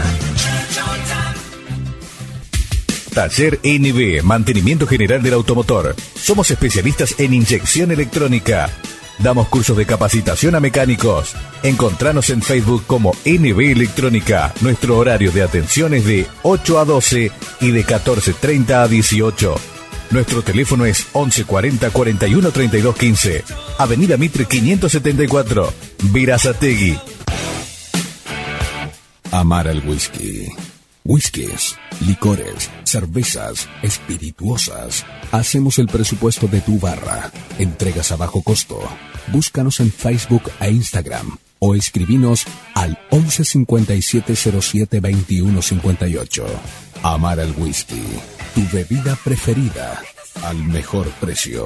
Taller NB, Mantenimiento General del Automotor. Somos especialistas en inyección electrónica. Damos cursos de capacitación a mecánicos. Encontranos en Facebook como NB Electrónica. Nuestro horario de atención es de 8 a 12 y de 14:30 a 18. Nuestro teléfono es 1140 41 32 15. Avenida Mitre 574, Verazategui. Amar al whisky. Whiskies, licores, cervezas, espirituosas. Hacemos el presupuesto de tu barra. Entregas a bajo costo. Búscanos en Facebook e Instagram o escribinos al 11 57 07 21 58. Amar al whisky, tu bebida preferida al mejor precio.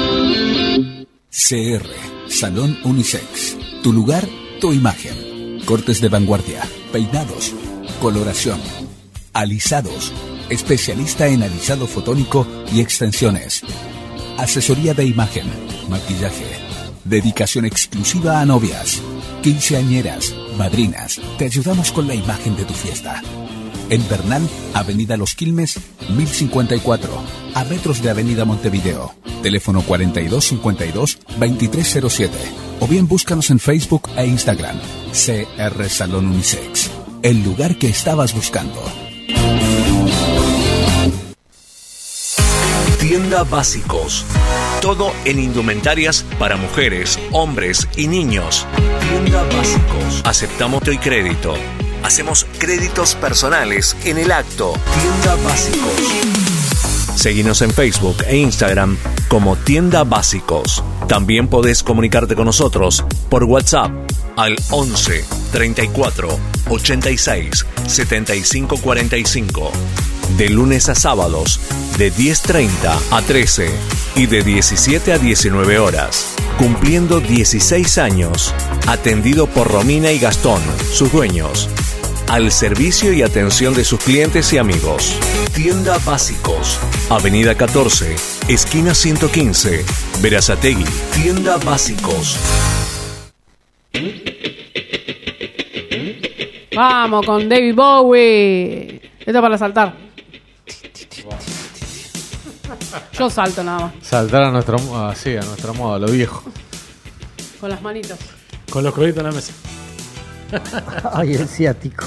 CR, Salón Unisex. Tu lugar, tu imagen. Cortes de vanguardia, peinados, coloración, alisados, especialista en alisado fotónico y extensiones, asesoría de imagen, maquillaje, dedicación exclusiva a novias, quinceañeras, madrinas. Te ayudamos con la imagen de tu fiesta. En Bernal, Avenida Los Quilmes, 1054, a metros de Avenida Montevideo. Teléfono 4252-2307. O bien búscanos en Facebook e Instagram. CR Salón Unisex. El lugar que estabas buscando. Tienda Básicos. Todo en indumentarias para mujeres, hombres y niños. Tienda Básicos. Aceptamos y crédito. Hacemos créditos personales en el acto. Tienda Básicos. Seguinos en Facebook e Instagram como Tienda Básicos. También podés comunicarte con nosotros por WhatsApp al 11 34 86 75 45. De lunes a sábados, de 10:30 a 13 y de 17 a 19 horas. Cumpliendo 16 años. Atendido por Romina y Gastón, sus dueños. Al servicio y atención de sus clientes y amigos. Tienda Básicos. Avenida 14, esquina 115, Verazategui. Tienda Básicos. Vamos con David Bowie. Esto para saltar. Yo salto nada más. Saltar a nuestro modo, así, a nuestro modo, a lo viejo. Con las manitos. Con los coditos en la mesa. Ay, el ciático.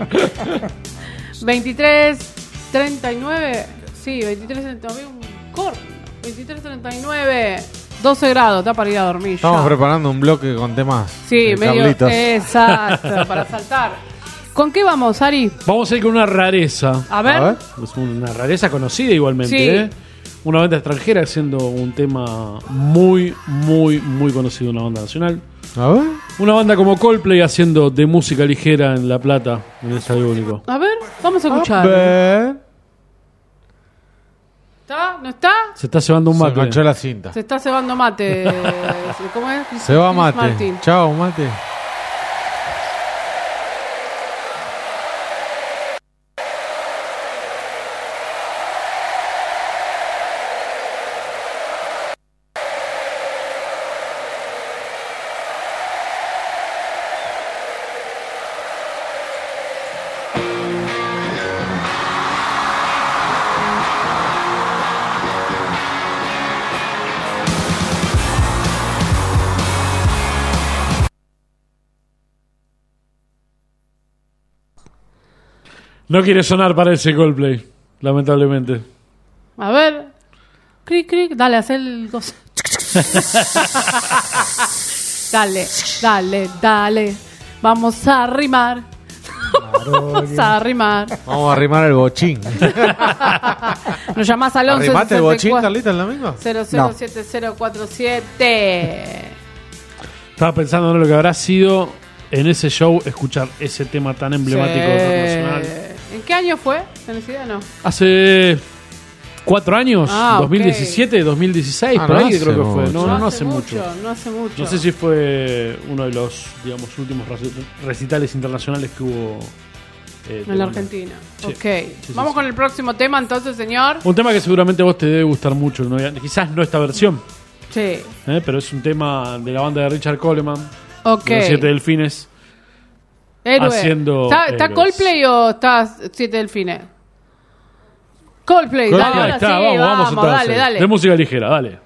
23:39. Sí, 23:39. Un corto. 23:39. 12 grados, está para ir a dormir. Estamos ya preparando un bloque con temas. Sí, medio. Carlitos. Exacto, para saltar. ¿Con qué vamos, Ari? Vamos a ir con una rareza. A ver. Es una rareza conocida igualmente, Sí. Una banda extranjera haciendo un tema muy, muy, muy conocido, una banda nacional. A ver. Una banda como Coldplay haciendo de música ligera en La Plata, en el Estadio Único. A ver, vamos a escuchar. A ver. ¿Está? ¿No está? Se está cebando un Se mate. enganchó la cinta. Se está cebando mate. ¿Cómo es? Se va mate. Martín. Chao, mate. No quiere sonar para ese Coldplay, lamentablemente. A ver. Cric, cric. Dale, haz el gozo. Dale. Vamos a rimar. Vamos a rimar. Vamos a arrimar el bochín. Nos llamás al 11 ¿Arrimaste el bochín, Carlita, el domingo? 007047. Estaba pensando en lo que habrá sido en ese show escuchar ese tema tan emblemático internacional. ¿En qué año fue? ¿Tenés idea? No. Hace 4 años, Ah, 2017, 2016, por no ahí hace creo que fue. mucho. No hace mucho. No hace mucho. No sé si fue uno de los, digamos, últimos recitales internacionales que hubo en la Argentina. Sí. Ok. Sí, Vamos con el próximo tema entonces, señor. Un tema que seguramente a vos te debe gustar mucho, ¿no? Quizás no esta versión, Sí. pero es un tema de la banda de Richard Coleman, Ok. Los 7 Delfines. Héroe. Haciendo ¿Está héroes. Coldplay o está 7 Delfines? Coldplay, dale, Ahí ahora está, sí, vamos entonces. dale. De música ligera, dale.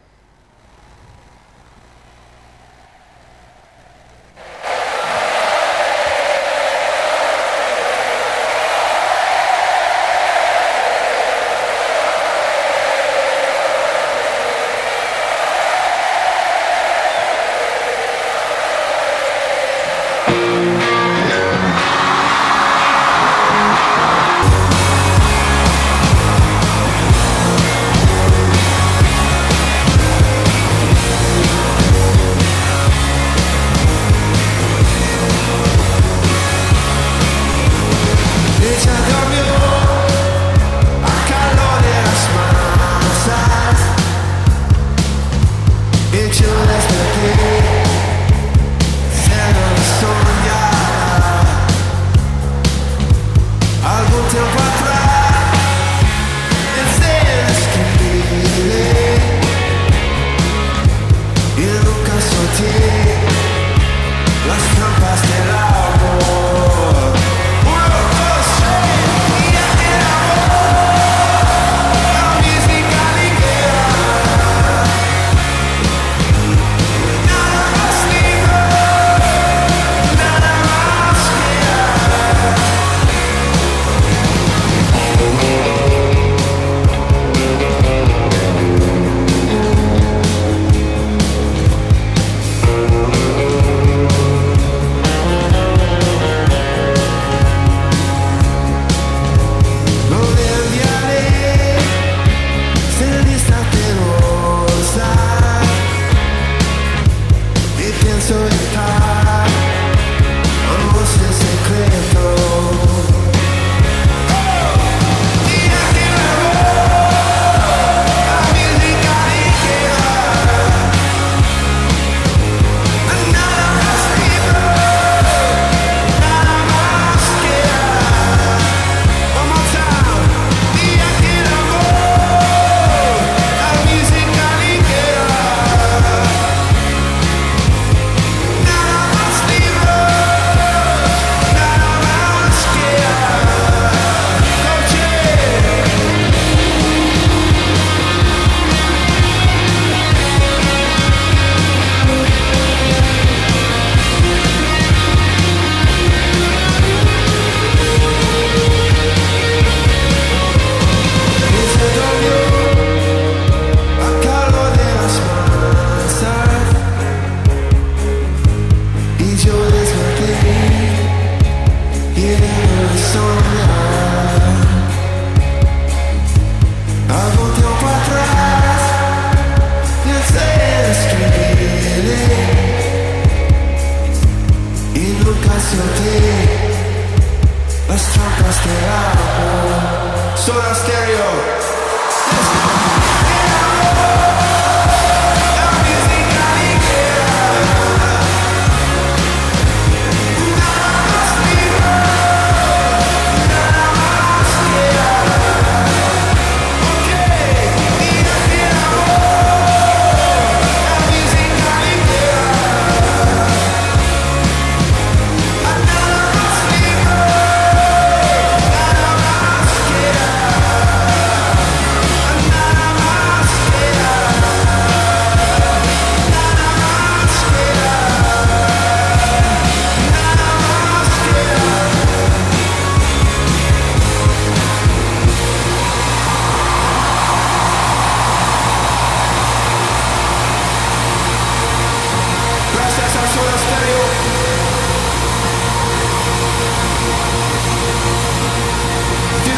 Thank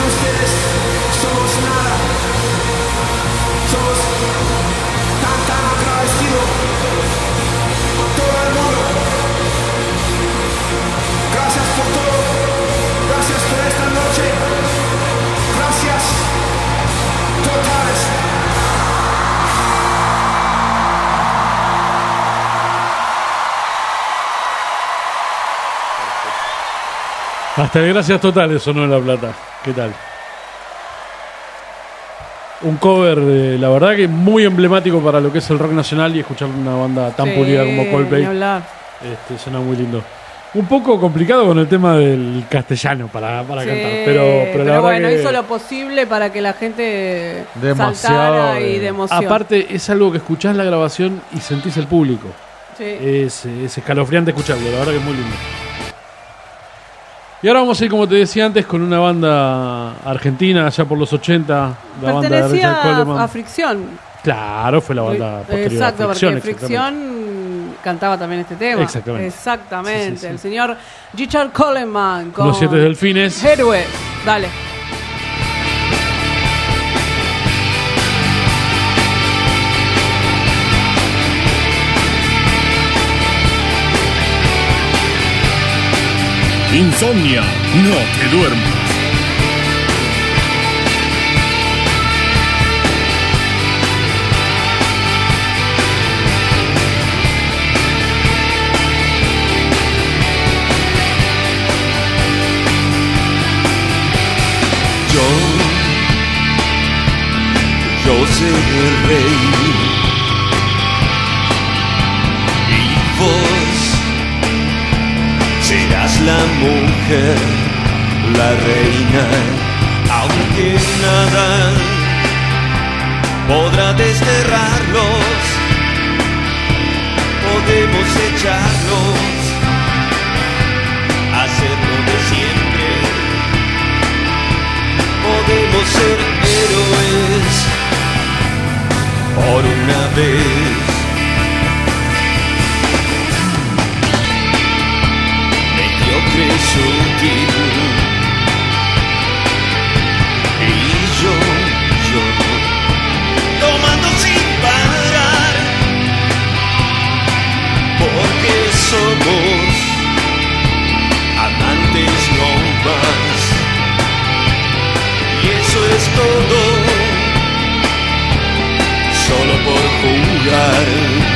ustedes somos nada. Somos tan agradecidos con todo el mundo. Gracias por todo. Gracias por esta noche. Gracias totales. Hasta el gracias totales sonó en La Plata. ¿Qué tal? Un cover, la verdad que muy emblemático para lo que es el rock nacional y escuchar una banda tan pulida como Coldplay. Suena muy lindo. Un poco complicado con el tema del castellano para cantar, pero la verdad bueno, que hizo lo posible para que la gente saltara y de emoción. Aparte, es algo que escuchás la grabación y sentís el público. Sí. Es escalofriante escucharlo, la verdad que es muy lindo. Y ahora vamos a ir, como te decía antes, con una banda argentina, allá por los 80. La banda de Richard Coleman. A Fricción. Claro, fue la banda posterior. Exacto, a Fricción, porque Fricción cantaba también este tema. Exactamente. Sí. El señor Richard Coleman con Los Siete Delfines. Héroe. Dale. Insomnia, no te duermas. Yo seré el rey y vos serás la mujer, la reina, aunque nada podrá desterrarlos, podemos echarlos, hacerlo de siempre, podemos ser héroes por una vez. Mediocre, sutil, y yo tomando sin parar, porque somos amantes no más, y eso es todo. Solo por jugar,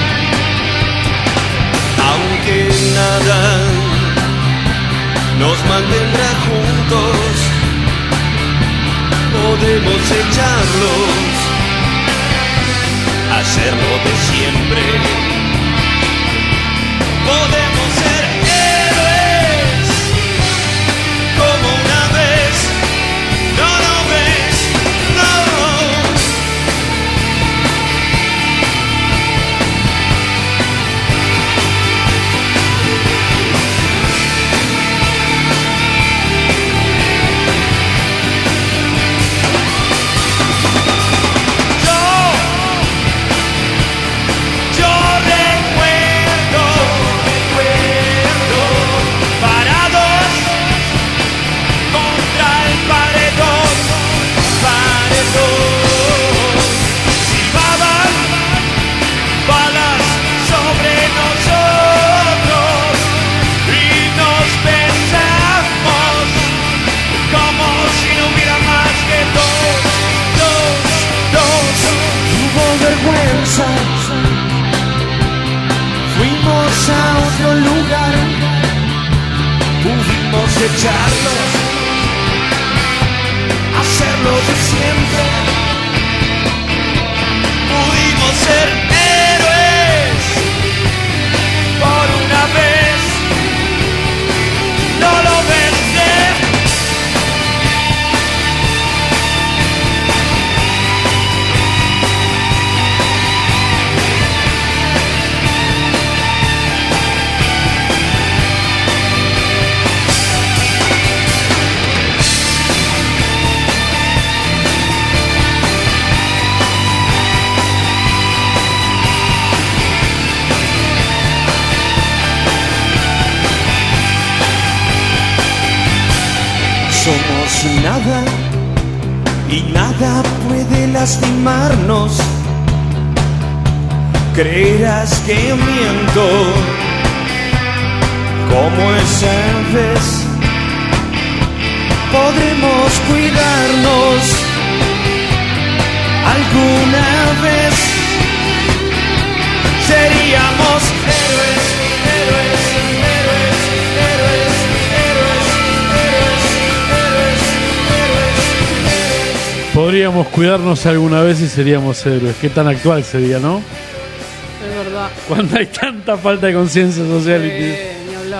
aunque nada nos mantendrá juntos, podemos echarlos, hacerlo de siempre, podemos ser héroes como una vez, no lo ves, no. Fuimos a otro lugar, pudimos echarlos, hacerlo de siempre, pudimos ser héroes por una vez, no lo ves. Somos nada y nada puede lastimarnos. Creerás que miento como esa vez. Podremos cuidarnos alguna vez. Seríamos héroes, héroes, héroes, héroes, héroes, héroes, héroes, héroes. Podríamos cuidarnos alguna vez y seríamos héroes. Qué tan actual sería, ¿no? Es verdad. Cuando hay tanta falta de conciencia social. Ni hablar.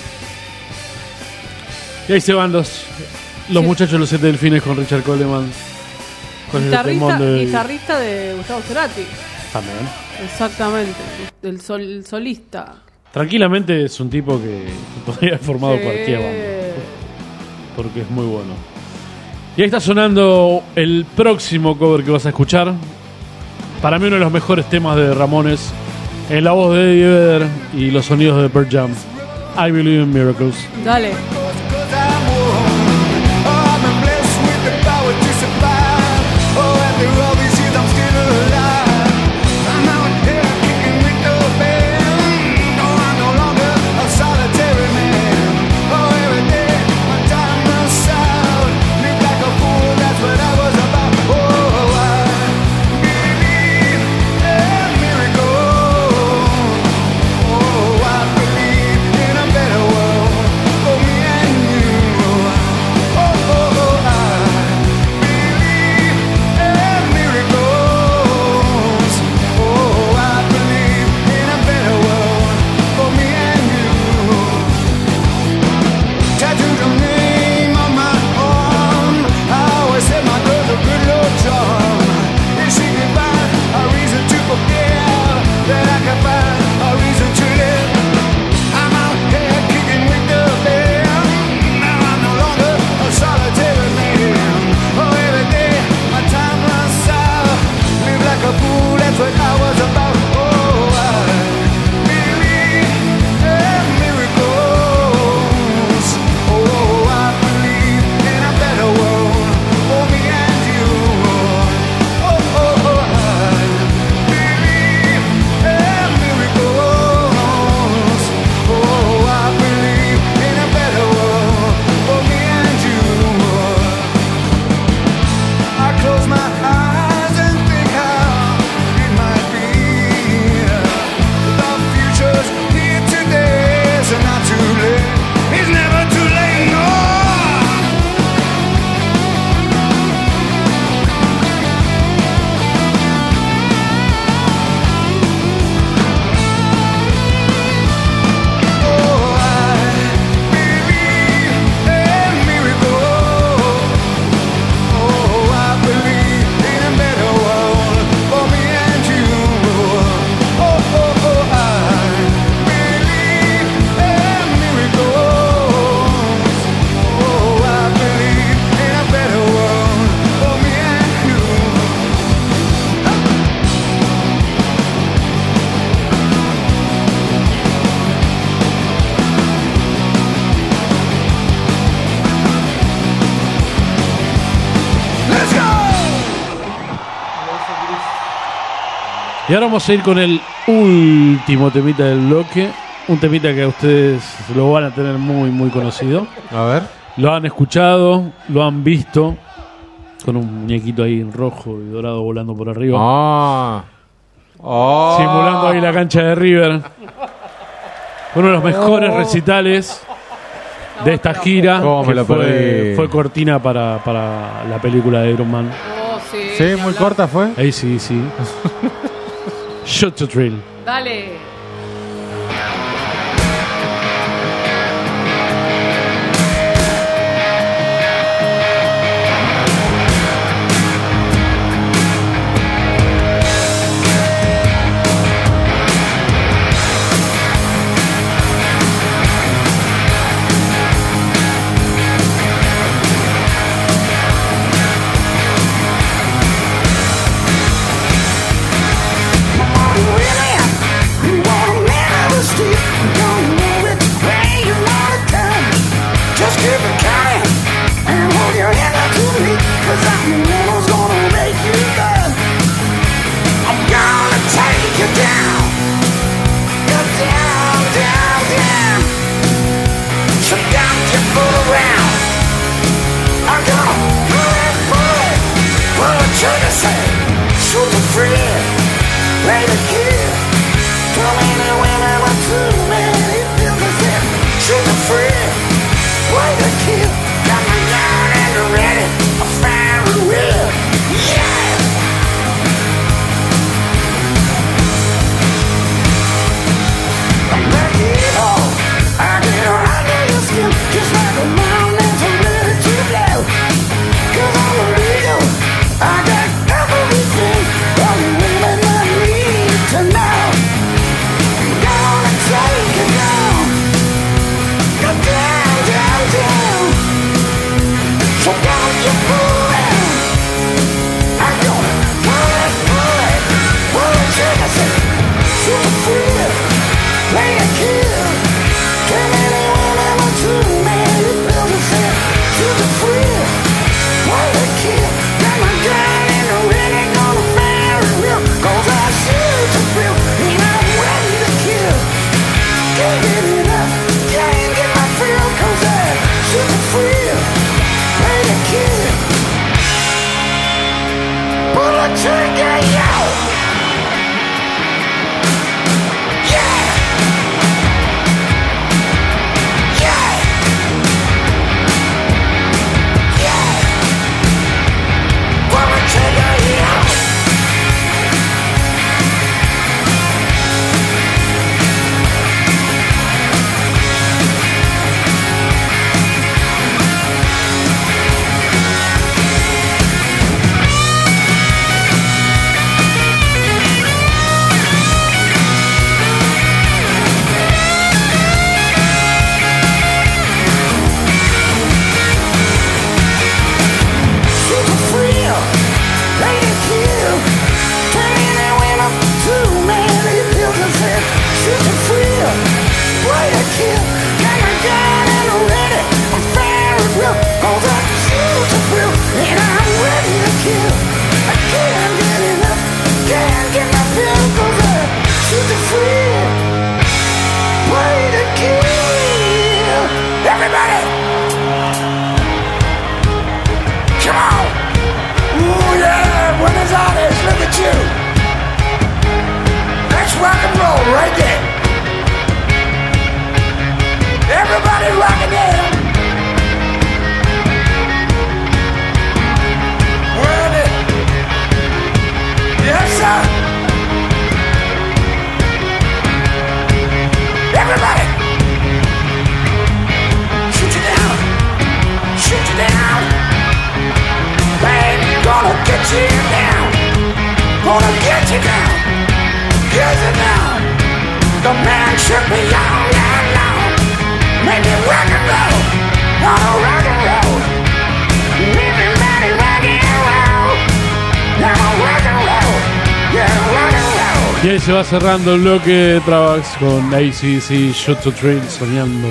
Y ahí se van los muchachos de los 7 Delfines con Richard Coleman. Con Guitarrista de Gustavo Cerati. También. Exactamente. El solista. Tranquilamente es un tipo que podría haber formado cualquier banda. Porque es muy bueno. Y ahí está sonando el próximo cover que vas a escuchar. Para mí uno de los mejores temas de Ramones. En la voz de Eddie Vedder y los sonidos de Pearl Jam. I Believe in Miracles. Dale. Y ahora vamos a ir con el último temita del bloque. Un temita que a ustedes lo van a tener muy, muy conocido. A ver. Lo han escuchado, lo han visto. Con un muñequito ahí en rojo y dorado volando por arriba. Simulando ahí la cancha de River. Uno de los mejores recitales de esta gira. Fue cortina para la película de Iron Man. Sí, muy corta fue. Ahí sí. Shot to Thrill. Dale. Really? You want a man of steel? play the kid. Too many women with too many pills to sip. Shoot the free, play the kid. Got my gun and ready, I'm fire and real. Yeah! I make it all. I get under your skin, just like a mountain so ready to blow. 'Cause I'm illegal, I got everything. All the women I need to know. I'm gonna take it down. Go down, down, down. So don't you fool around. I'm gonna pull it, trigger, say, super free, play a kill. Too many women with too many pills to sip. Super free, play a kill. Got my gun and I'm ready, gonna fire it real. 'Cause I shoot to thrill, and I'm ready to kill. Can't get enough, can't get my thrill. 'Cause I super free, play the kill. Pull a trigger, yo! Yeah! Yeah! Yeah! Pull a trigger, yo! Super free, play the kill. Too many women, too many pills to sip. Super free, play the kill. Got my gun and I'm ready, I'm fire and real. 'Cause I shoot to thrill, and I'm ready to kill. I can't get enough, can't get my fill. 'Cause I shoot to free, play the kill. Everybody! Come on! Ooh yeah, Buenos Aires, look at you! That's rock and roll right there! Everybody rockin' there! Run it! Yes sir! Everybody! Shoot you down! Shoot you down! Man, gonna get you down. Gonna get you down. Get you down. The man should be all night long. Make it rock and roll. Gonna rock and roll. Everybody rock and roll. Gonna rock and roll. Yeah, rock and roll. Y ahí se va cerrando el bloque de Travax con AC/DC, Shoot to Thrill, soñando,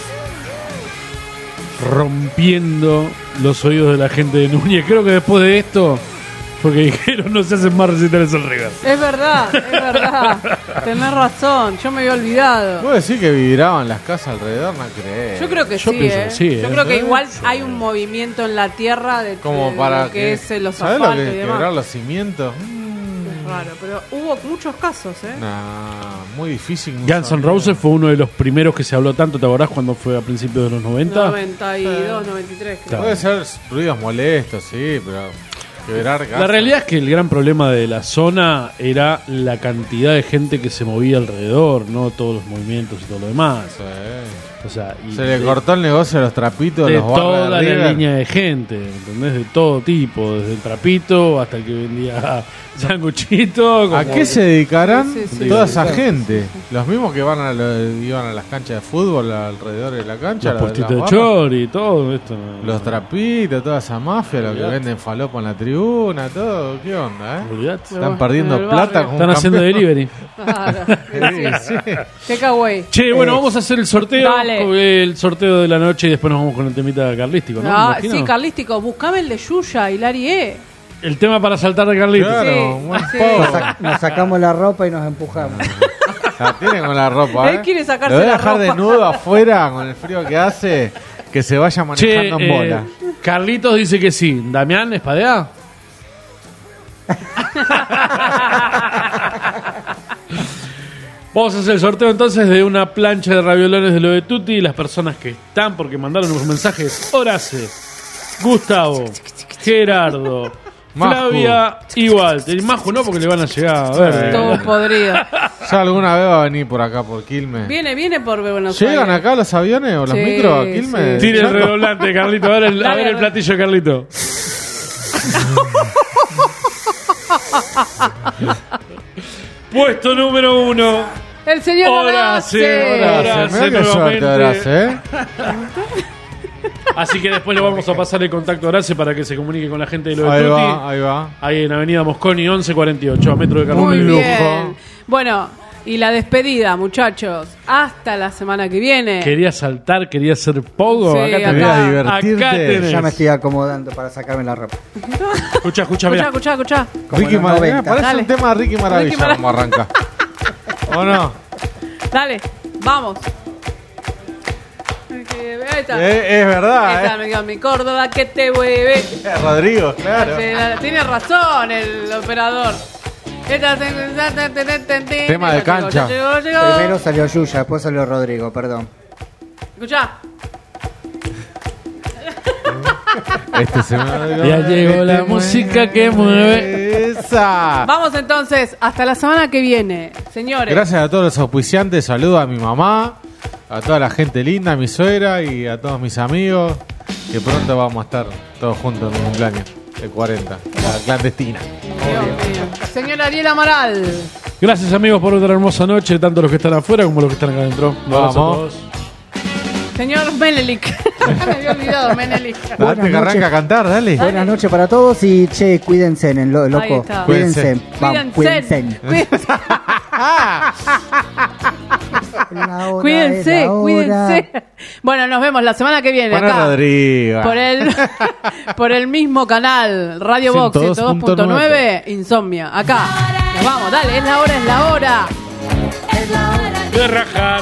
rompiendo los oídos de la gente de Núñez. Creo que después de esto fue que dijeron no se hacen más recitales al River. Es verdad, tenés razón, yo me había olvidado. ¿Puedo decir que vibraban las casas alrededor? No creo. Yo creo que Yo sí, pienso que sí, Yo creo que igual hay un movimiento en la tierra de como de para lo que es los ¿sabés asfaltos lo que y es demás. quebrar los cimientos? Es raro, pero hubo muchos casos, Muy difícil. Guns N' Roses fue uno de los primeros que se habló tanto, ¿te acordás cuando fue a principios de los 90? 92, 93. Creo. Puede ser ruidos molestos, sí, pero quebrar casas. La realidad es que el gran problema de la zona era la cantidad de gente que se movía alrededor, no todos los movimientos y todo lo demás. Sí. O sea, y se le cortó el negocio a los trapitos, de los barras toda la River. línea de gente, ¿entendés? De todo tipo, desde el trapito hasta el que vendía sanguchito. ¿A qué se dedicarán Sí, toda sí. esa gente? Los mismos que iban a las canchas de fútbol alrededor de la cancha. Los puestitos las de barras. chori, todo esto. Los trapitos, toda esa mafia, lo que venden falopa en la tribuna, todo. ¿Qué onda, Están perdiendo plata. Como Están haciendo campeón. delivery. Claro. Sí. Qué kawaii. Che, bueno, vamos a hacer el sorteo. Dale. El sorteo de la noche y después nos vamos con el temita carlístico, ¿no? Ah, Imagino. sí, Carlístico, buscame el de Yuya y Lari E. El tema para saltar de Carlitos. Claro, Sí, buen sí. power. Nos sacamos la ropa y nos empujamos. La tiene con la ropa, Él quiere sacarse Lo voy a la dejar ropa. desnudo afuera con el frío que hace. Que se vaya manejando en bola. Carlitos dice que sí. Damián, ¿espadea? Vamos a hacer el sorteo entonces de una plancha de raviolones de lo de Tutti. Las personas que están, porque mandaron unos mensajes: Horace, Gustavo, Gerardo, Flavia y Walter. Y Maju no, porque le van a llegar a ver. Todo podrido. Ya alguna vez va a venir por acá, por Quilmes. Viene por Buenos Aires. ¿Llegan acá los aviones o los micros a Quilmes? Tire el redoblante, Carlito. A ver el platillo de Carlito. Puesto número 1. El señor Horace. Horace. Así que después le vamos a pasar el contacto a Horace para que se comunique con la gente de lo de Ahí Tutti. Ahí va. Ahí en Avenida Mosconi 1148, a metro de Carlos. Muy bien. Bueno, y la despedida, muchachos. Hasta la semana que viene. Quería saltar, quería hacer pogo. Sí, acá quería divertirte. Acá tenés. Ya me estoy acomodando para sacarme la ropa. Escucha, mira. Escucha. Ricky Maravilla. Parece un tema de Ricky Maravilla como arranca. ¿O no? Dale, vamos. Es verdad. Esta, mi Córdoba que te mueve. Rodrigo, claro. Tiene razón el operador. Tema de cancha. Primero salió Yuya, después salió Rodrigo, perdón. Escuchá. Ya llegó la música que mueve. Esa. Vamos entonces, hasta la semana que viene, señores. Gracias a todos los auspiciantes. Saludos a mi mamá, a toda la gente linda, a mi suegra y a todos mis amigos. Que pronto vamos a estar todos juntos en un cumpleaños de 40, la clandestina. Señor Ariel Amaral. Gracias, amigos, por otra hermosa noche, tanto los que están afuera como los que están acá adentro. Vamos. A todos. Señor Menelik. Me había olvidado, Menelik. Date que arranca a cantar, dale. Buenas noches para todos y che, cuídense, loco. Ahí está. Cuídense. Vamos, cuídense. Cuídense. Bueno, nos vemos la semana que viene acá. Rodrigo. Por el mismo canal, Radio Box 102.9, Insomnia. Acá. Nos vamos, dale, es la hora. De rajar.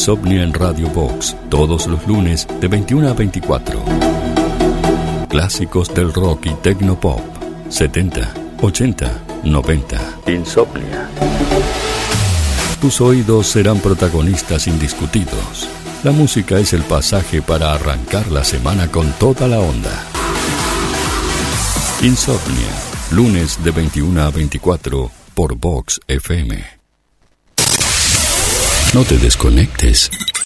Insomnia en Radio Box, todos los lunes de 21 a 24. Clásicos del rock y tecnopop, 70, 80, 90. Insomnia. Tus oídos serán protagonistas indiscutidos. La música es el pasaje para arrancar la semana con toda la onda. Insomnia, lunes de 21 a 24 por Vox FM. No te desconectes.